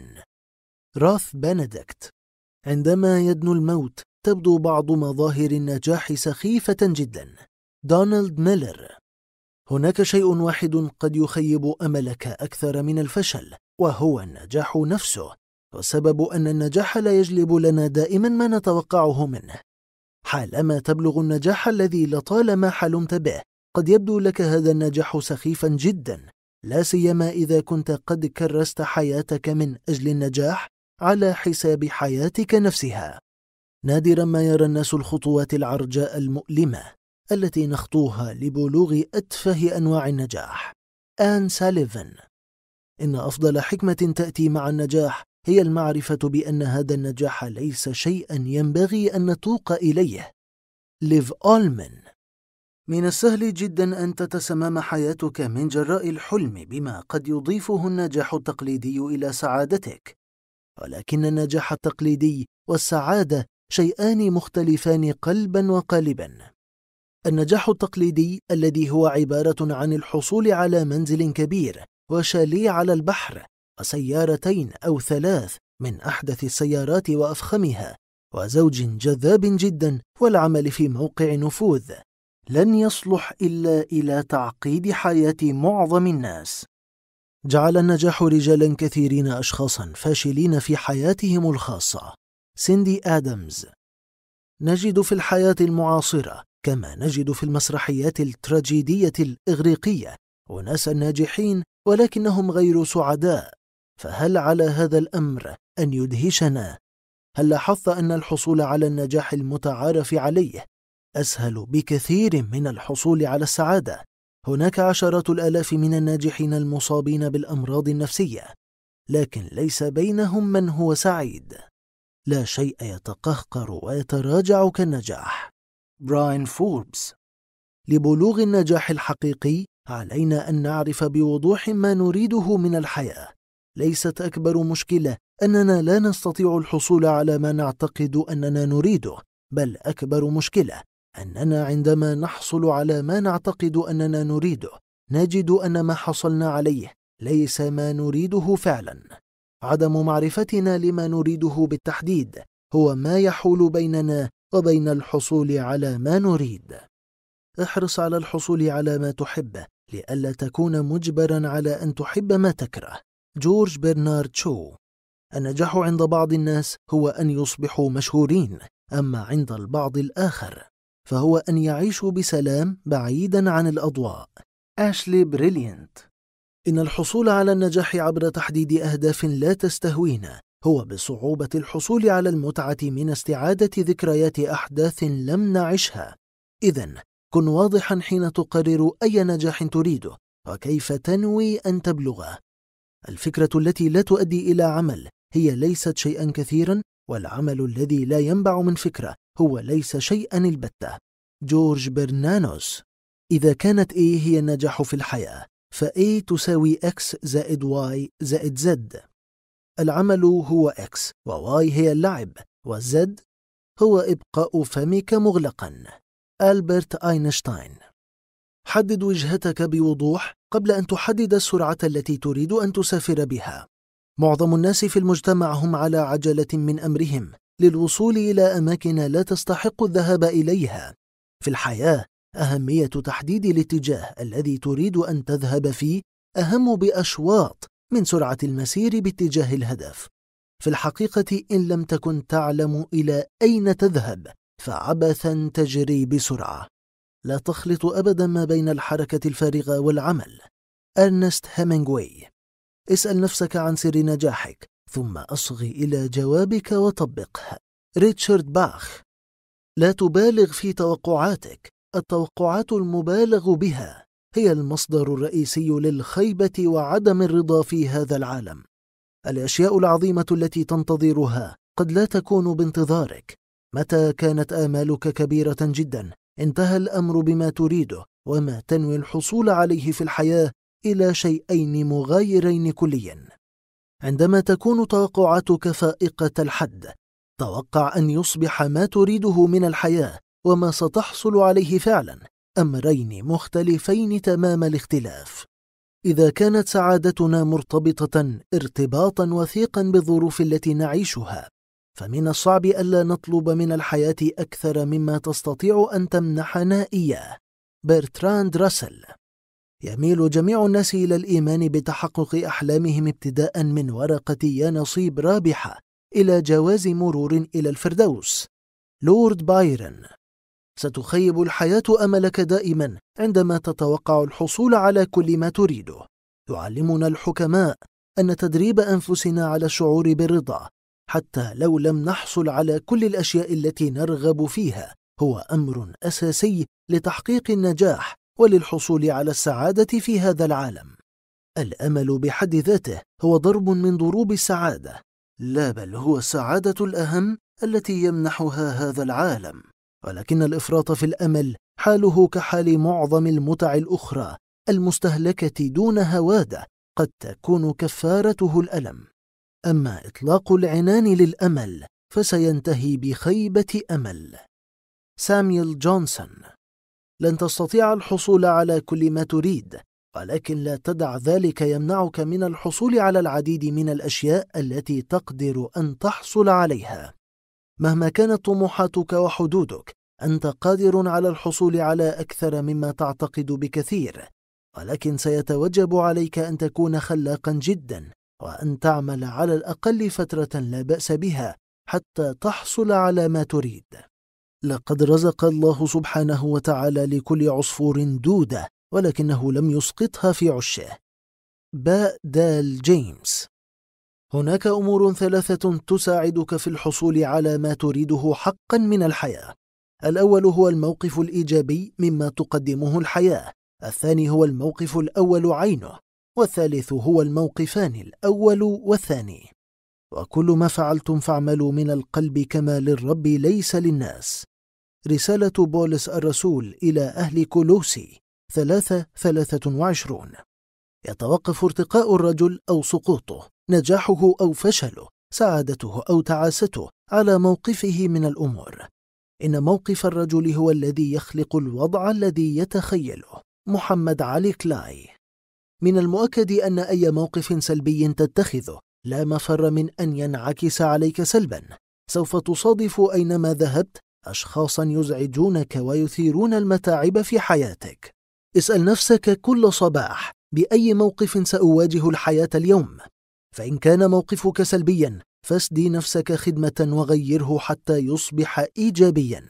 راث بنديكت. عندما يدنو الموت تبدو بعض مظاهر النجاح سخيفة جدا. دونالد ميلر. هناك شيء واحد قد يخيب أملك أكثر من الفشل، وهو النجاح نفسه، والسبب أن النجاح لا يجلب لنا دائما ما نتوقعه منه. حالما تبلغ النجاح الذي لطالما حلمت به قد يبدو لك هذا النجاح سخيفا جدا، لا سيما إذا كنت قد كرست حياتك من أجل النجاح على حساب حياتك نفسها. نادرا ما يرى الناس الخطوات العرجاء المؤلمة التي نخطوها لبلوغ أتفه أنواع النجاح. آن ساليفان. إن أفضل حكمة تأتي مع النجاح هي المعرفة بأن هذا النجاح ليس شيئا ينبغي أن نتوق إليه. ليف أولمن. من السهل جدا أن تتسمم حياتك من جراء الحلم بما قد يضيفه النجاح التقليدي إلى سعادتك، ولكن النجاح التقليدي والسعادة شيئان مختلفان قلبا وقالبا. النجاح التقليدي الذي هو عبارة عن الحصول على منزل كبير وشاليه على البحر وسيارتين أو ثلاث من أحدث السيارات وأفخمها وزوج جذاب جدا والعمل في موقع نفوذ لن يصلح إلا إلى تعقيد حياة معظم الناس. جعل النجاح رجالا كثيرين أشخاصا فاشلين في حياتهم الخاصة. سيندي آدمز. نجد في الحياة المعاصرة كما نجد في المسرحيات التراجيدية الإغريقية وناس ناجحين ولكنهم غير سعداء، فهل على هذا الأمر أن يدهشنا؟ هل لاحظت أن الحصول على النجاح المتعارف عليه أسهل بكثير من الحصول على السعادة؟ هناك عشرات الآلاف من الناجحين المصابين بالأمراض النفسية، لكن ليس بينهم من هو سعيد. لا شيء يتقهقر ويتراجع كالنجاح. براين فوربس. لبلوغ النجاح الحقيقي علينا أن نعرف بوضوح ما نريده من الحياة. ليست أكبر مشكلة أننا لا نستطيع الحصول على ما نعتقد أننا نريده، بل أكبر مشكلة أننا عندما نحصل على ما نعتقد أننا نريده نجد أن ما حصلنا عليه ليس ما نريده فعلا. عدم معرفتنا لما نريده بالتحديد هو ما يحول بيننا وبين الحصول على ما نريد. احرص على الحصول على ما تحبه لئلا تكون مجبرا على أن تحب ما تكره. جورج برنارد شو. النجاح عند بعض الناس هو أن يصبحوا مشهورين، أما عند البعض الآخر فهو أن يعيشوا بسلام بعيدا عن الأضواء. أشلي بريليانت. إن الحصول على النجاح عبر تحديد أهداف لا تستهوينا هو بصعوبة الحصول على المتعة من استعادة ذكريات أحداث لم نعشها. إذن كن واضحا حين تقرر أي نجاح تريده وكيف تنوي أن تبلغه. الفكرة التي لا تؤدي إلى عمل هي ليست شيئا كثيرا والعمل الذي لا ينبع من فكرة هو ليس شيئا البتة. جورج برنانوس. إذا كانت A هي النجاح في الحياة، فA تساوي X زائد Y زائد Z. العمل هو X، وY هي اللعب، وZ هو إبقاء فمك مغلقا. ألبرت أينشتاين. حدد وجهتك بوضوح قبل أن تحدد السرعة التي تريد أن تسافر بها. معظم الناس في المجتمع هم على عجلة من أمرهم للوصول إلى أماكن لا تستحق الذهاب إليها. في الحياة، أهمية تحديد الاتجاه الذي تريد أن تذهب فيه أهم بأشواط من سرعة المسير باتجاه الهدف. في الحقيقة، إن لم تكن تعلم إلى أين تذهب فعبثا تجري بسرعة. لا تخلط أبدا ما بين الحركة الفارغة والعمل. أرنست هيمنغواي. اسأل نفسك عن سر نجاحك ثم أصغي إلى جوابك وطبقه. ريتشارد باخ. لا تبالغ في توقعاتك. التوقعات المبالغ بها هي المصدر الرئيسي للخيبة وعدم الرضا في هذا العالم. الأشياء العظيمة التي تنتظرها قد لا تكون بانتظارك. متى كانت آمالك كبيرة جدا، انتهى الأمر بما تريده وما تنوي الحصول عليه في الحياة إلى شيئين مغايرين كليا. عندما تكون توقعاتك فائقة الحد، توقع أن يصبح ما تريده من الحياة وما ستحصل عليه فعلا أمرين مختلفين تمام الاختلاف. إذا كانت سعادتنا مرتبطة ارتباطا وثيقا بالظروف التي نعيشها، فمن الصعب ألا نطلب من الحياة أكثر مما تستطيع أن تمنحنا إياه. برتراند راسل. يميل جميع الناس إلى الإيمان بتحقق أحلامهم ابتداء من ورقة يا نصيب رابحة إلى جواز مرور إلى الفردوس. لورد بايرن. ستخيب الحياة أملك دائما عندما تتوقع الحصول على كل ما تريده. يعلمنا الحكماء أن تدريب أنفسنا على الشعور بالرضا حتى لو لم نحصل على كل الأشياء التي نرغب فيها هو أمر أساسي لتحقيق النجاح وللحصول على السعادة في هذا العالم. الأمل بحد ذاته هو ضرب من ضروب السعادة، لا بل هو السعادة الأهم التي يمنحها هذا العالم. ولكن الإفراط في الأمل حاله كحال معظم المتع الأخرى المستهلكة دون هوادة، قد تكون كفارته الألم. أما إطلاق العنان للأمل فسينتهي بخيبة أمل. ساميول جونسون. لن تستطيع الحصول على كل ما تريد، ولكن لا تدع ذلك يمنعك من الحصول على العديد من الأشياء التي تقدر أن تحصل عليها. مهما كانت طموحاتك وحدودك، أنت قادر على الحصول على أكثر مما تعتقد بكثير، ولكن سيتوجب عليك أن تكون خلاقا جدا وأن تعمل على الأقل فترة لا بأس بها حتى تحصل على ما تريد. لقد رزق الله سبحانه وتعالى لكل عصفور دودة، ولكنه لم يسقطها في عشه. باء دال جيمس. هناك أمور ثلاثة تساعدك في الحصول على ما تريده حقا من الحياة. الأول هو الموقف الإيجابي مما تقدمه الحياة، الثاني هو الموقف الأول عينه، والثالث هو الموقفان الأول والثاني. وكل ما فعلتم فاعملوا من القلب كما للرب ليس للناس. رسالة بولس الرسول إلى أهل كولوسي ثلاثة ثلاثة وعشرون. يتوقف ارتقاء الرجل أو سقوطه، نجاحه أو فشله، سعادته أو تعاسته على موقفه من الأمور. إن موقف الرجل هو الذي يخلق الوضع الذي يتخيله. محمد علي كلاي. من المؤكد أن أي موقف سلبي تتخذه لا مفر من أن ينعكس عليك سلبا. سوف تصادف أينما ذهبت أشخاصا يزعجونك ويثيرون المتاعب في حياتك. اسأل نفسك كل صباح: بأي موقف سأواجه الحياة اليوم؟ فإن كان موقفك سلبيا فاسدي نفسك خدمة وغيره حتى يصبح إيجابيا.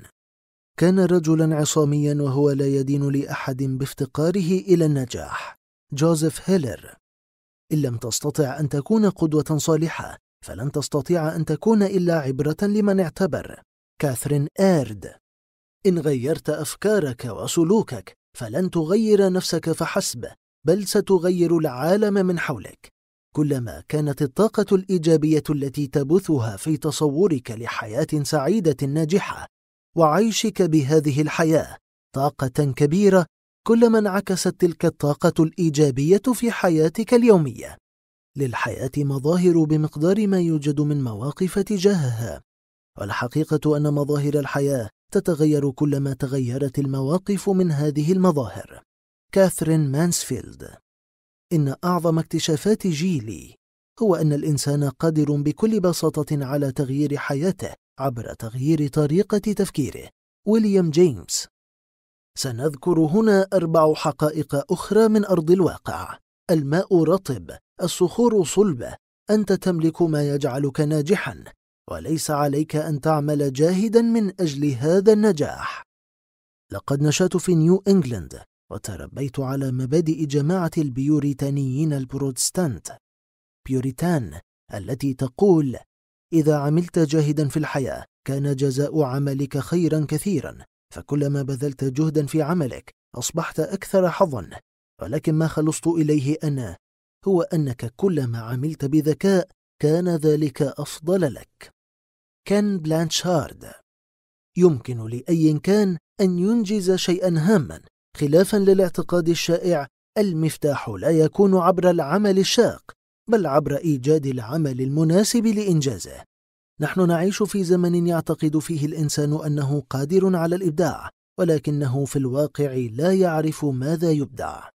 كان رجلا عصاميا وهو لا يدين لأحد بافتقاره إلى النجاح. جوزيف هيلر. إن لم تستطع أن تكون قدوة صالحة فلن تستطيع أن تكون إلا عبرة لمن اعتبر. كاثرين إيرد. إن غيرت أفكارك وسلوكك فلن تغير نفسك فحسب، بل ستغير العالم من حولك. كلما كانت الطاقة الإيجابية التي تبثها في تصورك لحياة سعيدة ناجحة وعيشك بهذه الحياة طاقة كبيرة، كلما انعكست تلك الطاقة الإيجابية في حياتك اليومية. للحياة مظاهر بمقدار ما يوجد من مواقف تجاهها، والحقيقة أن مظاهر الحياة تتغير كلما تغيرت المواقف من هذه المظاهر. كاثرين مانسفيلد. إن أعظم اكتشافات جيلي هو أن الإنسان قادر بكل بساطة على تغيير حياته عبر تغيير طريقة تفكيره. ويليام جيمس. سنذكر هنا أربع حقائق أخرى من أرض الواقع. الماء رطب، الصخور صلبة، أنت تملك ما يجعلك ناجحا، وليس عليك أن تعمل جاهدا من أجل هذا النجاح. لقد نشأت في نيو إنجلند وتربيت على مبادئ جماعة البيوريتانيين البروتستانت بيوريتان، التي تقول: إذا عملت جاهدا في الحياة كان جزاء عملك خيرا كثيرا، فكلما بذلت جهدا في عملك أصبحت أكثر حظا، ولكن ما خلصت إليه أنا هو أنك كلما عملت بذكاء كان ذلك أفضل لك. كان بلانشارد. يمكن لأي كان أن ينجز شيئا هاما، خلافا للاعتقاد الشائع: المفتاح لا يكون عبر العمل الشاق بل عبر إيجاد العمل المناسب لإنجازه. نحن نعيش في زمن يعتقد فيه الإنسان أنه قادر على الإبداع، ولكنه في الواقع لا يعرف ماذا يبدع.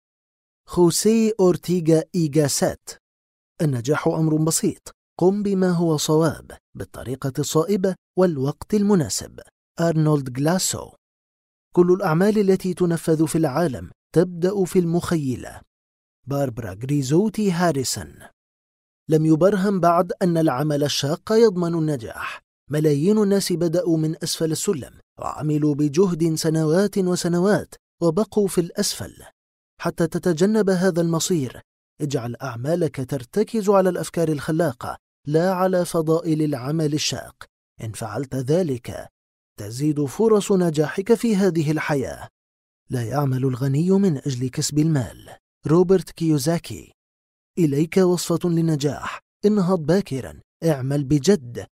خوسيه أورتيغا إيغاسات. النجاح أمر بسيط، قم بما هو صواب بالطريقة الصائبة والوقت المناسب. أرنولد جلاسو. كل الأعمال التي تنفذ في العالم تبدأ في المخيلة. باربرا غريزوتي هاريسون. لم يبرهن بعد أن العمل الشاق يضمن النجاح. ملايين الناس بدأوا من أسفل السلم وعملوا بجهد سنوات وسنوات وبقوا في الأسفل. حتى تتجنب هذا المصير، اجعل أعمالك ترتكز على الأفكار الخلاقة لا على فضائل العمل الشاق. إن فعلت ذلك تزيد فرص نجاحك في هذه الحياة. لا يعمل الغني من أجل كسب المال. روبرت كيوزاكي. إليك وصفة للنجاح: انهض باكرا، اعمل بجد،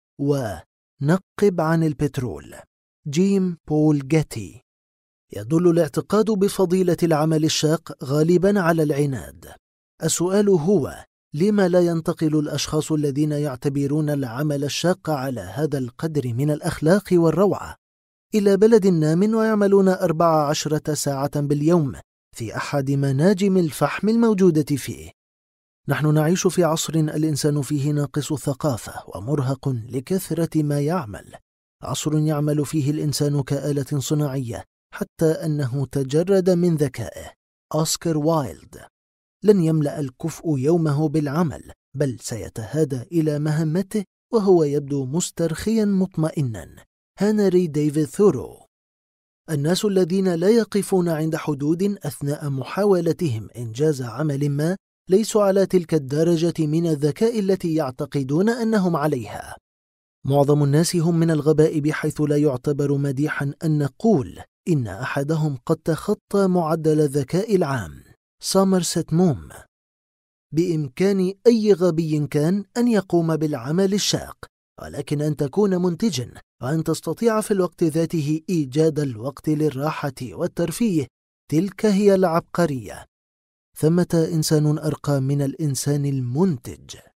ونقب عن البترول. جيم بول جاتي. يدل الاعتقاد بفضيلة العمل الشاق غالبا على العناد. السؤال هو: لما لا ينتقل الأشخاص الذين يعتبرون العمل الشاق على هذا القدر من الأخلاق والروعة إلى بلد نام ويعملون أربع عشرة ساعة باليوم في أحد مناجم الفحم الموجودة فيه؟ نحن نعيش في عصر الإنسان فيه ناقص الثقافة ومرهق لكثرة ما يعمل، عصر يعمل فيه الإنسان كآلة صناعية حتى أنه تجرد من ذكائه. أوسكار وايلد. لن يملأ الكفء يومه بالعمل، بل سيتهادى إلى مهمته وهو يبدو مسترخيا مطمئنا. هنري ديفيد ثورو. الناس الذين لا يقفون عند حدود أثناء محاولتهم إنجاز عمل ما ليسوا على تلك الدرجة من الذكاء التي يعتقدون أنهم عليها. معظم الناس هم من الغباء بحيث لا يعتبر مديحا أن نقول إن أحدهم قد تخطى معدل الذكاء العام. سومرست موم. بإمكان أي غبي كان أن يقوم بالعمل الشاق، ولكن أن تكون منتجا وأن تستطيع في الوقت ذاته إيجاد الوقت للراحة والترفيه، تلك هي العبقرية. ثمة إنسان أرقى من الإنسان المنتج.